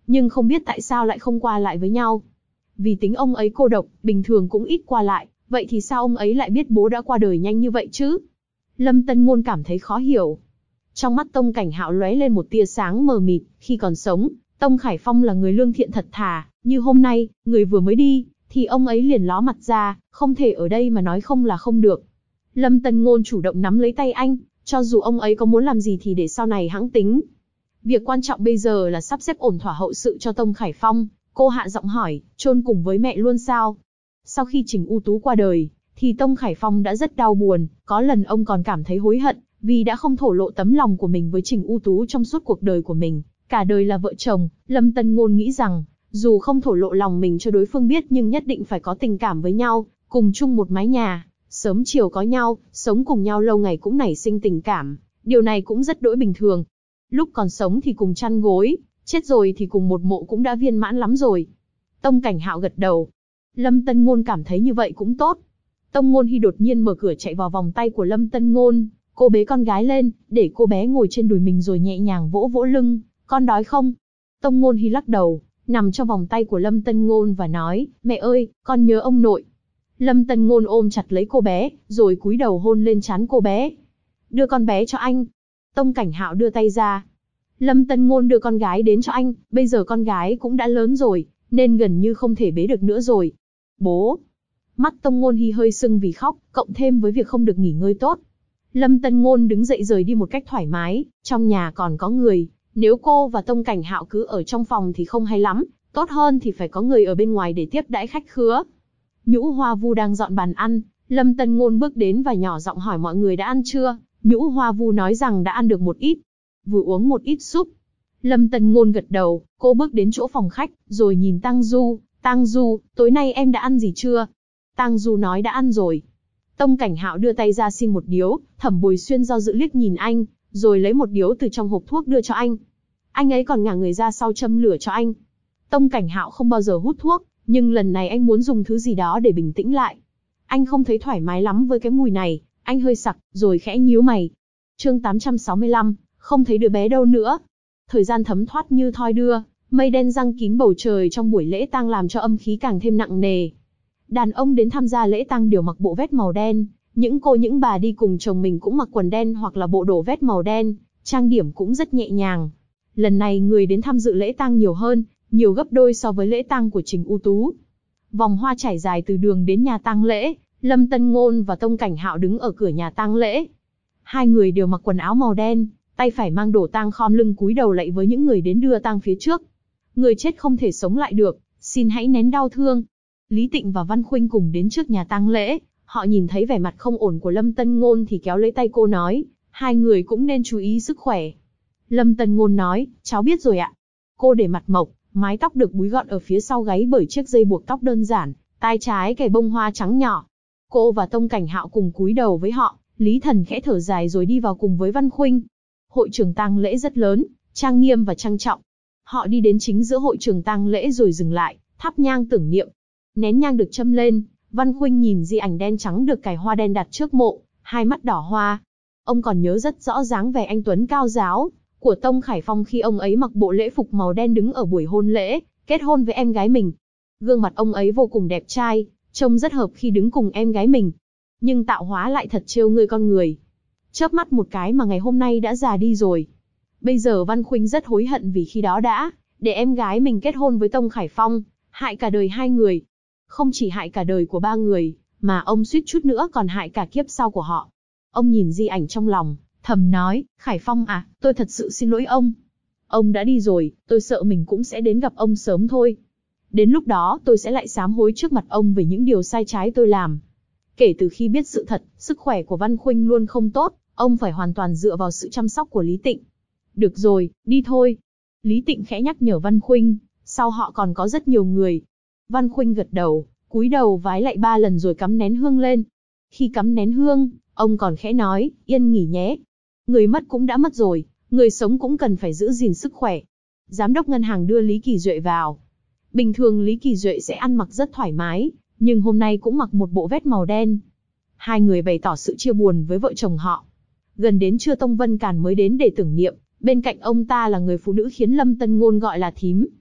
nhưng không biết tại sao lại không qua lại với nhau. Vì tính ông ấy cô độc, bình thường cũng ít qua lại, vậy thì sao ông ấy lại biết bố đã qua đời nhanh như vậy chứ? Lâm Tân Ngôn cảm thấy khó hiểu. Trong mắt Tông Cảnh Hạo lóe lên một tia sáng mờ mịt, khi còn sống, Tông Khải Phong là người lương thiện thật thà, như hôm nay, người vừa mới đi, thì ông ấy liền ló mặt ra, không thể ở đây mà nói không là không được. Lâm Tân Ngôn chủ động nắm lấy tay anh, cho dù ông ấy có muốn làm gì thì để sau này hãng tính. Việc quan trọng bây giờ là sắp xếp ổn thỏa hậu sự cho Tông Khải Phong. Cô hạ giọng hỏi, chôn cùng với mẹ luôn sao? Sau khi Trình U Tú qua đời, thì Tông Khải Phong đã rất đau buồn, có lần ông còn cảm thấy hối hận, vì đã không thổ lộ tấm lòng của mình với Trình U Tú trong suốt cuộc đời của mình. Cả đời là vợ chồng, Lâm Tân Ngôn nghĩ rằng, dù không thổ lộ lòng mình cho đối phương biết nhưng nhất định phải có tình cảm với nhau, cùng chung một mái nhà, sớm chiều có nhau, sống cùng nhau lâu ngày cũng nảy sinh tình cảm, điều này cũng rất đỗi bình thường. Lúc còn sống thì cùng chăn gối, chết rồi thì cùng một mộ cũng đã viên mãn lắm rồi. Tông Cảnh Hạo gật đầu. Lâm Tân Ngôn cảm thấy như vậy cũng tốt. Tông Ngôn Hi đột nhiên mở cửa chạy vào vòng tay của Lâm Tân Ngôn, cô bế con gái lên, để cô bé ngồi trên đùi mình rồi nhẹ nhàng vỗ vỗ lưng. Con đói không? Tông Ngôn Hi lắc đầu, nằm trong vòng tay của Lâm Tân Ngôn và nói, mẹ ơi, con nhớ ông nội. Lâm Tân Ngôn ôm chặt lấy cô bé, rồi cúi đầu hôn lên trán cô bé. Đưa con bé cho anh. Tông Cảnh Hạo đưa tay ra. Lâm Tân Ngôn đưa con gái đến cho anh, bây giờ con gái cũng đã lớn rồi, nên gần như không thể bế được nữa rồi. Bố. Mắt Tông Ngôn Hi hơi sưng vì khóc, cộng thêm với việc không được nghỉ ngơi tốt. Lâm Tân Ngôn đứng dậy rời đi một cách thoải mái, trong nhà còn có người, nếu cô và Tông Cảnh Hạo cứ ở trong phòng thì không hay lắm, tốt hơn thì phải có người ở bên ngoài để tiếp đãi khách khứa. Nhũ Hoa Vu đang dọn bàn ăn, Lâm Tân Ngôn bước đến và nhỏ giọng hỏi mọi người đã ăn chưa. Nhũ Hoa Vu nói rằng đã ăn được một ít, vừa uống một ít súp. Lâm Tân Ngôn gật đầu, cô bước đến chỗ phòng khách, rồi nhìn Tang Du. Tang Du, tối nay em đã ăn gì chưa? Tang Du nói đã ăn rồi. Tông Cảnh Hạo đưa tay ra xin một điếu, Thẩm Bồi Xuyên do dự liếc nhìn anh, rồi lấy một điếu từ trong hộp thuốc đưa cho anh. Anh ấy còn ngả người ra sau châm lửa cho anh. Tông Cảnh Hạo không bao giờ hút thuốc, nhưng lần này anh muốn dùng thứ gì đó để bình tĩnh lại. Anh không thấy thoải mái lắm với cái mùi này, anh hơi sặc, rồi khẽ nhíu mày. Chương 865, không thấy đứa bé đâu nữa. Thời gian thấm thoát như thoi đưa, mây đen giăng kín bầu trời trong buổi lễ tang làm cho âm khí càng thêm nặng nề. Đàn ông đến tham gia lễ tang đều mặc bộ vest màu đen, những cô những bà đi cùng chồng mình cũng mặc quần đen hoặc là bộ đồ vest màu đen, trang điểm cũng rất nhẹ nhàng. Lần này người đến tham dự lễ tang nhiều hơn, nhiều gấp đôi so với lễ tang của Trình U Tú. Vòng hoa trải dài từ đường đến nhà tang lễ, Lâm Tân Ngôn và Tông Cảnh Hạo đứng ở cửa nhà tang lễ. Hai người đều mặc quần áo màu đen, tay phải mang đồ tang khom lưng cúi đầu lạy với những người đến đưa tang phía trước. Người chết không thể sống lại được, xin hãy nén đau thương. Lý Tịnh và Văn Khuynh cùng đến trước nhà tang lễ, họ nhìn thấy vẻ mặt không ổn của Lâm Tân Ngôn thì kéo lấy tay cô nói, hai người cũng nên chú ý sức khỏe. Lâm Tân Ngôn nói, cháu biết rồi ạ. Cô để mặt mộc, mái tóc được búi gọn ở phía sau gáy bởi chiếc dây buộc tóc đơn giản, tai trái cài bông hoa trắng nhỏ. Cô và Tông Cảnh Hạo cùng cúi đầu với họ, Lý Thần khẽ thở dài rồi đi vào cùng với Văn Khuynh. Hội trường tang lễ rất lớn, trang nghiêm và trang trọng. Họ đi đến chính giữa hội trường tang lễ rồi dừng lại, thắp nhang tưởng niệm. Nén nhang được châm lên, Văn Khuynh nhìn di ảnh đen trắng được cài hoa đen đặt trước mộ, hai mắt đỏ hoa. Ông còn nhớ rất rõ dáng vẻ anh tuấn cao giáo của Tông Khải Phong khi ông ấy mặc bộ lễ phục màu đen đứng ở buổi hôn lễ, kết hôn với em gái mình. Gương mặt ông ấy vô cùng đẹp trai, trông rất hợp khi đứng cùng em gái mình. Nhưng tạo hóa lại thật trêu người con người. Chớp mắt một cái mà ngày hôm nay đã già đi rồi. Bây giờ Văn Khuynh rất hối hận vì khi đó đã để em gái mình kết hôn với Tông Khải Phong, hại cả đời hai người. Không chỉ hại cả đời của ba người, mà ông suýt chút nữa còn hại cả kiếp sau của họ. Ông nhìn di ảnh trong lòng, thầm nói, Khải Phong à, tôi thật sự xin lỗi ông. Ông đã đi rồi, tôi sợ mình cũng sẽ đến gặp ông sớm thôi. Đến lúc đó tôi sẽ lại sám hối trước mặt ông về những điều sai trái tôi làm. Kể từ khi biết sự thật, sức khỏe của Văn Khuynh luôn không tốt, ông phải hoàn toàn dựa vào sự chăm sóc của Lý Tịnh. Được rồi, đi thôi. Lý Tịnh khẽ nhắc nhở Văn Khuynh, sau họ còn có rất nhiều người. Văn Khuynh gật đầu, cúi đầu vái lạy 3 lần rồi cắm nén hương lên. Khi cắm nén hương, ông còn khẽ nói, yên nghỉ nhé. Người mất cũng đã mất rồi, người sống cũng cần phải giữ gìn sức khỏe. Giám đốc ngân hàng đưa Lý Kỳ Duệ vào. Bình thường Lý Kỳ Duệ sẽ ăn mặc rất thoải mái, nhưng hôm nay cũng mặc một bộ vest màu đen. Hai người bày tỏ sự chia buồn với vợ chồng họ. Gần đến trưa Tông Vân Càn mới đến để tưởng niệm, bên cạnh ông ta là người phụ nữ khiến Lâm Tân Ngôn gọi là thím.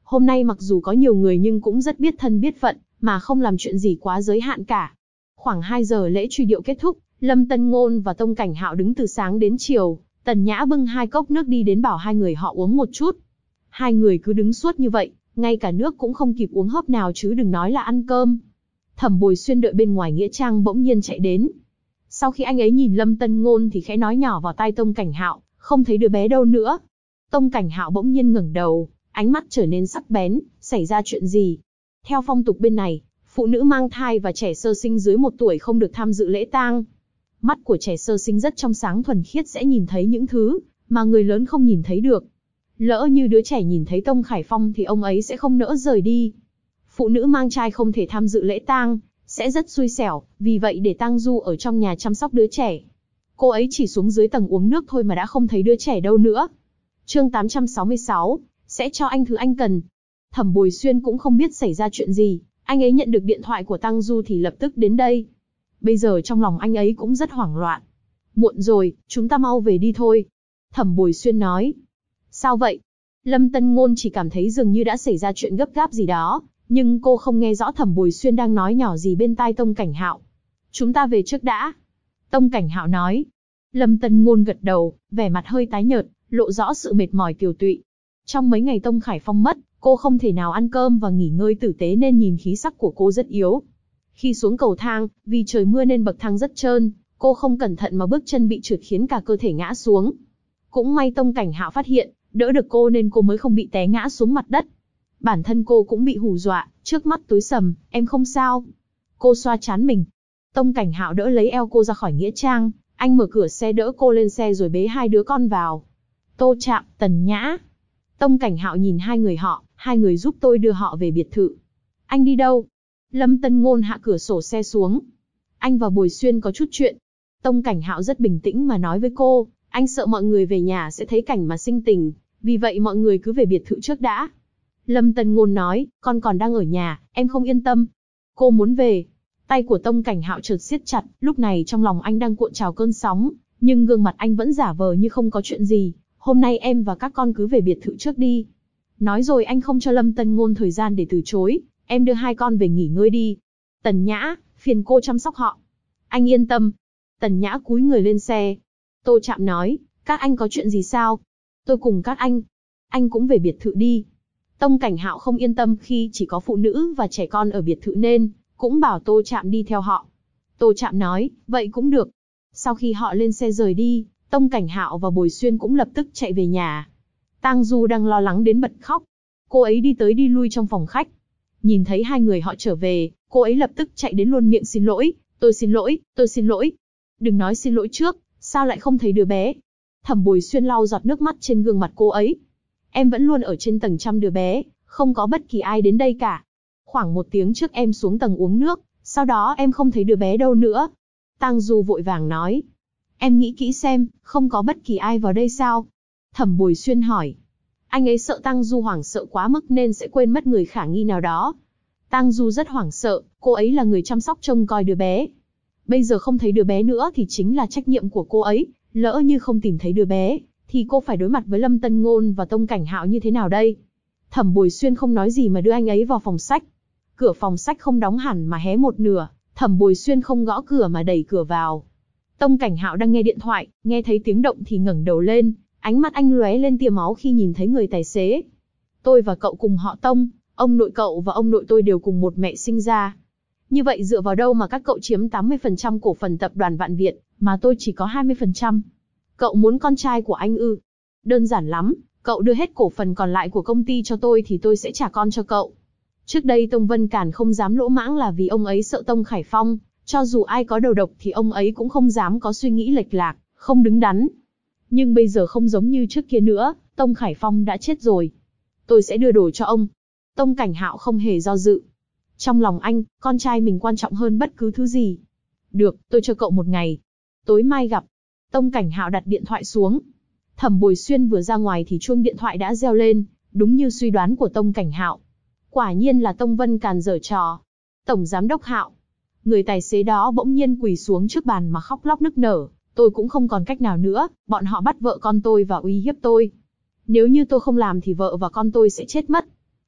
Hôm nay mặc dù có nhiều người nhưng cũng rất biết thân biết phận, mà không làm chuyện gì quá giới hạn cả. Khoảng 2 giờ lễ truy điệu kết thúc, Lâm Tân Ngôn và Tông Cảnh Hạo đứng từ sáng đến chiều, Tần Nhã bưng 2 cốc nước đi đến bảo hai người họ uống một chút. Hai người cứ đứng suốt như vậy, ngay cả nước cũng không kịp uống hớp nào chứ đừng nói là ăn cơm. Thẩm Bồi Xuyên đợi bên ngoài nghĩa trang bỗng nhiên chạy đến. Sau khi anh ấy nhìn Lâm Tân Ngôn thì khẽ nói nhỏ vào tai Tông Cảnh Hạo, không thấy đứa bé đâu nữa. Tông Cảnh Hạo bỗng nhiên ngẩng đầu, ánh mắt trở nên sắc bén, xảy ra chuyện gì? Theo phong tục bên này, phụ nữ mang thai và trẻ sơ sinh dưới 1 tuổi không được tham dự lễ tang. Mắt của trẻ sơ sinh rất trong sáng thuần khiết sẽ nhìn thấy những thứ mà người lớn không nhìn thấy được. Lỡ như đứa trẻ nhìn thấy Tông Khải Phong thì ông ấy sẽ không nỡ rời đi. Phụ nữ mang thai không thể tham dự lễ tang, sẽ rất xui xẻo, vì vậy để Tang Du ở trong nhà chăm sóc đứa trẻ. Cô ấy chỉ xuống dưới tầng uống nước thôi mà đã không thấy đứa trẻ đâu nữa. Chương 866, sẽ cho anh thứ anh cần. Thẩm Bồi Xuyên cũng không biết xảy ra chuyện gì, anh ấy nhận được điện thoại của Tang Du thì lập tức đến đây. Bây giờ trong lòng anh ấy cũng rất hoảng loạn. Muộn rồi, chúng ta mau về đi thôi. Thẩm Bồi Xuyên nói. Sao vậy? Lâm Tân Ngôn chỉ cảm thấy dường như đã xảy ra chuyện gấp gáp gì đó, nhưng cô không nghe rõ Thẩm Bồi Xuyên đang nói nhỏ gì bên tai Tông Cảnh Hạo. Chúng ta về trước đã. Tông Cảnh Hạo nói. Lâm Tân Ngôn gật đầu, vẻ mặt hơi tái nhợt, lộ rõ sự mệt mỏi tiều tụy. Trong mấy ngày Tông Khải Phong mất, cô không thể nào ăn cơm và nghỉ ngơi tử tế nên nhìn khí sắc của cô rất yếu. Khi xuống cầu thang, vì trời mưa nên bậc thang rất trơn, cô không cẩn thận mà bước chân bị trượt khiến cả cơ thể ngã xuống. Cũng may Tông Cảnh Hạo phát hiện, đỡ được cô nên cô mới không bị té ngã xuống mặt đất. Bản thân cô cũng bị hù dọa, trước mắt tối sầm, em không sao. Cô xoa trán mình. Tông Cảnh Hạo đỡ lấy eo cô ra khỏi nghĩa trang, anh mở cửa xe đỡ cô lên xe rồi bế 2 đứa con vào. Tô Trạm, Tần Nhã. Tông Cảnh Hạo nhìn hai người họ, hai người giúp tôi đưa họ về biệt thự. Anh đi đâu? Lâm Tân Ngôn hạ cửa sổ xe xuống. Anh và Bồi Xuyên có chút chuyện. Tông Cảnh Hạo rất bình tĩnh mà nói với cô, anh sợ mọi người về nhà sẽ thấy cảnh mà sinh tình, vì vậy mọi người cứ về biệt thự trước đã. Lâm Tân Ngôn nói, con còn đang ở nhà, em không yên tâm. Cô muốn về. Tay của Tông Cảnh Hạo chợt siết chặt, lúc này trong lòng anh đang cuộn trào cơn sóng, nhưng gương mặt anh vẫn giả vờ như không có chuyện gì. Hôm nay em và các con cứ về biệt thự trước đi. Nói rồi anh không cho Lâm Tân Ngôn thời gian để từ chối, em đưa 2 con về nghỉ ngơi đi. Tần Nhã, phiền cô chăm sóc họ. Anh yên tâm. Tần Nhã cúi người lên xe. Tô Trạm nói, các anh có chuyện gì sao? Tôi cùng các anh cũng về biệt thự đi. Tông Cảnh Hạo không yên tâm khi chỉ có phụ nữ và trẻ con ở biệt thự nên cũng bảo Tô Trạm đi theo họ. Tô Trạm nói, vậy cũng được. Sau khi họ lên xe rời đi, Tông Cảnh Hạo và Bồi Xuyên cũng lập tức chạy về nhà. Tang Du đang lo lắng đến bật khóc. Cô ấy đi tới đi lui trong phòng khách. Nhìn thấy hai người họ trở về, cô ấy lập tức chạy đến luôn miệng xin lỗi. Tôi xin lỗi, tôi xin lỗi. Đừng nói xin lỗi trước, sao lại không thấy đứa bé? Thẩm Bồi Xuyên lau giọt nước mắt trên gương mặt cô ấy. Em vẫn luôn ở trên tầng chăm đứa bé, không có bất kỳ ai đến đây cả. Khoảng 1 tiếng trước em xuống tầng uống nước, sau đó em không thấy đứa bé đâu nữa. Tang Du vội vàng nói. Em nghĩ kỹ xem, không có bất kỳ ai vào đây sao? Thẩm Bồi Xuyên hỏi. Anh ấy sợ Tang Du hoảng sợ quá mức nên sẽ quên mất người khả nghi nào đó. Tang Du rất hoảng sợ, cô ấy là người chăm sóc trông coi đứa bé. Bây giờ không thấy đứa bé nữa thì chính là trách nhiệm của cô ấy, lỡ như không tìm thấy đứa bé, thì cô phải đối mặt với Lâm Tân Ngôn và Tông Cảnh Hạo như thế nào đây? Thẩm Bồi Xuyên không nói gì mà đưa anh ấy vào phòng sách. Cửa phòng sách không đóng hẳn mà hé một nửa, Thẩm Bồi Xuyên không gõ cửa mà đẩy cửa vào. Tông Cảnh Hạo đang nghe điện thoại, nghe thấy tiếng động thì ngẩng đầu lên, ánh mắt anh lóe lên tia máu khi nhìn thấy người tài xế. Tôi và cậu cùng họ Tông, ông nội cậu và ông nội tôi đều cùng một mẹ sinh ra. Như vậy dựa vào đâu mà các cậu chiếm 80% cổ phần tập đoàn Vạn Việt, mà tôi chỉ có 20%? Cậu muốn con trai của anh ư? Đơn giản lắm, cậu đưa hết cổ phần còn lại của công ty cho tôi thì tôi sẽ trả con cho cậu. Trước đây Tông Vân Càn không dám lỗ mãng là vì ông ấy sợ Tông Khải Phong, cho dù ai có đầu độc thì ông ấy cũng không dám có suy nghĩ lệch lạc, không đứng đắn. Nhưng bây giờ không giống như trước kia nữa, Tông Khải Phong đã chết rồi. Tôi sẽ đưa đồ cho ông. Tông Cảnh Hạo không hề do dự. Trong lòng anh, con trai mình quan trọng hơn bất cứ thứ gì. Được, tôi cho cậu 1 ngày. Tối mai gặp. Tông Cảnh Hạo đặt điện thoại xuống. Thẩm Bồi Xuyên vừa ra ngoài thì chuông điện thoại đã reo lên, đúng như suy đoán của Tông Cảnh Hạo. Quả nhiên là Tông Vân Càn giở trò. Tổng giám đốc Hạo. Người tài xế đó bỗng nhiên quỳ xuống trước bàn mà khóc lóc nức nở. Tôi cũng không còn cách nào nữa, bọn họ bắt vợ con tôi và uy hiếp tôi. Nếu như tôi không làm thì vợ và con tôi sẽ chết mất.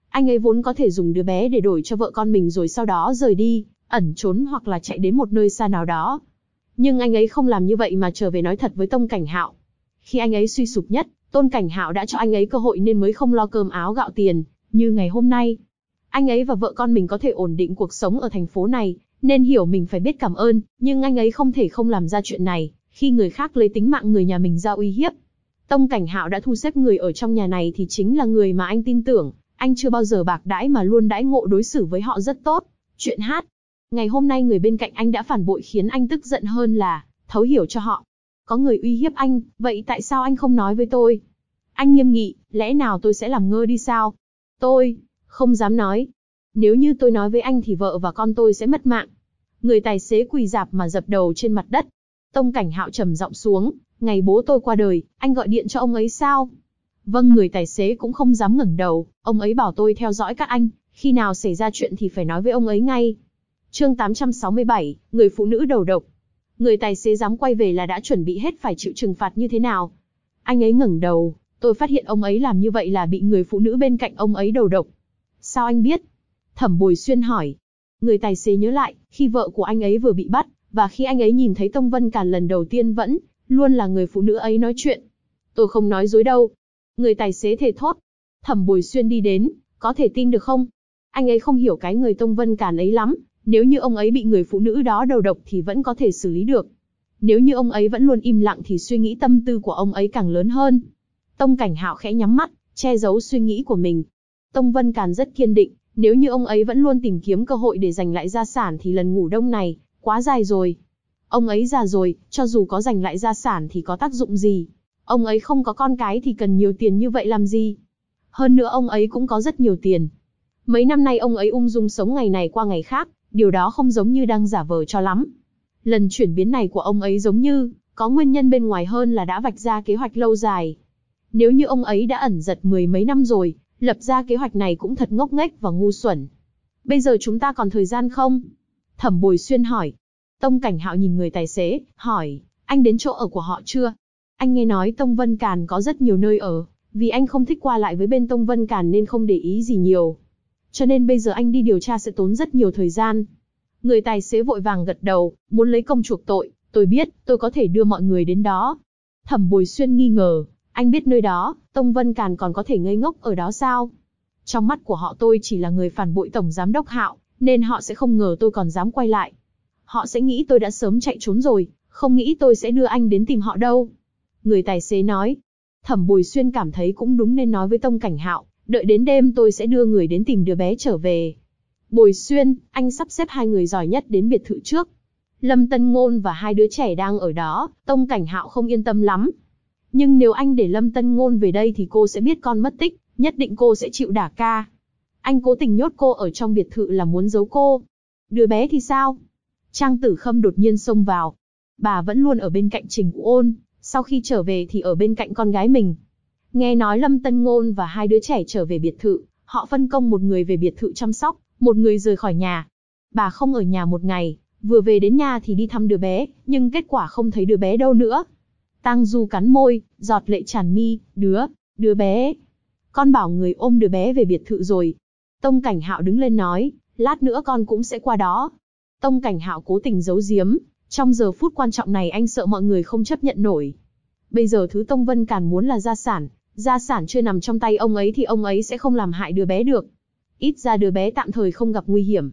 Anh ấy vốn có thể dùng đứa bé để đổi cho vợ con mình rồi sau đó rời đi, ẩn trốn hoặc là chạy đến một nơi xa nào đó. Nhưng anh ấy không làm như vậy mà trở về nói thật với Tông Cảnh Hạo. Khi anh ấy suy sụp nhất, Tôn Cảnh Hạo đã cho anh ấy cơ hội nên mới không lo cơm áo gạo tiền, như ngày hôm nay. Anh ấy và vợ con mình có thể ổn định cuộc sống ở thành phố này, nên hiểu mình phải biết cảm ơn, nhưng anh ấy không thể không làm ra chuyện này, khi người khác lấy tính mạng người nhà mình ra uy hiếp. Tông Cảnh Hạo đã thu xếp người ở trong nhà này thì chính là người mà anh tin tưởng, anh chưa bao giờ bạc đãi mà luôn đãi ngộ đối xử với họ rất tốt. Chuyện hát. Ngày hôm nay người bên cạnh anh đã phản bội khiến anh tức giận hơn là thấu hiểu cho họ. Có người uy hiếp anh, vậy tại sao anh không nói với tôi? Anh nghiêm nghị, lẽ nào tôi sẽ làm ngơ đi sao? Tôi không dám nói. Nếu như tôi nói với anh thì vợ và con tôi sẽ mất mạng. Người tài xế quỳ rạp mà dập đầu trên mặt đất. Tông Cảnh Hạo trầm giọng xuống, ngày bố tôi qua đời, anh gọi điện cho ông ấy sao? Vâng, người tài xế cũng không dám ngẩng đầu, ông ấy bảo tôi theo dõi các anh, khi nào xảy ra chuyện thì phải nói với ông ấy ngay. Chương 867, người phụ nữ đầu độc. Người tài xế dám quay về là đã chuẩn bị hết phải chịu trừng phạt như thế nào. Anh ấy ngẩng đầu, tôi phát hiện ông ấy làm như vậy là bị người phụ nữ bên cạnh ông ấy đầu độc. Sao anh biết? Thẩm Bồi Xuyên hỏi. Người tài xế nhớ lại, khi vợ của anh ấy vừa bị bắt, và khi anh ấy nhìn thấy Tông Vân Càn lần đầu tiên vẫn luôn là người phụ nữ ấy nói chuyện. Tôi không nói dối đâu. Người tài xế thề thốt. Thẩm Bồi Xuyên đi đến, có thể tin được không? Anh ấy không hiểu cái người Tông Vân Càn ấy lắm, nếu như ông ấy bị người phụ nữ đó đầu độc thì vẫn có thể xử lý được. Nếu như ông ấy vẫn luôn im lặng thì suy nghĩ tâm tư của ông ấy càng lớn hơn. Tông Cảnh Hạo khẽ nhắm mắt, che giấu suy nghĩ của mình. Tông Vân Càn rất kiên định, nếu như ông ấy vẫn luôn tìm kiếm cơ hội để giành lại gia sản thì lần ngủ đông này quá dài rồi. Ông ấy già rồi, cho dù có giành lại gia sản thì có tác dụng gì? Ông ấy không có con cái thì cần nhiều tiền như vậy làm gì? Hơn nữa ông ấy cũng có rất nhiều tiền. Mấy năm nay ông ấy ung dung sống ngày này qua ngày khác, điều đó không giống như đang giả vờ cho lắm. Lần chuyển biến này của ông ấy giống như có nguyên nhân bên ngoài hơn là đã vạch ra kế hoạch lâu dài. Nếu như ông ấy đã ẩn giật mười mấy năm rồi, lập ra kế hoạch này cũng thật ngốc nghếch và ngu xuẩn. Bây giờ chúng ta còn thời gian không? Thẩm Bồi Xuyên hỏi. Tông Cảnh Hạo nhìn người tài xế, hỏi, anh đến chỗ ở của họ chưa? Anh nghe nói Tông Vân Càn có rất nhiều nơi ở, vì anh không thích qua lại với bên Tông Vân Càn nên không để ý gì nhiều. Cho nên bây giờ anh đi điều tra sẽ tốn rất nhiều thời gian. Người tài xế vội vàng gật đầu, muốn lấy công chuộc tội, tôi biết, tôi có thể đưa mọi người đến đó. Thẩm Bồi Xuyên nghi ngờ, anh biết nơi đó, Tông Vân Càn còn có thể ngây ngốc ở đó sao? Trong mắt của họ tôi chỉ là người phản bội Tổng Giám Đốc Hạo, nên họ sẽ không ngờ tôi còn dám quay lại. Họ sẽ nghĩ tôi đã sớm chạy trốn rồi, không nghĩ tôi sẽ đưa anh đến tìm họ đâu. Người tài xế nói. Thẩm Bồi Xuyên cảm thấy cũng đúng nên nói với Tông Cảnh Hạo, đợi đến đêm tôi sẽ đưa người đến tìm đứa bé trở về. Bồi Xuyên, anh sắp xếp hai người giỏi nhất đến biệt thự trước. Lâm Tân Ngôn và hai đứa trẻ đang ở đó, Tông Cảnh Hạo không yên tâm lắm. Nhưng nếu anh để Lâm Tân Ngôn về đây thì cô sẽ biết con mất tích, nhất định cô sẽ chịu đả ca. Anh cố tình nhốt cô ở trong biệt thự là muốn giấu cô. Đứa bé thì sao? Trang Tử Khâm đột nhiên xông vào. Bà vẫn luôn ở bên cạnh Trình Vũ Ôn, sau khi trở về thì ở bên cạnh con gái mình. Nghe nói Lâm Tân Ngôn và hai đứa trẻ trở về biệt thự, họ phân công một người về biệt thự chăm sóc, một người rời khỏi nhà. Bà không ở nhà một ngày, vừa về đến nhà thì đi thăm đứa bé, nhưng kết quả không thấy đứa bé đâu nữa. Tang Du cắn môi, giọt lệ tràn mi, đứa bé. Con bảo người ôm đứa bé về biệt thự rồi. Tông Cảnh Hạo đứng lên nói, lát nữa con cũng sẽ qua đó. Tông Cảnh Hạo cố tình giấu giếm, trong giờ phút quan trọng này anh sợ mọi người không chấp nhận nổi. Bây giờ thứ Tông Vân Càn muốn là gia sản chưa nằm trong tay ông ấy thì ông ấy sẽ không làm hại đứa bé được. Ít ra đứa bé tạm thời không gặp nguy hiểm.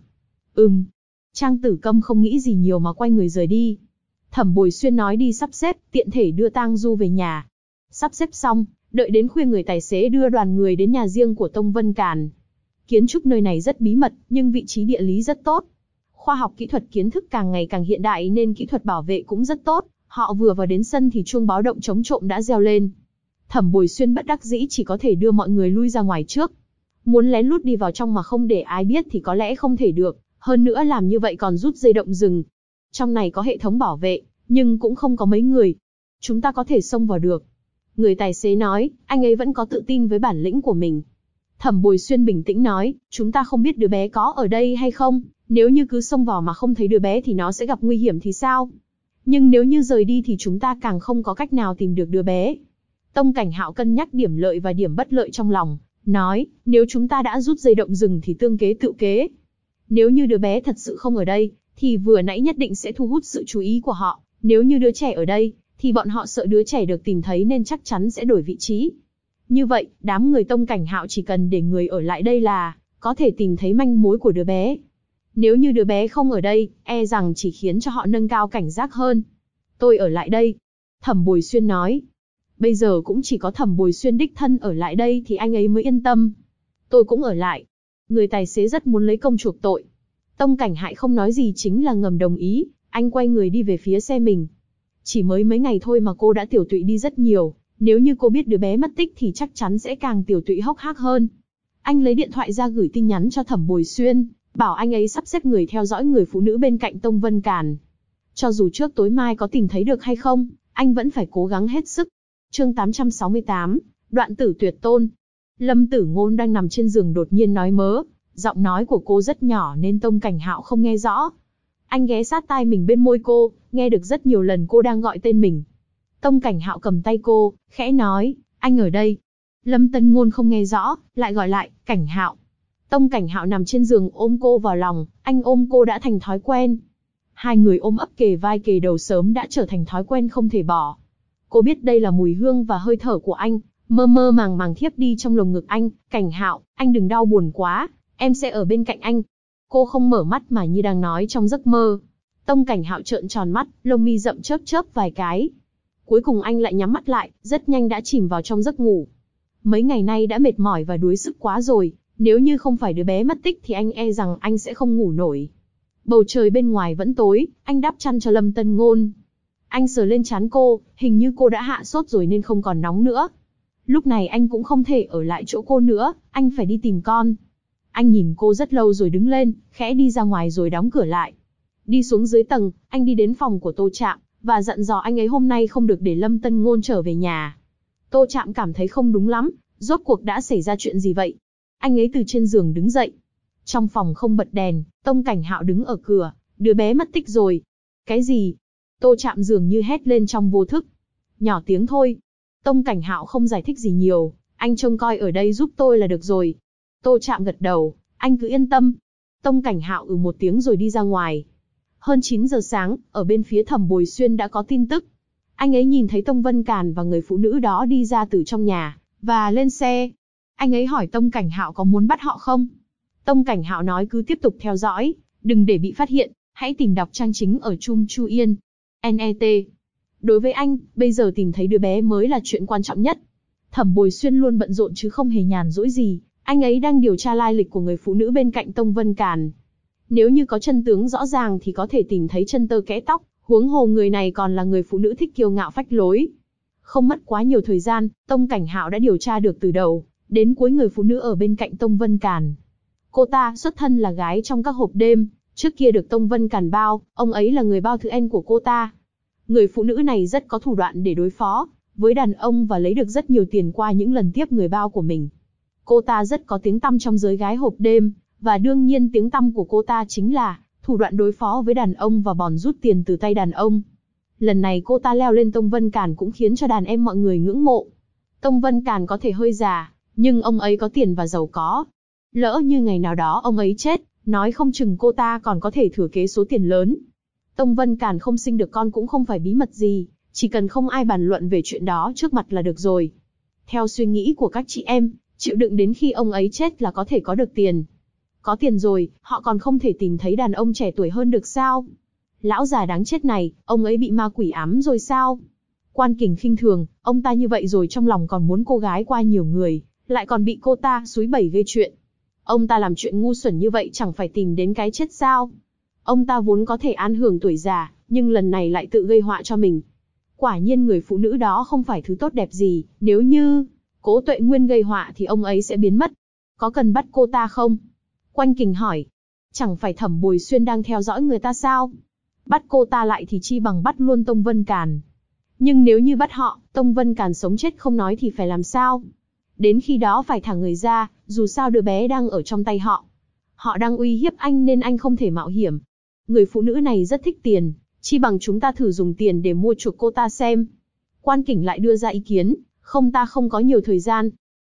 Trang Tử Câm không nghĩ gì nhiều mà quay người rời đi. Thẩm Bồi Xuyên nói đi sắp xếp, tiện thể đưa Tang Du về nhà. Sắp xếp xong, đợi đến khuya người tài xế đưa đoàn người đến nhà riêng của Tông Vân Càn. Kiến trúc nơi này rất bí mật, nhưng vị trí địa lý rất tốt. Khoa học kỹ thuật kiến thức càng ngày càng hiện đại nên kỹ thuật bảo vệ cũng rất tốt. Họ vừa vào đến sân thì chuông báo động chống trộm đã reo lên. Thẩm Bồi Xuyên bất đắc dĩ chỉ có thể đưa mọi người lui ra ngoài trước. Muốn lén lút đi vào trong mà không để ai biết thì có lẽ không thể được. Hơn nữa làm như vậy còn rút dây động rừng. Trong này có hệ thống bảo vệ, nhưng cũng không có mấy người. Chúng ta có thể xông vào được. Người tài xế nói, anh ấy vẫn có tự tin với bản lĩnh của mình. Thẩm Bồi Xuyên bình tĩnh nói, chúng ta không biết đứa bé có ở đây hay không. Nếu như cứ xông vào mà không thấy đứa bé thì nó sẽ gặp nguy hiểm thì sao? Nhưng nếu như rời đi thì chúng ta càng không có cách nào tìm được đứa bé. Tông Cảnh Hạo cân nhắc điểm lợi và điểm bất lợi trong lòng, nói, nếu chúng ta đã rút dây động rừng thì tương kế tự kế. Nếu như đứa bé thật sự không ở đây, thì vừa nãy nhất định sẽ thu hút sự chú ý của họ. Nếu như đứa trẻ ở đây, thì bọn họ sợ đứa trẻ được tìm thấy nên chắc chắn sẽ đổi vị trí. Như vậy, đám người Tông Cảnh Hạo chỉ cần để người ở lại đây là có thể tìm thấy manh mối của đứa bé. Nếu như đứa bé không ở đây, e rằng chỉ khiến cho họ nâng cao cảnh giác hơn. Tôi ở lại đây. Thẩm Bồi Xuyên nói. Bây giờ cũng chỉ có Thẩm Bồi Xuyên đích thân ở lại đây thì anh ấy mới yên tâm. Tôi cũng ở lại. Người tài xế rất muốn lấy công chuộc tội. Tông Cảnh Hại không nói gì chính là ngầm đồng ý, anh quay người đi về phía xe mình. Chỉ mới mấy ngày thôi mà cô đã tiểu tụy đi rất nhiều, nếu như cô biết đứa bé mất tích thì chắc chắn sẽ càng tiểu tụy hốc hác hơn. Anh lấy điện thoại ra gửi tin nhắn cho Thẩm Bồi Xuyên, bảo anh ấy sắp xếp người theo dõi người phụ nữ bên cạnh Tông Vân Càn. Cho dù trước tối mai có tìm thấy được hay không, anh vẫn phải cố gắng hết sức. Chương 868, đoạn tử tuyệt tôn. Lâm Tử Ngôn đang nằm trên giường đột nhiên nói mớ, giọng nói của cô rất nhỏ nên Tông Cảnh Hạo không nghe rõ. Anh ghé sát tai mình bên môi cô, nghe được rất nhiều lần cô đang gọi tên mình. Tông Cảnh Hạo cầm tay cô, khẽ nói, anh ở đây. Lâm Tân Ngôn không nghe rõ, lại gọi lại, Cảnh Hạo. Tông Cảnh Hạo nằm trên giường ôm cô vào lòng, anh ôm cô đã thành thói quen. Hai người ôm ấp kề vai kề đầu sớm đã trở thành thói quen không thể bỏ. Cô biết đây là mùi hương và hơi thở của anh, mơ mơ màng màng thiếp đi trong lồng ngực anh. Cảnh Hạo, anh đừng đau buồn quá, em sẽ ở bên cạnh anh. Cô không mở mắt mà như đang nói trong giấc mơ. Tông Cảnh Hạo trợn tròn mắt, lông mi rậm chớp chớp vài cái. Cuối cùng anh lại nhắm mắt lại, rất nhanh đã chìm vào trong giấc ngủ. Mấy ngày nay đã mệt mỏi và đuối sức quá rồi, nếu như không phải đứa bé mất tích thì anh e rằng anh sẽ không ngủ nổi. Bầu trời bên ngoài vẫn tối, anh đắp chăn cho Lâm Tân Ngôn. Anh sờ lên trán cô, hình như cô đã hạ sốt rồi nên không còn nóng nữa. Lúc này anh cũng không thể ở lại chỗ cô nữa, anh phải đi tìm con. Anh nhìn cô rất lâu rồi đứng lên, khẽ đi ra ngoài rồi đóng cửa lại. Đi xuống dưới tầng, anh đi đến phòng của Tô Trạm, và dặn dò anh ấy hôm nay không được để Lâm Tân Ngôn trở về nhà. Tô Trạm cảm thấy không đúng lắm, rốt cuộc đã xảy ra chuyện gì vậy? Anh ấy từ trên giường đứng dậy. Trong phòng không bật đèn, Tông Cảnh Hạo đứng ở cửa, đứa bé mất tích rồi. Cái gì? Tô Trạm dường như hét lên trong vô thức. Nhỏ tiếng thôi. Tông Cảnh Hạo không giải thích gì nhiều, anh trông coi ở đây giúp tôi là được rồi. Tô Trạm gật đầu, anh cứ yên tâm. Tông Cảnh Hạo một tiếng rồi đi ra ngoài. Hơn 9 giờ sáng, ở bên phía Thẩm Bồi Xuyên đã có tin tức. Anh ấy nhìn thấy Tông Vân Càn và người phụ nữ đó đi ra từ trong nhà, và lên xe. Anh ấy hỏi Tông Cảnh Hạo có muốn bắt họ không? Tông Cảnh Hạo nói cứ tiếp tục theo dõi, đừng để bị phát hiện, hãy tìm đọc trang chính ở Chung Chu Yên. NET. Đối với anh, bây giờ tìm thấy đứa bé mới là chuyện quan trọng nhất. Thẩm Bồi Xuyên luôn bận rộn chứ không hề nhàn rỗi gì, anh ấy đang điều tra lai lịch của người phụ nữ bên cạnh Tông Vân Càn. Nếu như có chân tướng rõ ràng thì có thể tìm thấy chân tơ kẽ tóc, huống hồ người này còn là người phụ nữ thích kiêu ngạo phách lối. Không mất quá nhiều thời gian, Tông Cảnh Hạo đã điều tra được từ đầu đến cuối người phụ nữ ở bên cạnh Tông Vân Càn. Cô ta xuất thân là gái trong các hộp đêm, trước kia được Tông Vân Càn bao, ông ấy là người bao thứ N của cô ta. Người phụ nữ này rất có thủ đoạn để đối phó với đàn ông và lấy được rất nhiều tiền qua những lần tiếp người bao của mình. Cô ta rất có tiếng tăm trong giới gái hộp đêm, và đương nhiên tiếng tăm của cô ta chính là thủ đoạn đối phó với đàn ông và bòn rút tiền từ tay đàn ông. Lần này cô ta leo lên Tông Vân Càn cũng khiến cho đàn em mọi người ngưỡng mộ. Tông Vân Càn có thể hơi già, nhưng ông ấy có tiền và giàu có. Lỡ như ngày nào đó ông ấy chết, nói không chừng cô ta còn có thể thừa kế số tiền lớn. Tông Vân Càn không sinh được con cũng không phải bí mật gì, chỉ cần không ai bàn luận về chuyện đó trước mặt là được rồi. Theo suy nghĩ của các chị em, chịu đựng đến khi ông ấy chết là có thể có được tiền. Có tiền rồi, họ còn không thể tìm thấy đàn ông trẻ tuổi hơn được sao? Lão già đáng chết này, ông ấy bị ma quỷ ám rồi sao? Quan Kình khinh thường, ông ta như vậy rồi trong lòng còn muốn cô gái qua nhiều người, lại còn bị cô ta xúi bẩy gây chuyện. Ông ta làm chuyện ngu xuẩn như vậy chẳng phải tìm đến cái chết sao? Ông ta vốn có thể an hưởng tuổi già, nhưng lần này lại tự gây họa cho mình. Quả nhiên người phụ nữ đó không phải thứ tốt đẹp gì, nếu như Cố Tuệ Nguyên gây họa thì ông ấy sẽ biến mất. Có cần bắt cô ta không? Quan Kình hỏi. Chẳng phải Thẩm Bồi Xuyên đang theo dõi người ta sao? Bắt cô ta lại thì chi bằng bắt luôn Tông Vân Càn. Nhưng nếu như bắt họ, Tông Vân Càn sống chết không nói thì phải làm sao? Đến khi đó phải thả người ra, dù sao đứa bé đang ở trong tay họ. Họ đang uy hiếp anh nên anh không thể mạo hiểm. Người phụ nữ này rất thích tiền, chi bằng chúng ta thử dùng tiền để mua chuộc cô ta xem. Quan Kình lại đưa ra ý kiến, không ta không có nhiều thời gian.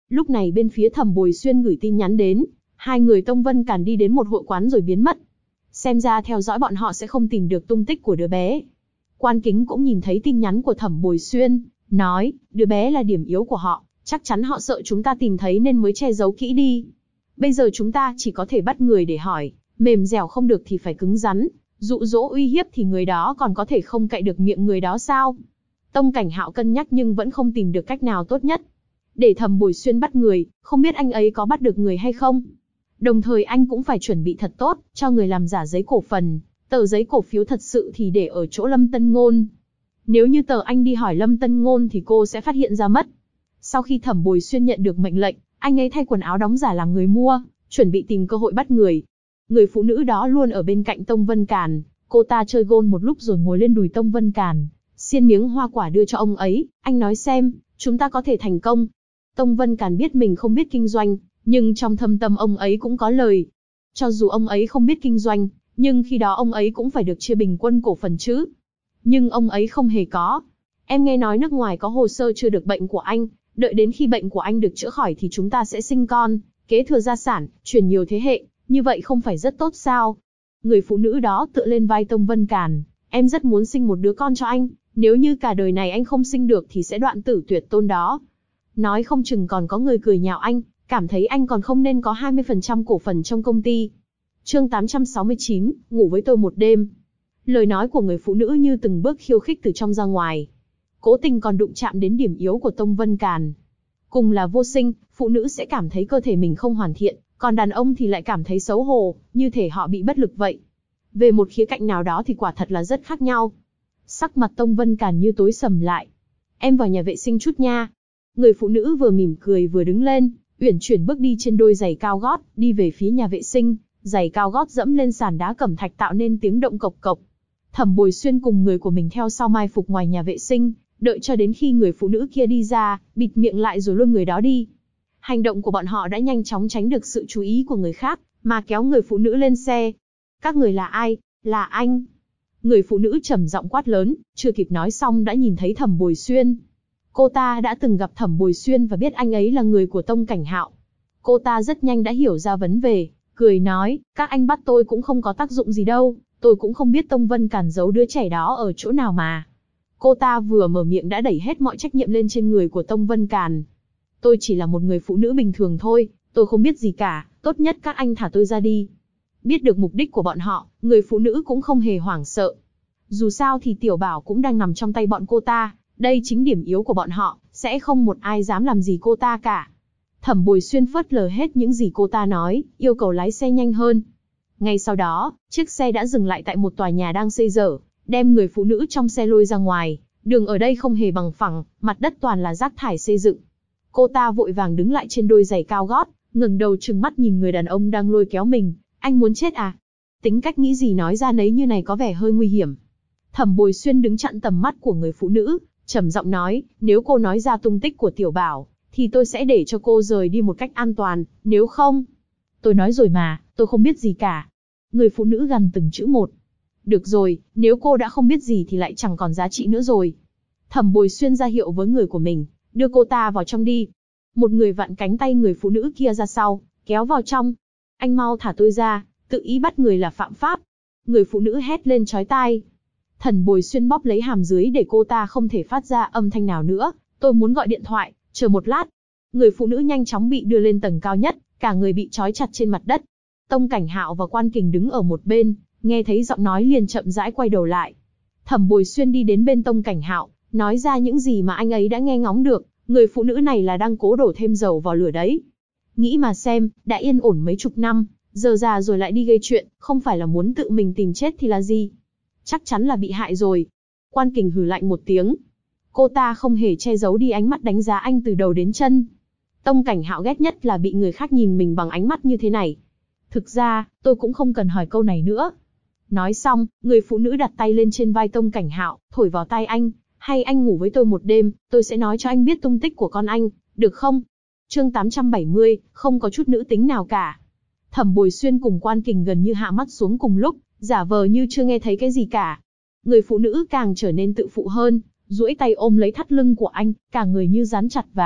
Lúc này bên phía Thẩm Bồi Xuyên gửi tin nhắn đến, hai người Tông Vân Càn đi đến một hội quán rồi biến mất. Xem ra theo dõi bọn họ sẽ không tìm được tung tích của đứa bé. Quan Kính cũng nhìn thấy tin nhắn của Thẩm Bồi Xuyên, nói, đứa bé là điểm yếu của họ, chắc chắn họ sợ chúng ta tìm thấy nên mới che giấu kỹ đi. Bây giờ chúng ta chỉ có thể bắt người để hỏi, mềm dẻo không được thì phải cứng rắn, dụ dỗ uy hiếp thì người đó còn có thể không cậy được miệng người đó sao? Tông Cảnh Hạo cân nhắc nhưng vẫn không tìm được cách nào tốt nhất. Để Thẩm Bồi Xuyên bắt người, không biết anh ấy có bắt được người hay không? Đồng thời anh cũng phải chuẩn bị thật tốt, cho người làm giả giấy cổ phần, tờ giấy cổ phiếu thật sự thì để ở chỗ Lâm Tân Ngôn. Nếu như tờ anh đi hỏi Lâm Tân Ngôn thì cô sẽ phát hiện ra mất. Sau khi Thẩm Bồi Xuyên nhận được mệnh lệnh, anh ấy thay quần áo đóng giả làm người mua, chuẩn bị tìm cơ hội bắt người. Người phụ nữ đó luôn ở bên cạnh Tông Vân Càn, cô ta chơi gôn một lúc rồi ngồi lên đùi Tông Vân Càn, xiên miếng hoa quả đưa cho ông ấy, anh nói xem, chúng ta có thể thành công. Tông Vân Càn biết mình không biết kinh doanh, nhưng trong thâm tâm ông ấy cũng có lời. Cho dù ông ấy không biết kinh doanh, nhưng khi đó ông ấy cũng phải được chia bình quân cổ phần chứ. Nhưng ông ấy không hề có. Em nghe nói nước ngoài có hồ sơ chưa được bệnh của anh, đợi đến khi bệnh của anh được chữa khỏi thì chúng ta sẽ sinh con, kế thừa gia sản, truyền nhiều thế hệ, như vậy không phải rất tốt sao? Người phụ nữ đó tựa lên vai Tông Vân Càn, em rất muốn sinh một đứa con cho anh, nếu như cả đời này anh không sinh được thì sẽ đoạn tử tuyệt tôn đó. Nói không chừng còn có người cười nhạo anh, cảm thấy anh còn không nên có 20% cổ phần trong công ty. Chương 869, ngủ với tôi một đêm. Lời nói của người phụ nữ như từng bước khiêu khích từ trong ra ngoài. Cố tình còn đụng chạm đến điểm yếu của Tông Vân Càn. Cùng là vô sinh, phụ nữ sẽ cảm thấy cơ thể mình không hoàn thiện, còn đàn ông thì lại cảm thấy xấu hổ, như thể họ bị bất lực vậy. Về một khía cạnh nào đó thì quả thật là rất khác nhau. Sắc mặt Tông Vân Càn như tối sầm lại. Em vào nhà vệ sinh chút nha. Người phụ nữ vừa mỉm cười vừa đứng lên, uyển chuyển bước đi trên đôi giày cao gót, đi về phía nhà vệ sinh, giày cao gót dẫm lên sàn đá cẩm thạch tạo nên tiếng động cộc cộc. Thẩm Bồi Xuyên cùng người của mình theo sau mai phục ngoài nhà vệ sinh, đợi cho đến khi người phụ nữ kia đi ra, bịt miệng lại rồi lôi người đó đi. Hành động của bọn họ đã nhanh chóng tránh được sự chú ý của người khác, mà kéo người phụ nữ lên xe. Các người là ai? Là anh. Người phụ nữ trầm giọng quát lớn, chưa kịp nói xong đã nhìn thấy Thẩm Bồi Xuyên. Cô ta đã từng gặp Thẩm Bồi Xuyên và biết anh ấy là người của Tông Cảnh Hạo. Cô ta rất nhanh đã hiểu ra vấn đề, cười nói, các anh bắt tôi cũng không có tác dụng gì đâu, tôi cũng không biết Tông Vân Càn giấu đứa trẻ đó ở chỗ nào mà. Cô ta vừa mở miệng đã đẩy hết mọi trách nhiệm lên trên người của Tông Vân Càn. Tôi chỉ là một người phụ nữ bình thường thôi, tôi không biết gì cả, tốt nhất các anh thả tôi ra đi. Biết được mục đích của bọn họ, người phụ nữ cũng không hề hoảng sợ. Dù sao thì Tiểu Bảo cũng đang nằm trong tay bọn cô ta, đây chính điểm yếu của bọn họ, sẽ không một ai dám làm gì cô ta cả. Thẩm Bồi Xuyên phớt lờ hết những gì cô ta nói, yêu cầu lái xe nhanh hơn. Ngay sau đó, chiếc xe đã dừng lại tại một tòa nhà đang xây dở, đem người phụ nữ trong xe lôi ra ngoài. Đường ở đây không hề bằng phẳng, mặt đất toàn là rác thải xây dựng. Cô ta vội vàng đứng lại trên đôi giày cao gót, ngẩng đầu trừng mắt nhìn người đàn ông đang lôi kéo mình. Anh muốn chết à? Tính cách nghĩ gì nói ra nấy như này có vẻ hơi nguy hiểm. Thẩm Bồi Xuyên đứng chặn tầm mắt của người phụ nữ, trầm giọng nói, nếu cô nói ra tung tích của Tiểu Bảo, thì tôi sẽ để cho cô rời đi một cách an toàn, nếu không... Tôi nói rồi mà, tôi không biết gì cả. Người phụ nữ gằn từng chữ một. Được rồi, nếu cô đã không biết gì thì lại chẳng còn giá trị nữa rồi. Thẩm Bồi Xuyên ra hiệu với người của mình, đưa cô ta vào trong đi. Một người vặn cánh tay người phụ nữ kia ra sau, kéo vào trong. Anh mau thả tôi ra, tự ý bắt người là phạm pháp. Người phụ nữ hét lên chói tai. Thẩm Bồi Xuyên bóp lấy hàm dưới để cô ta không thể phát ra âm thanh nào nữa. Tôi muốn gọi điện thoại, chờ một lát. Người phụ nữ nhanh chóng bị đưa lên tầng cao nhất, cả người bị trói chặt trên mặt đất. Tông Cảnh Hạo và Quan Kình đứng ở một bên, nghe thấy giọng nói liền chậm rãi quay đầu lại. Thẩm Bồi Xuyên đi đến bên Tông Cảnh Hạo, nói ra những gì mà anh ấy đã nghe ngóng được. Người phụ nữ này là đang cố đổ thêm dầu vào lửa đấy. Nghĩ mà xem, đã yên ổn mấy chục năm, giờ già rồi lại đi gây chuyện, không phải là muốn tự mình tìm chết thì là gì? Chắc chắn là bị hại rồi. Quan Kình hừ lạnh một tiếng. Cô ta không hề che giấu đi ánh mắt đánh giá anh từ đầu đến chân. Tông Cảnh Hạo ghét nhất là bị người khác nhìn mình bằng ánh mắt như thế này. Thực ra, tôi cũng không cần hỏi câu này nữa. Nói xong, người phụ nữ đặt tay lên trên vai Tông Cảnh Hạo, thổi vào tai anh. Hay anh ngủ với tôi một đêm, tôi sẽ nói cho anh biết tung tích của con anh, được không? Chương 870, không có chút nữ tính nào cả. Thẩm Bồi Xuyên cùng Quan Kình gần như hạ mắt xuống cùng lúc, giả vờ như chưa nghe thấy cái gì cả. Người phụ nữ càng trở nên tự phụ hơn, duỗi tay ôm lấy thắt lưng của anh, cả người như dán chặt vào,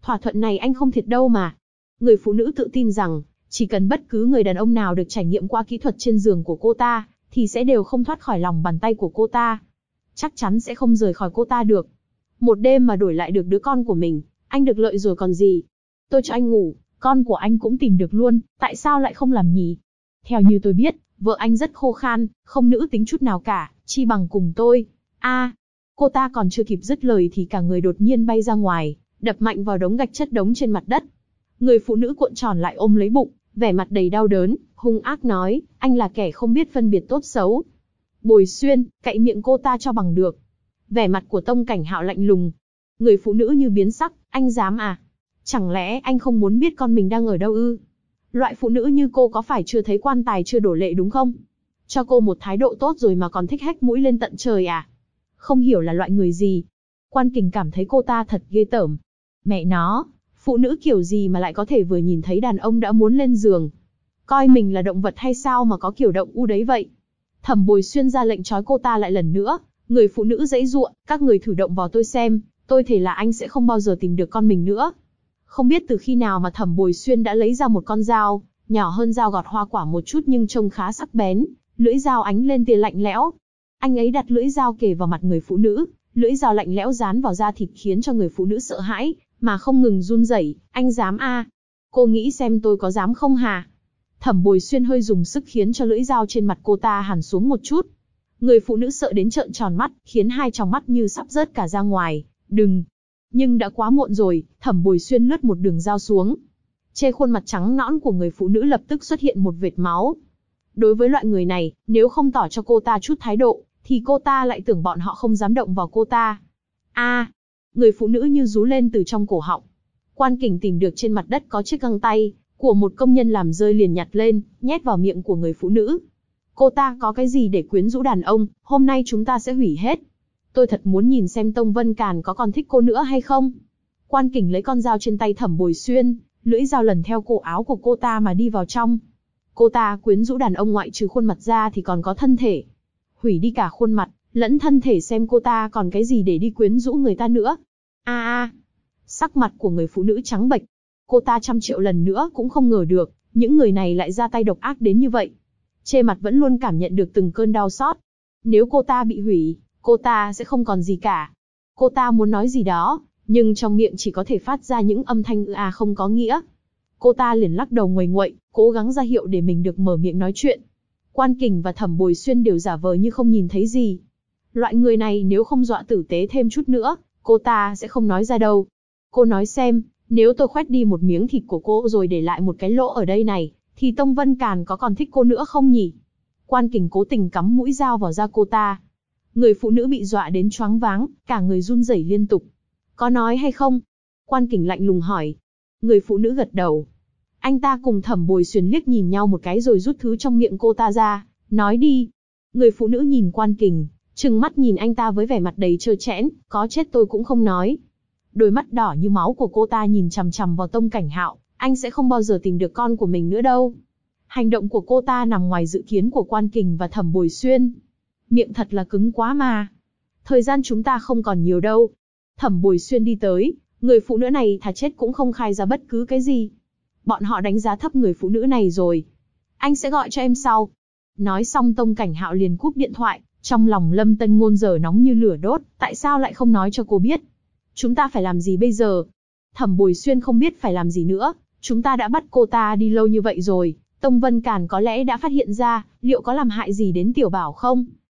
Thỏa thuận này anh không thiệt đâu mà. Người phụ nữ tự tin rằng, chỉ cần bất cứ người đàn ông nào được trải nghiệm qua kỹ thuật trên giường của cô ta, thì sẽ đều không thoát khỏi lòng bàn tay của cô ta. Chắc chắn sẽ không rời khỏi cô ta được. Một đêm mà đổi lại được đứa con của mình, anh được lợi rồi còn gì. Tôi cho anh ngủ, con của anh cũng tìm được luôn, tại sao lại không làm nhỉ? Theo như tôi biết, vợ anh rất khô khan, không nữ tính chút nào cả, chi bằng cùng tôi. Cô ta còn chưa kịp dứt lời thì cả người đột nhiên bay ra ngoài, đập mạnh vào đống gạch chất đống trên mặt đất. Người phụ nữ cuộn tròn lại ôm lấy bụng, vẻ mặt đầy đau đớn, hung ác nói, anh là kẻ không biết phân biệt tốt xấu. Bồi Xuyên, cạy miệng cô ta cho bằng được. Vẻ mặt của Tông Cảnh Hạo lạnh lùng. Người phụ nữ như biến sắc, anh dám à? Chẳng lẽ anh không muốn biết con mình đang ở đâu ư? Loại phụ nữ như cô có phải chưa thấy quan tài chưa đổ lệ đúng không? Cho cô một thái độ tốt rồi mà còn thích hét mũi lên tận trời à? Không hiểu là loại người gì. Quan Kình cảm thấy cô ta thật ghê tởm. Mẹ nó, phụ nữ kiểu gì mà lại có thể vừa nhìn thấy đàn ông đã muốn lên giường. Coi mình là động vật hay sao mà có kiểu động u đấy vậy? Thẩm Bồi Xuyên ra lệnh trói cô ta lại lần nữa. Người phụ nữ giãy giụa, các người thử động vào tôi xem, tôi thề là anh sẽ không bao giờ tìm được con mình nữa. Không biết từ khi nào mà Thẩm Bồi Xuyên đã lấy ra một con dao, nhỏ hơn dao gọt hoa quả một chút nhưng trông khá sắc bén, lưỡi dao ánh lên tia lạnh lẽo. Anh ấy đặt lưỡi dao kề vào mặt người phụ nữ, lưỡi dao lạnh lẽo dán vào da thịt khiến cho người phụ nữ sợ hãi, mà không ngừng run rẩy. Anh dám à? Cô nghĩ xem tôi có dám không hả? Thẩm Bồi Xuyên hơi dùng sức khiến cho lưỡi dao trên mặt cô ta hằn xuống một chút. Người phụ nữ sợ đến trợn tròn mắt, khiến hai tròng mắt như sắp rớt cả ra ngoài. Đừng! Nhưng đã quá muộn rồi, Thẩm Bồi Xuyên lướt một đường dao xuống. Trên khuôn mặt trắng nõn của người phụ nữ lập tức xuất hiện một vệt máu. Đối với loại người này, nếu không tỏ cho cô ta chút thái độ, thì cô ta lại tưởng bọn họ không dám động vào cô ta. Người phụ nữ như rú lên từ trong cổ họng. Quan Kình tìm được trên mặt đất có chiếc găng tay của một công nhân làm rơi liền nhặt lên, nhét vào miệng của người phụ nữ. Cô ta có cái gì để quyến rũ đàn ông, hôm nay chúng ta sẽ hủy hết. Tôi thật muốn nhìn xem Tông Vân Càn có còn thích cô nữa hay không. Quan Kình lấy con dao trên tay Thẩm Bồi Xuyên, lưỡi dao lần theo cổ áo của cô ta mà đi vào trong. Cô ta quyến rũ đàn ông ngoại trừ khuôn mặt ra thì còn có thân thể. Hủy đi cả khuôn mặt, lẫn thân thể xem cô ta còn cái gì để đi quyến rũ người ta nữa. Sắc mặt của người phụ nữ trắng bệch. Cô ta 100 triệu lần nữa cũng không ngờ được, những người này lại ra tay độc ác đến như vậy. Trên mặt vẫn luôn cảm nhận được từng cơn đau xót. Nếu cô ta bị hủy, cô ta sẽ không còn gì cả. Cô ta muốn nói gì đó, nhưng trong miệng chỉ có thể phát ra những âm thanh không có nghĩa. Cô ta liền lắc đầu nguầy nguậy, cố gắng ra hiệu để mình được mở miệng nói chuyện. Quan Kình và Thẩm Bồi Xuyên đều giả vờ như không nhìn thấy gì. Loại người này nếu không dọa tử tế thêm chút nữa, cô ta sẽ không nói ra đâu. Cô nói xem, nếu tôi khoét đi một miếng thịt của cô rồi để lại một cái lỗ ở đây này, thì Tông Vân Càn có còn thích cô nữa không nhỉ? Quan Kình cố tình cắm mũi dao vào da cô ta. Người phụ nữ bị dọa đến choáng váng, cả người run rẩy liên tục. Có nói hay không? Quan Kình lạnh lùng hỏi. Người phụ nữ gật đầu. Anh ta cùng Thẩm Bồi Xuyên liếc nhìn nhau một cái rồi rút thứ trong miệng cô ta ra, nói đi. Người phụ nữ nhìn Quan Kình, trừng mắt nhìn anh ta với vẻ mặt đầy trơ trẽn, có chết tôi cũng không nói. Đôi mắt đỏ như máu của cô ta nhìn chằm chằm vào Tông Cảnh Hạo, anh sẽ không bao giờ tìm được con của mình nữa đâu. Hành động của cô ta nằm ngoài dự kiến của Quan Kình và Thẩm Bồi Xuyên. Miệng thật là cứng quá mà. Thời gian chúng ta không còn nhiều đâu. Thẩm Bồi Xuyên đi tới, người phụ nữ này thà chết cũng không khai ra bất cứ cái gì. Bọn họ đánh giá thấp người phụ nữ này rồi. Anh sẽ gọi cho em sau. Nói xong Tông Cảnh Hạo liền cúp điện thoại, trong lòng Lâm Tân Ngôn giờ nóng như lửa đốt, tại sao lại không nói cho cô biết? Chúng ta phải làm gì bây giờ? Thẩm Bồi Xuyên không biết phải làm gì nữa, chúng ta đã bắt cô ta đi lâu như vậy rồi, Tông Vân Càn có lẽ đã phát hiện ra, liệu có làm hại gì đến Tiểu Bảo không?